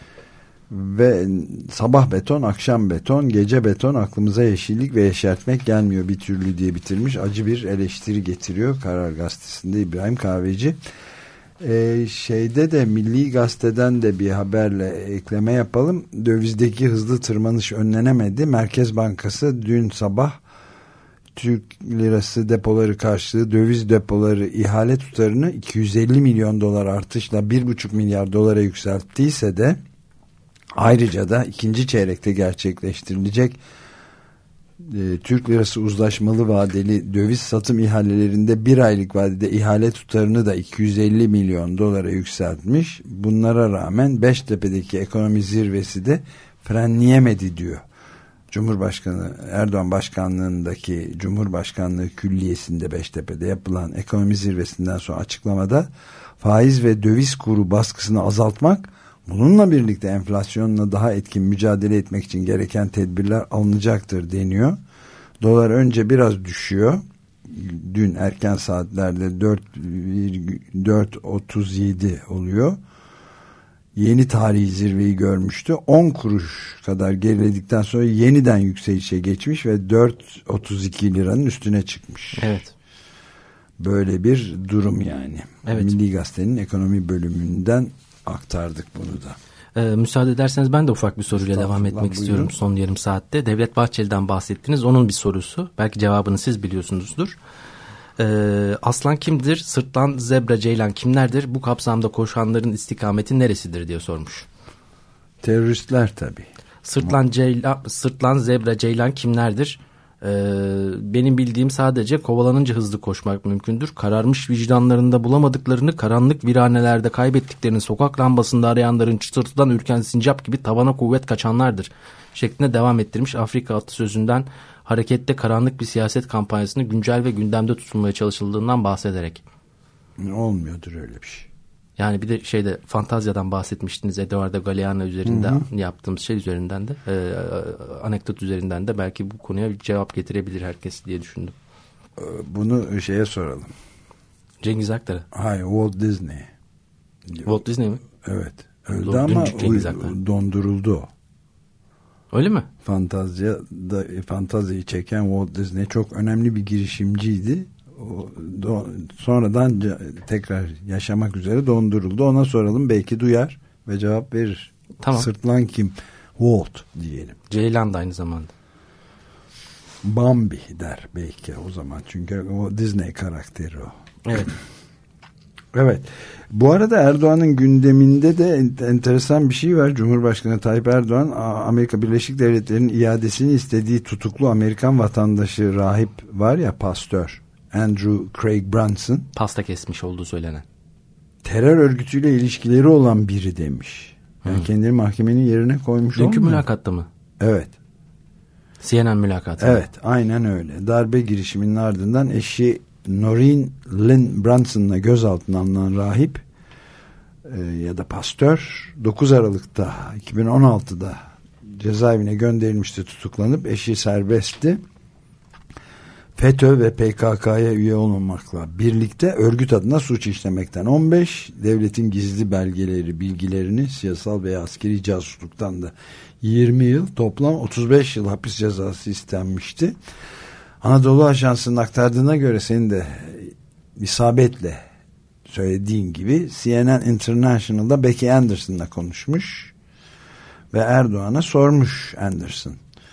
Ve sabah beton, akşam beton, gece beton, aklımıza yeşillik ve yeşertmek gelmiyor bir türlü diye bitirmiş. Acı bir eleştiri getiriyor Karar Gazetesi'nde İbrahim Kahveci. Ee, şeyde de Milli Gazete'den de bir haberle ekleme yapalım. Dövizdeki hızlı tırmanış önlenemedi. Merkez Bankası dün sabah Türk lirası depoları karşılığı döviz depoları ihale tutarını iki yüz elli milyon dolar artışla bir buçuk milyar dolara yükselttiyse de ayrıca da ikinci çeyrekte gerçekleştirilecek e, Türk lirası uzlaşmalı vadeli döviz satım ihalelerinde bir aylık vadede ihale tutarını da iki yüz elli milyon dolara yükseltmiş. Bunlara rağmen Beştepe'deki ekonomi zirvesi de frenleyemedi diyor. Cumhurbaşkanı Erdoğan başkanlığındaki Cumhurbaşkanlığı Külliyesi'nde Beştepe'de yapılan ekonomi zirvesinden sonra açıklamada faiz ve döviz kuru baskısını azaltmak, bununla birlikte enflasyonla daha etkin mücadele etmek için gereken tedbirler alınacaktır deniyor. Dolar önce biraz düşüyor. Dün erken saatlerde dört otuz yedi oluyor. Yeni tarihi zirveyi görmüştü. on kuruş kadar geriledikten sonra yeniden yükselişe geçmiş ve dört otuz iki liranın üstüne çıkmış. Evet. Böyle bir durum yani. Evet. Milli Gazete'nin ekonomi bölümünden aktardık bunu da. Ee, müsaade ederseniz ben de ufak bir soruyla devam etmek buyurun. istiyorum son yarım saatte. Devlet Bahçeli'den bahsettiniz. Onun bir sorusu. Belki cevabını siz biliyorsunuzdur. Ee, aslan kimdir? Sırtlan, zebra, ceylan kimlerdir? Bu kapsamda koşanların istikameti neresidir diye sormuş. Teröristler tabii. Sırtlan, ceylan, sırtlan, zebra, ceylan kimlerdir? Ee, benim bildiğim sadece kovalanınca hızlı koşmak mümkündür. Kararmış vicdanlarında bulamadıklarını, karanlık viranelerde kaybettiklerini sokak lambasında arayanların çıtırtıdan ürken sincap gibi tavana kuvvet kaçanlardır şeklinde devam ettirmiş. Afrika atasözünden harekette karanlık bir siyaset kampanyasını güncel ve gündemde tutulmaya çalışıldığından bahsederek. Olmuyordur öyle bir şey. Yani bir de şeyde Fantazyadan bahsetmiştiniz, Eduardo Galeano üzerinde, hı hı, yaptığımız şey üzerinden de e, anekdot üzerinden de belki bu konuya bir cevap getirebilir herkes diye düşündüm. Bunu şeye soralım. Cengiz Aktar'a. Hayır, Walt Disney. Walt Disney mi? Evet. Öldü Donduruldu ama Cengiz Aktar. Donduruldu o. Öyle mi? Fantazya'da Fantazya'yı çeken Walt Disney çok önemli bir girişimciydi. O, do, sonradan tekrar yaşamak üzere donduruldu. Ona soralım, belki duyar ve cevap verir. Tamam. Sırtlan kim? Walt diyelim. Ceylan da aynı zamanda. Bambi der belki o zaman. Çünkü o Disney karakteri o. Evet. Evet. Bu arada Erdoğan'ın gündeminde de enteresan bir şey var. Cumhurbaşkanı Tayyip Erdoğan, Amerika Birleşik Devletleri'nin iadesini istediği tutuklu Amerikan vatandaşı rahip var ya, pastör Andrew Craig Brunson, pasta kesmiş olduğu söylenen, terör örgütüyle ilişkileri olan biri demiş. Yani hmm. kendini mahkemenin yerine koymuş. Dünkü mülakatta mı? Evet. C N N mülakatı. Evet, aynen öyle. Darbe girişiminin ardından eşi Noreen Lynn Brunson'la gözaltına alınan rahip e, ya da pastör dokuz Aralık'ta iki bin on altıda cezaevine gönderilmişti, tutuklanıp eşi serbestti. FETÖ ve P K K'ya üye olmamakla birlikte örgüt adına suç işlemekten on beş, devletin gizli belgeleri, bilgilerini, siyasal veya askeri casusluktan da yirmi yıl, toplam otuz beş yıl hapis cezası istenmişti. Anadolu Ajansı'nın aktardığına göre, senin de isabetle söylediğin gibi, C N N International'da Becky Anderson'la konuşmuş ve Erdoğan'a sormuş Anderson,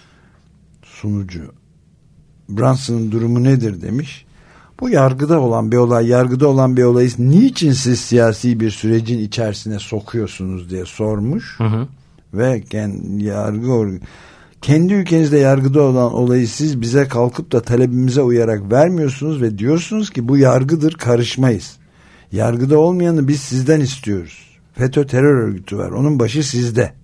sunucu, Brunson'ın durumu nedir demiş. Bu yargıda olan bir olay, yargıda olan bir olayı niçin siz siyasi bir sürecin içerisine sokuyorsunuz diye sormuş. Hı hı. Ve kendi, yargı kendi ülkenizde yargıda olan olayı siz bize kalkıp da talebimize uyarak vermiyorsunuz ve diyorsunuz ki bu yargıdır, karışmayız. Yargıda olmayanı biz sizden istiyoruz. FETÖ terör örgütü var, onun başı sizde.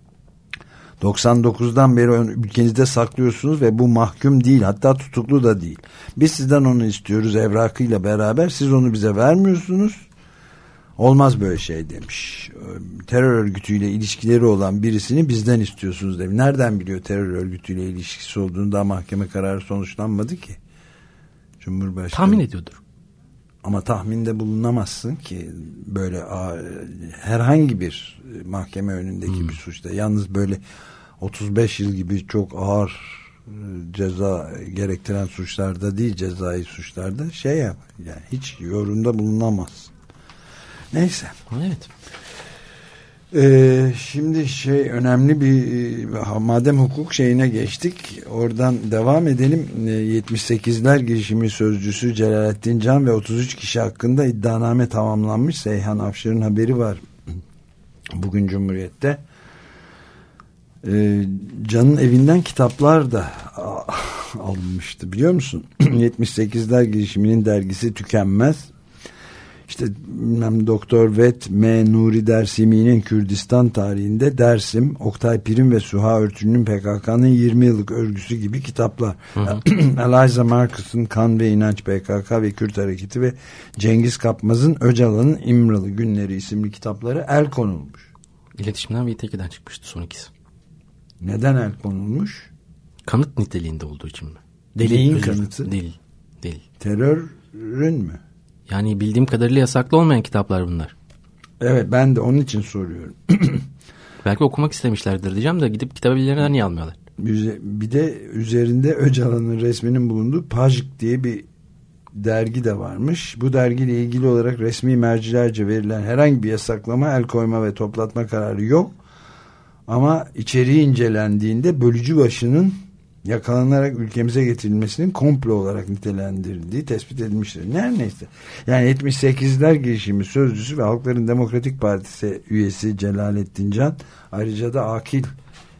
doksan dokuzdan beri ülkenizde saklıyorsunuz ve bu mahkum değil, hatta tutuklu da değil. Biz sizden onu istiyoruz evrakıyla beraber, siz onu bize vermiyorsunuz. Olmaz böyle şey demiş. Terör örgütüyle ilişkileri olan birisini bizden istiyorsunuz demiş. Nereden biliyor terör örgütüyle ilişkisi olduğunu? Daha mahkeme kararı sonuçlanmadı ki. Cumhurbaşkanı tahmin ediyordur. Ama tahminde bulunamazsın ki böyle herhangi bir mahkeme önündeki hmm. bir suçta. Yalnız böyle otuz beş yıl gibi çok ağır ceza gerektiren suçlarda değil, cezai suçlarda şey yap, yani hiç yorumda bulunamaz. Neyse. Evet. Ee, şimdi şey önemli bir, madem hukuk şeyine geçtik, oradan devam edelim. yetmiş sekizler girişimi sözcüsü Celalettin Can ve otuz üç kişi hakkında iddianame tamamlanmış. Seyhan Afşar'ın haberi var bugün Cumhuriyet'te. Ee, Can'ın evinden kitaplar da alınmıştı, biliyor musun? yetmiş sekizler girişiminin dergisi Tükenmez. İşte bilmem Doktor Vet M. Nuri Dersimi'nin Kürdistan tarihinde Dersim, Oktay Pirin ve Suha Örtün'ün P K K'nın yirmi yıllık örgüsü gibi kitaplar. Eliza Marcus'un Kan ve İnanç, P K K ve Kürt Hareketi ve Cengiz Kapmaz'ın Öcalan'ın İmralı Günleri isimli kitapları el konulmuş. İletişimden ve İTK'den çıkmıştı son ikisi. Neden el konulmuş? Kanıt niteliğinde olduğu için mi? Delil kanıtı? Değil. Değil. Terörün mü? Yani bildiğim kadarıyla yasaklı olmayan kitaplar bunlar. Evet, ben de onun için soruyorum. Belki okumak istemişlerdir diyeceğim de gidip kitabevilerinden niye almıyorlar? Bir de üzerinde Öcalan'ın resminin bulunduğu Pajk diye bir dergi de varmış. Bu dergiyle ilgili olarak resmi mercilerce verilen herhangi bir yasaklama, el koyma ve toplatma kararı yok. Ama içeriği incelendiğinde bölücü başının yakalanarak ülkemize getirilmesinin komplo olarak nitelendirildiği tespit edilmiştir. Her neyse. Yani yetmiş sekizler girişimi sözcüsü ve Halkların Demokratik Partisi üyesi Celalettin Can, ayrıca da akil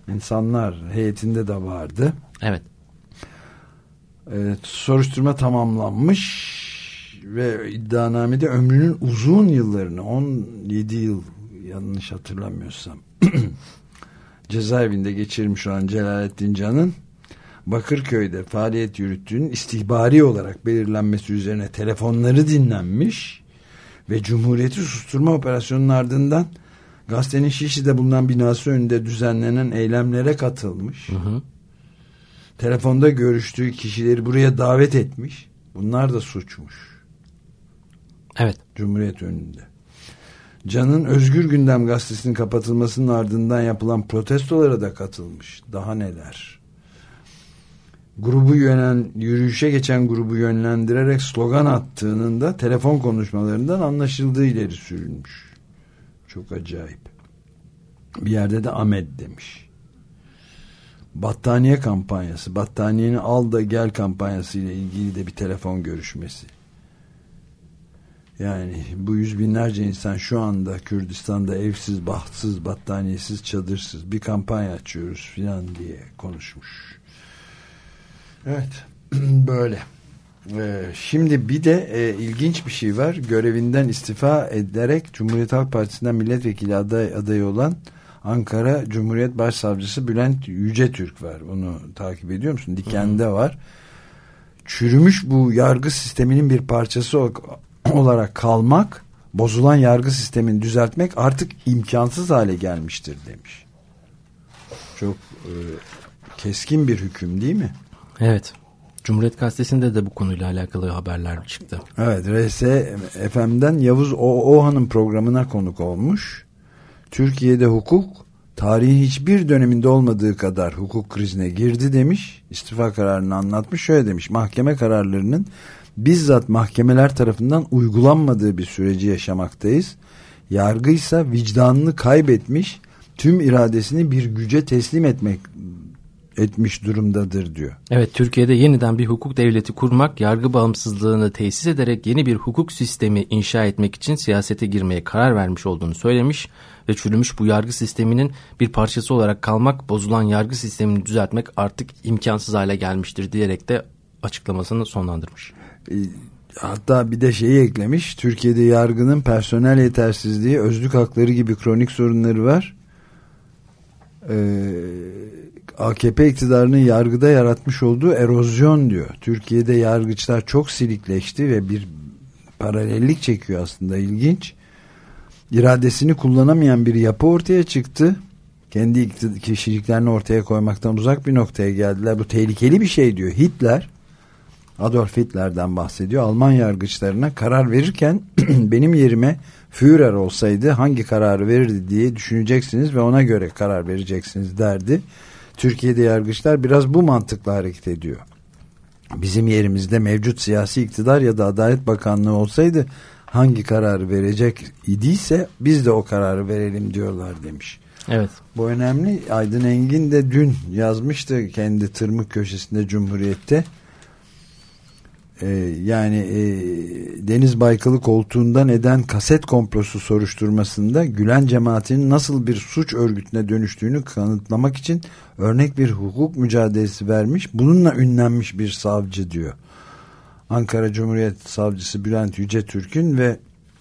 insanlar heyetinde de vardı. Evet. Evet, soruşturma tamamlanmış ve iddianamede ömrünün uzun yıllarını, on yedi yıl yanlış hatırlamıyorsam cezaevinde geçirmiş olan Celalettin Can'ın Bakırköy'de faaliyet yürüttüğünün istihbari olarak belirlenmesi üzerine telefonları dinlenmiş ve Cumhuriyeti susturma operasyonunun ardından gazetenin Şişli'de bulunan binası önünde düzenlenen eylemlere katılmış. Hı hı. Telefonda görüştüğü kişileri buraya davet etmiş. Bunlar da suçmuş. Evet. Cumhuriyet önünde. Can'ın Özgür Gündem gazetesinin kapatılmasının ardından yapılan protestolara da katılmış. Daha neler. Grubu yönen, yürüyüşe geçen grubu yönlendirerek slogan attığının da telefon konuşmalarından anlaşıldığı ileri sürülmüş. Çok acayip. Bir yerde de Ahmet demiş. Battaniye kampanyası, battaniyeni al da gel kampanyası ile ilgili de bir telefon görüşmesi. Yani bu yüz binlerce insan şu anda Kürdistan'da evsiz, bahtsız, battaniyesiz, çadırsız bir kampanya açıyoruz filan diye konuşmuş. Evet, böyle. Ee, şimdi bir de e, ilginç bir şey var. Görevinden istifa ederek Cumhuriyet Halk Partisi'nden milletvekili aday, adayı olan Ankara Cumhuriyet Başsavcısı Bülent Yücetürk var. Onu takip ediyor musun? Diken'de var. Çürümüş bu yargı sisteminin bir parçası olarak kalmak, bozulan yargı sistemini düzeltmek artık imkansız hale gelmiştir demiş. Çok e, keskin bir hüküm değil mi? Evet. Cumhuriyet Gazetesi'nde de bu konuyla alakalı haberler çıktı. Evet. R S F M'den Yavuz Oğan'ın programına konuk olmuş. Türkiye'de hukuk tarihin hiçbir döneminde olmadığı kadar hukuk krizine girdi demiş. İstifa kararını anlatmış. Şöyle demiş: mahkeme kararlarının bizzat mahkemeler tarafından uygulanmadığı bir süreci yaşamaktayız. Yargıysa vicdanını kaybetmiş, tüm iradesini bir güce teslim etmek etmiş durumdadır diyor. Evet, Türkiye'de yeniden bir hukuk devleti kurmak, yargı bağımsızlığını tesis ederek yeni bir hukuk sistemi inşa etmek için siyasete girmeye karar vermiş olduğunu söylemiş ve çürümüş bu yargı sisteminin bir parçası olarak kalmak, bozulan yargı sistemini düzeltmek artık imkansız hale gelmiştir diyerek de açıklamasını sonlandırmış. Hatta bir de şeyi eklemiş: Türkiye'de yargının personel yetersizliği, özlük hakları gibi kronik sorunları var. Ee, A K P iktidarının yargıda yaratmış olduğu erozyon diyor. Türkiye'de yargıçlar çok silikleşti ve bir paralellik çekiyor aslında, ilginç. İradesini kullanamayan bir yapı ortaya çıktı. Kendi kişiliklerini ortaya koymaktan uzak bir noktaya geldiler. Bu tehlikeli bir şey diyor. Hitler, Adolf Hitler'den bahsediyor. Alman yargıçlarına karar verirken benim yerime Führer olsaydı hangi kararı verirdi diye düşüneceksiniz ve ona göre karar vereceksiniz derdi. Türkiye'de yargıçlar biraz bu mantıkla hareket ediyor. Bizim yerimizde mevcut siyasi iktidar ya da Adalet Bakanlığı olsaydı hangi kararı verecek idiyse biz de o kararı verelim diyorlar demiş. Evet. Bu önemli. Aydın Engin de dün yazmıştı kendi tırmık köşesinde Cumhuriyet'te. Ee, yani e, Deniz Baykal'ı koltuğundan eden kaset komplosu soruşturmasında Gülen cemaatinin nasıl bir suç örgütüne dönüştüğünü kanıtlamak için örnek bir hukuk mücadelesi vermiş. Bununla ünlenmiş bir savcı diyor. Ankara Cumhuriyet Savcısı Bülent Yücetürk'ün ve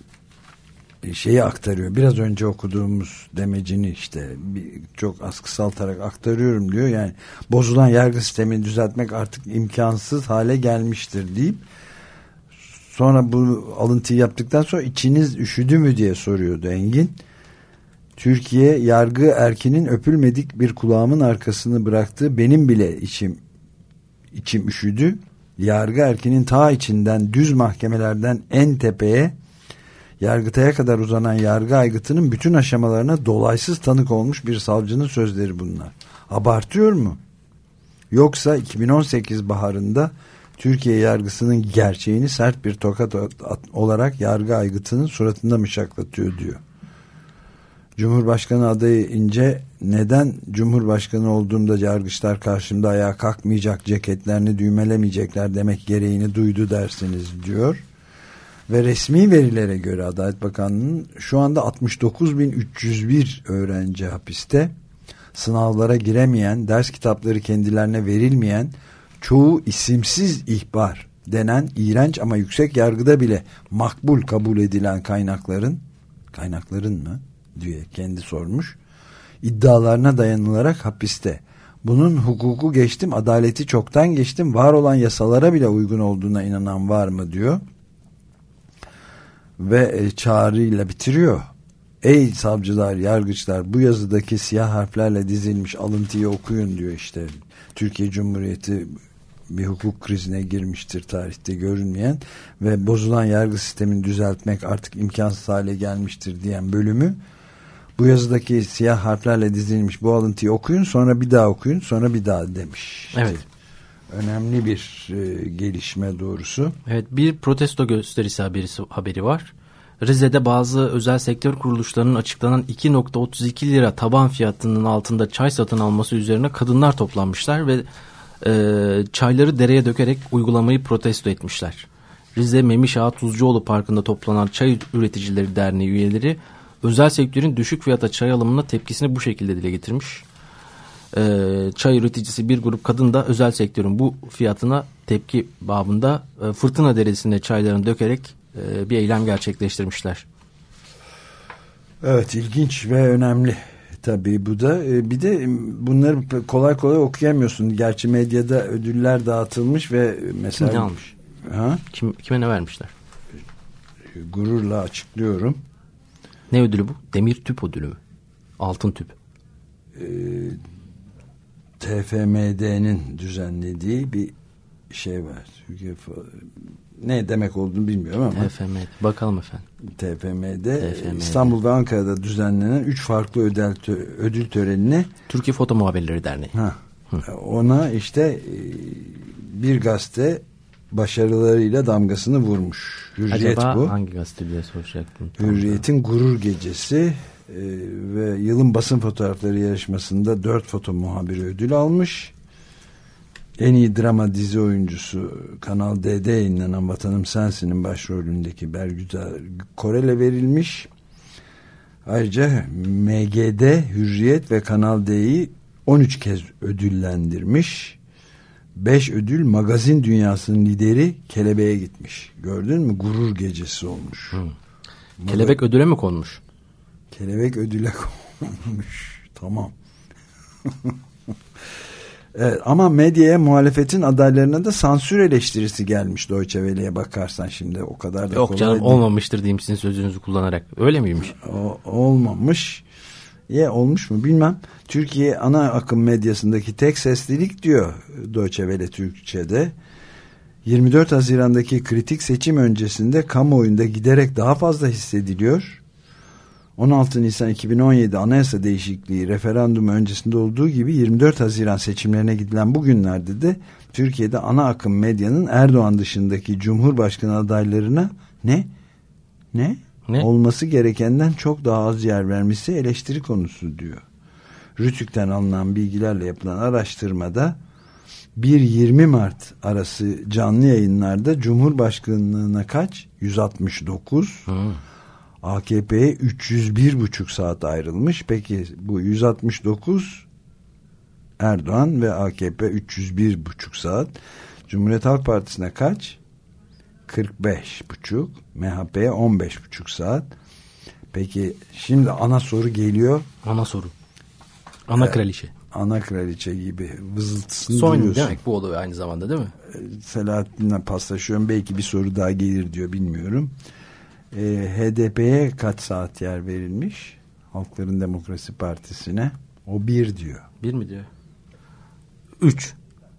şeyi aktarıyor. Biraz önce okuduğumuz demecini işte bir, çok az kısaltarak aktarıyorum diyor. Yani bozulan yargı sistemini düzeltmek artık imkansız hale gelmiştir deyip sonra bu alıntıyı yaptıktan sonra içiniz üşüdü mü diye soruyordu Engin. Türkiye yargı erkinin öpülmedik bir kulağımın arkasını bıraktığı benim bile içim içim üşüdü. Yargı erkinin ta içinden düz mahkemelerden en tepeye Yargıtay'a kadar uzanan yargı aygıtının bütün aşamalarına dolaysız tanık olmuş bir savcının sözleri bunlar. Abartıyor mu? Yoksa iki bin on sekiz baharında Türkiye yargısının gerçeğini sert bir tokat olarak yargı aygıtının suratında mı şaklatıyor diyor. Cumhurbaşkanı adayı İnce neden Cumhurbaşkanı olduğumda yargıçlar karşımda ayağa kalkmayacak, ceketlerini düğmelemeyecekler demek gereğini duydu dersiniz diyor. Ve resmi verilere göre Adalet Bakanlığı'nın şu anda altmış dokuz bin üç yüz bir öğrenci hapiste. sınavlara giremeyen, ders kitapları kendilerine verilmeyen, çoğu isimsiz ihbar denen iğrenç ama yüksek yargıda bile makbul kabul edilen kaynakların, kaynakların mı diye kendi sormuş, iddialarına dayanılarak hapiste. Bunun hukuku geçtim, adaleti çoktan geçtim, var olan yasalara bile uygun olduğuna inanan var mı diyor. Ve çağrıyla bitiriyor. Ey savcılar, yargıçlar, bu yazıdaki siyah harflerle dizilmiş alıntıyı okuyun diyor işte. Türkiye Cumhuriyeti bir hukuk krizine girmiştir, tarihte görünmeyen ve bozulan yargı sistemini düzeltmek artık imkansız hale gelmiştir diyen bölümü, bu yazıdaki siyah harflerle dizilmiş bu alıntıyı okuyun, sonra bir daha okuyun, sonra bir daha demiş. Evet. Önemli bir e, gelişme doğrusu. Evet, bir protesto gösterisi haberi, haberi var. Rize'de bazı özel sektör kuruluşlarının açıklanan iki nokta otuz iki lira taban fiyatının altında çay satın alması üzerine kadınlar toplanmışlar ve e, çayları dereye dökerek uygulamayı protesto etmişler. Rize Memiş Ağa Tuzcuoğlu Parkı'nda toplanan Çay Üreticileri Derneği üyeleri özel sektörün düşük fiyata çay alımına tepkisini bu şekilde dile getirmiş. Ee, çay üreticisi bir grup kadın da özel sektörün bu fiyatına tepki babında e, Fırtına Deresi'ne çaylarını dökerek e, bir eylem gerçekleştirmişler. Evet, ilginç ve önemli tabii bu da. E, bir de bunları kolay kolay okuyamıyorsun. Gerçi medyada ödüller dağıtılmış ve mesela... Kim ne almış? Ha? Kim, kime ne vermişler? Gururla açıklıyorum. Ne ödülü bu? Demir tüp ödülü mü? Altın tüp. E, T F M D'nin düzenlediği bir şey var. Ne demek olduğunu bilmiyorum ama. T F M D. Bakalım efendim. T F M D, T F M D. İstanbul ve Ankara'da düzenlenen üç farklı ödül, ödül törenine Türkiye Foto Muhabirleri Derneği. Ha, ona işte bir gazete başarılarıyla damgasını vurmuş. Hürriyet Acaba bu. hangi gazete diye soracaktım. Hürriyet'in Gurur Gecesi e, ve yılın basın fotoğrafları yarışmasında dört foto muhabiri ödül almış. En iyi drama dizi oyuncusu Kanal D'de yayınlanan Vatanım Sensin'in başrolündeki Bergüzar Korel'e verilmiş. Ayrıca M G D, Hürriyet ve Kanal D'yi on üç kez ödüllendirmiş. beş ödül magazin dünyasının lideri Kelebek'e gitmiş. Gördün mü? Gurur gecesi olmuş. Hı. Kelebek ödüle mi konmuş? Kelebek ödüle konmuş. Tamam. Evet, ama medyaya muhalefetin adaylarına da sansür eleştirisi gelmiş Deutsche Welle'ye bakarsan şimdi o kadar da Yok kolay canım değil. Olmamıştır diyeyim sizin sözünüzü kullanarak. Öyle miymiş? O, olmamış. Ya olmuş mu bilmem. Türkiye ana akım medyasındaki tek seslilik diyor Deutsche Welle Türkçe'de. yirmi dört Haziran'daki kritik seçim öncesinde kamuoyunda giderek daha fazla hissediliyor. on altı Nisan iki bin on yedi anayasa değişikliği referandumu öncesinde olduğu gibi yirmi dört Haziran seçimlerine gidilen bu günlerde de Türkiye'de ana akım medyanın Erdoğan dışındaki Cumhurbaşkanı adaylarına ne? Ne? Ne? Olması gerekenden çok daha az yer vermesi eleştiri konusu diyor. Rütük'ten alınan bilgilerle yapılan araştırmada bir yirmi Mart arası canlı yayınlarda Cumhurbaşkanlığına kaç? yüz altmış dokuz. Hı. A K P'ye üç yüz bir buçuk saat ayrılmış. Peki bu yüz altmış dokuz Erdoğan ve A K P üç yüz bir buçuk saat. Cumhuriyet Halk Partisi'ne kaç? kırk beş buçuk. M H P'ye on beş buçuk saat. Peki şimdi ana soru geliyor. Ana soru. Ana ee, kraliçe. Ana kraliçe gibi vızıltısını Son duyuyorsun. demek bu oluyor aynı zamanda değil mi? Selahattin'le paslaşıyorum. Belki bir soru daha gelir diyor, bilmiyorum. Ee, H D P'ye kaç saat yer verilmiş? Halkların Demokrasi Partisi'ne. O bir diyor. Bir mi diyor? Üç.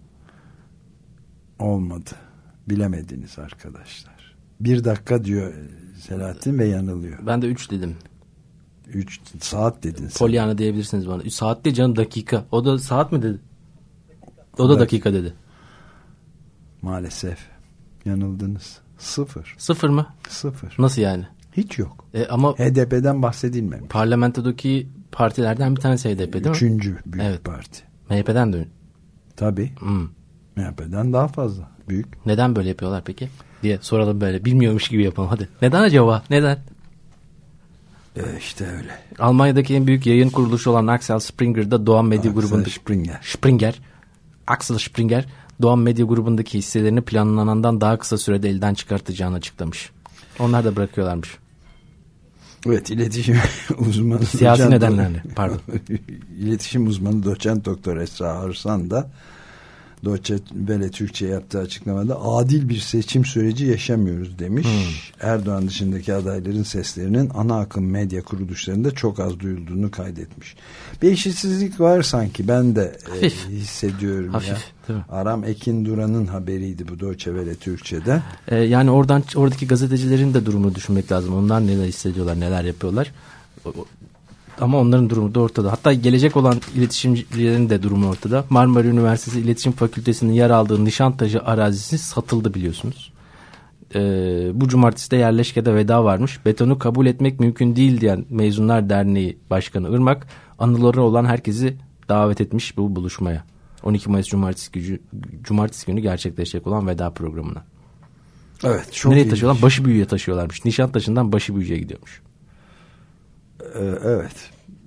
Olmadı. Bilemediniz arkadaşlar. Bir dakika diyor Selahattin ve yanılıyor. Ben de üç dedim. Üç saat dedin sen. Polyana diyebilirsiniz bana. Üç saat değil canım, dakika. O da saat mi dedi? O da dakika dedi. Maalesef. Yanıldınız. Sıfır. Sıfır mı? Sıfır. Nasıl yani? Hiç yok. E, ama H D P'den bahsedilmemiş. Parlamentodaki partilerden bir tanesi H D P değil mi? Üçüncü büyük evet. parti. M H P'den de. Tabii. Hmm. M H P'den daha fazla. Büyük. Neden böyle yapıyorlar peki? Diye soralım böyle. Bilmiyormuş gibi yapalım hadi. Neden acaba? Neden? Ee, işte öyle. Almanya'daki en büyük yayın kuruluşu olan Axel Springer'da Doğan Medya Axel grubundaki Springer. Springer, Axel Springer, Doğan Medya grubundaki hisselerini planlanandan daha kısa sürede elden çıkartacağını açıklamış. Onlar da bırakıyorlarmış. Evet, iletişim uzmanı siyasi nedenlerle pardon. İletişim uzmanı doçent doktor Esra Arsan da Deutsche Welle Türkçe yaptığı açıklamada adil bir seçim süreci yaşamıyoruz demiş. Hmm. Erdoğan dışındaki adayların seslerinin ana akım medya kuruluşlarında çok az duyulduğunu kaydetmiş. Bir eşitsizlik var sanki, ben de e, hissediyorum. Hafif, ya. Aram Ekin Duran'ın haberiydi bu Deutsche Welle Türkçe'de. Ee, yani oradan oradaki gazetecilerin de durumunu düşünmek lazım. Onlar neler hissediyorlar, neler yapıyorlar. Ama onların durumu da ortada. Hatta gelecek olan iletişimcilerin de durumu ortada. Marmara Üniversitesi İletişim Fakültesi'nin yer aldığı Nişantaşı arazisi satıldı biliyorsunuz. Ee, bu cumartesi de yerleşkede veda varmış. Betonu kabul etmek mümkün değil diyen Mezunlar Derneği Başkanı Irmak, anıları olan herkesi davet etmiş bu buluşmaya. on iki Mayıs Cumartesi, gücü, Cumartesi günü gerçekleşecek olan veda programına. Evet. Çok nereye taşıyorlar? Başıbüyü'ye taşıyorlarmış. Nişantaşı'ndan Başıbüyü'ye gidiyormuş. Evet.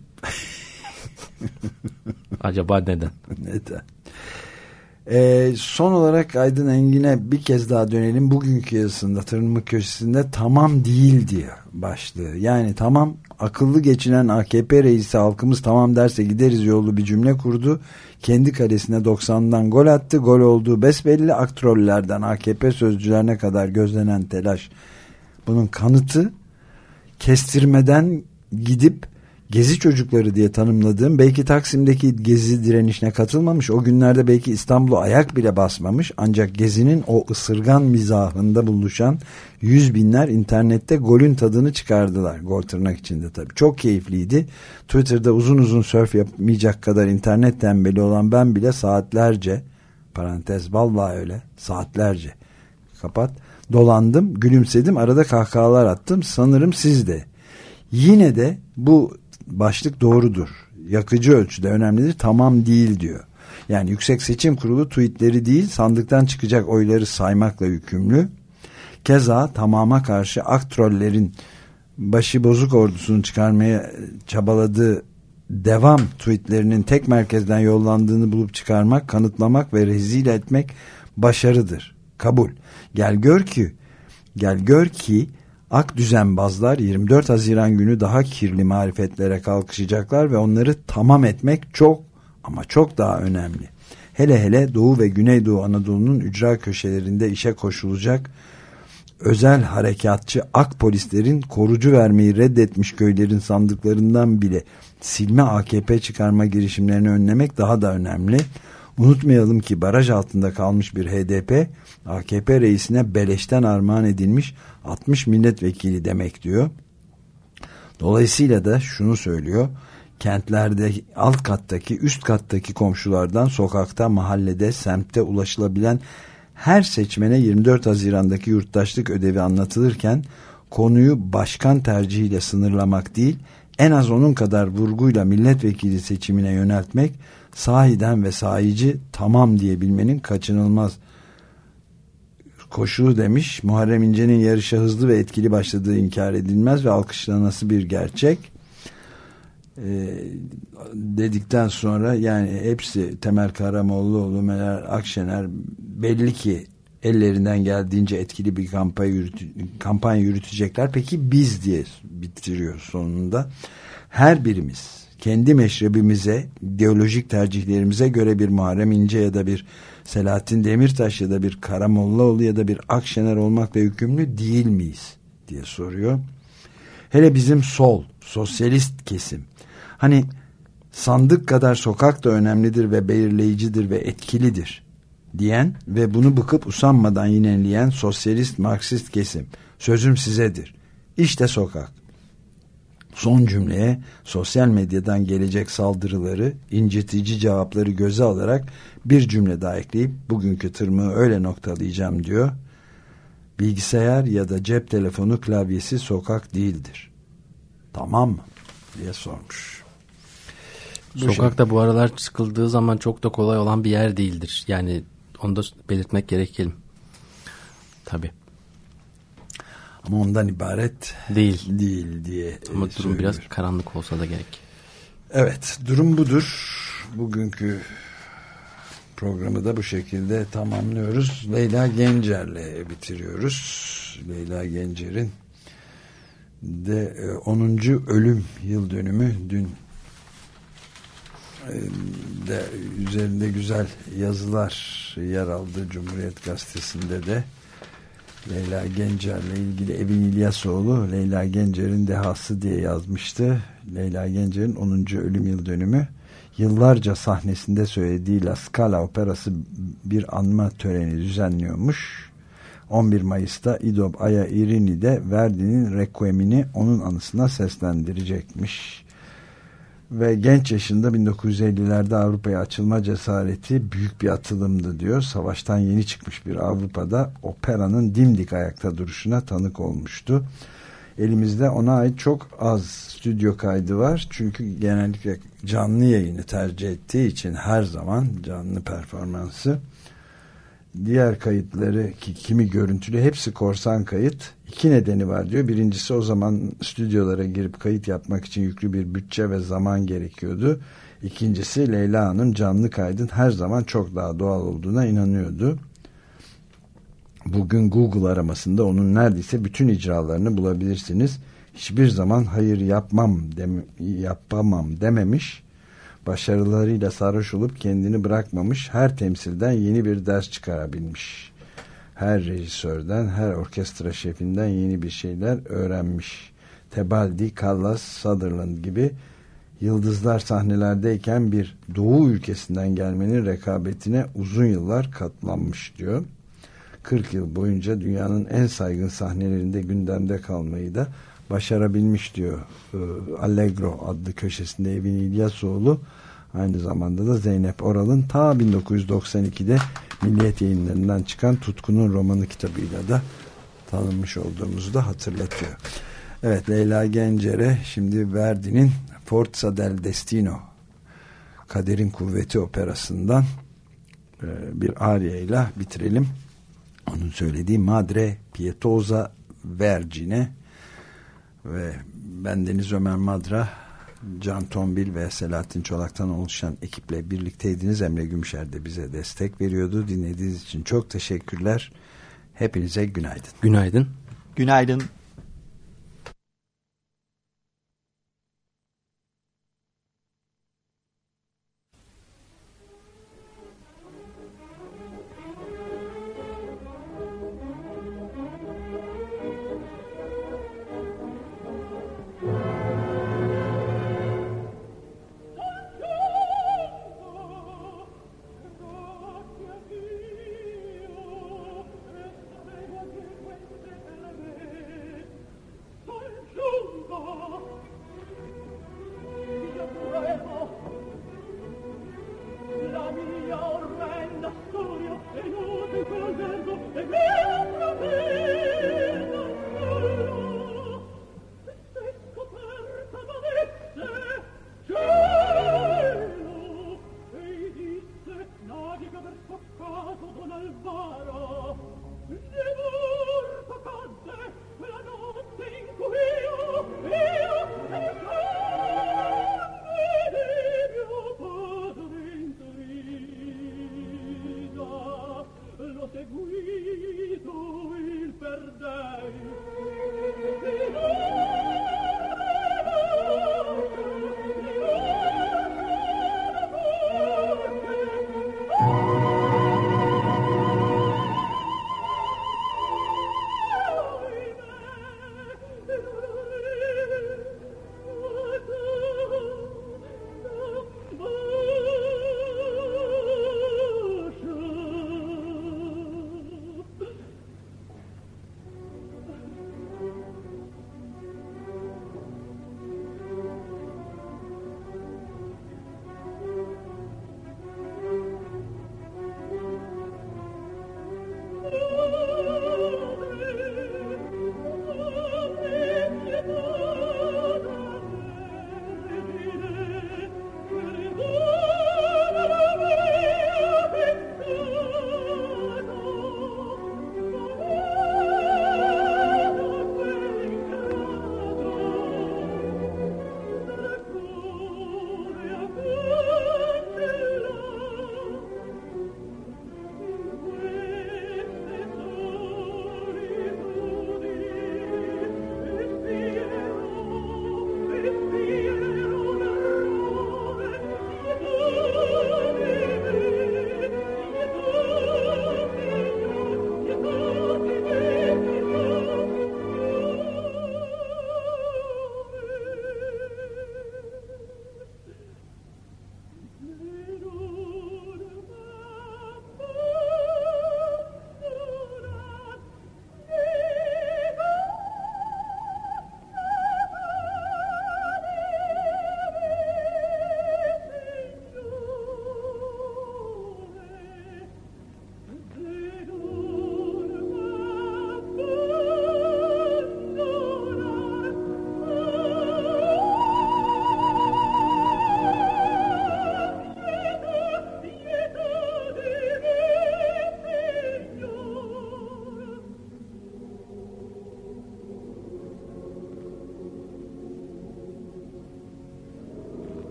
Acaba neden? Neden? Ee, son olarak Aydın Engin'e bir kez daha dönelim. Bugünkü yazısında Tırmık Köşesi'nde tamam değil diye başlığı. Yani tamam, akıllı geçinen A K P reisi halkımız tamam derse gideriz yollu bir cümle kurdu. Kendi kalesine doksandan gol attı. Gol olduğu besbelli. Aktrollerden A K P sözcülerine kadar gözlenen telaş. Bunun kanıtı kestirmeden gidip Gezi çocukları diye tanımladığım, belki Taksim'deki Gezi direnişine katılmamış, o günlerde belki İstanbul'a ayak bile basmamış, ancak Gezi'nin o ısırgan mizahında buluşan yüz binler internette golün tadını çıkardılar. Gol tırnak içinde tabii. Çok keyifliydi. Twitter'da uzun uzun surf yapmayacak kadar internet tembeli olan ben bile saatlerce, parantez vallahi öyle, saatlerce kapat, dolandım, gülümsedim, arada kahkahalar attım. Sanırım siz de. Yine de bu başlık doğrudur. Yakıcı ölçüde önemlidir. Tamam değil diyor. Yani Yüksek Seçim Kurulu tweetleri değil, sandıktan çıkacak oyları saymakla yükümlü. Keza tamama karşı aktrollerin başı bozuk ordusunu çıkarmaya çabaladığı devam tweetlerinin tek merkezden yollandığını bulup çıkarmak, kanıtlamak ve rezil etmek başarıdır. Kabul. Gel gör ki gel gör ki ak düzenbazlar yirmi dört Haziran günü daha kirli marifetlere kalkışacaklar ve onları tamam etmek çok ama çok daha önemli. Hele hele Doğu ve Güneydoğu Anadolu'nun ücra köşelerinde işe koşulacak özel harekatçı ak polislerin korucu vermeyi reddetmiş köylerin sandıklarından bile silme A K P çıkarma girişimlerini önlemek daha da önemli. Unutmayalım ki baraj altında kalmış bir H D P, A K P reisine beleşten armağan edilmiş altmış milletvekili demek diyor. Dolayısıyla da şunu söylüyor: kentlerde alt kattaki, üst kattaki komşulardan sokakta, mahallede, semtte ulaşılabilen her seçmene yirmi dört Haziran'daki yurttaşlık ödevi anlatılırken konuyu başkan tercihiyle sınırlamak değil, en az onun kadar vurguyla milletvekili seçimine yöneltmek, sahiden ve sahici tamam diyebilmenin kaçınılmaz koşulu demiş. Muharrem İnce'nin yarışa hızlı ve etkili başladığı inkar edilmez ve alkışlanası bir gerçek. Ee, dedikten sonra yani hepsi, Temel Karamollaoğlu, Meral Akşener belli ki ellerinden geldiğince etkili bir kampanya, yürüt kampanya yürütecekler. Peki biz diye bitiriyor sonunda. Her birimiz kendi meşrebimize, ideolojik tercihlerimize göre bir Muharrem İnce ya da bir Selahattin Demirtaş ya da bir Karamollaoğlu ya da bir Akşener olmakla yükümlü değil miyiz diye soruyor. Hele bizim sol, sosyalist kesim, hani sandık kadar sokak da önemlidir ve belirleyicidir ve etkilidir diyen ve bunu bıkıp usanmadan yineleyen sosyalist Marksist kesim, sözüm sizedir. İşte sokak. Son cümleye sosyal medyadan gelecek saldırıları, incitici cevapları göze alarak bir cümle daha ekleyip bugünkü tırmığı öyle noktalayacağım diyor. Bilgisayar ya da cep telefonu klavyesi sokak değildir. Tamam mı? diye sormuş. Bu Sokakta şey. Bu aralar sıkıldığı zaman çok da kolay olan bir yer değildir. Yani onu da belirtmek gerekelim. Tabii. Ama ondan ibaret değil, değil diye ama durum söylüyor. biraz karanlık olsa da gerek. Evet, durum budur. Bugünkü programı da bu şekilde tamamlıyoruz. Leyla Gencer'le bitiriyoruz. Leyla Gencer'in de onuncu ölüm yıl dönümü dün de üzerinde güzel yazılar yer aldı Cumhuriyet Gazetesi'nde de. Leyla Gencer'le ilgili Evin İlyasoğlu Leyla Gencer'in dehası diye yazmıştı. Leyla Gencer'in onuncu ölüm yıl dönümü, yıllarca sahnesinde söylediği La Scala operası bir anma töreni düzenliyormuş. on bir Mayıs'ta İdo Aya Irini'de Verdi'nin Requiem'ini onun anısına seslendirecekmiş. Ve genç yaşında bin dokuz yüz ellilerde Avrupa'ya açılma cesareti büyük bir atılımdı diyor. Savaştan yeni çıkmış bir Avrupa'da operanın dimdik ayakta duruşuna tanık olmuştu. Elimizde ona ait çok az stüdyo kaydı var. Çünkü genellikle canlı yayını tercih ettiği için her zaman canlı performansı. Diğer kayıtları ki kimi görüntülü hepsi korsan kayıt. İki nedeni var diyor. Birincisi, o zaman stüdyolara girip kayıt yapmak için yüklü bir bütçe ve zaman gerekiyordu. İkincisi, Leyla Hanım canlı kaydın her zaman çok daha doğal olduğuna inanıyordu. Bugün Google aramasında onun neredeyse bütün icralarını bulabilirsiniz. Hiçbir zaman hayır yapmam dem yapamam dememiş. Başarılarıyla sarhoş olup kendini bırakmamış. Her temsilden yeni bir ders çıkarabilmiş. Her rejisörden, her orkestra şefinden yeni bir şeyler öğrenmiş. Tebaldi, Callas, Sutherland gibi yıldızlar sahnelerdeyken bir doğu ülkesinden gelmenin rekabetine uzun yıllar katlanmış diyor. kırk yıl boyunca dünyanın en saygın sahnelerinde gündemde kalmayı da başarabilmiş diyor. Allegro adlı köşesinde Evin İlyasoğlu. Aynı zamanda da Zeynep Oral'ın ta bin dokuz yüz doksan ikide Milliyet Yayınları'ndan çıkan Tutkunun romanı kitabıyla da tanınmış olduğumuzu da hatırlatıyor. Evet, Leyla Gencer'e şimdi Verdi'nin Forza del Destino, Kaderin Kuvveti operasından bir aryayla bitirelim. Onun söylediği Madre Pietosa Vergine. Ve bendeniz Ömer Madra, Can Tombil ve Selahattin Çolak'tan oluşan ekiple birlikteydiniz. Emre Gümüşer de bize destek veriyordu. Dinlediğiniz için çok teşekkürler. Hepinize günaydın. Günaydın. Günaydın.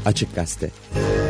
Açık Gazete.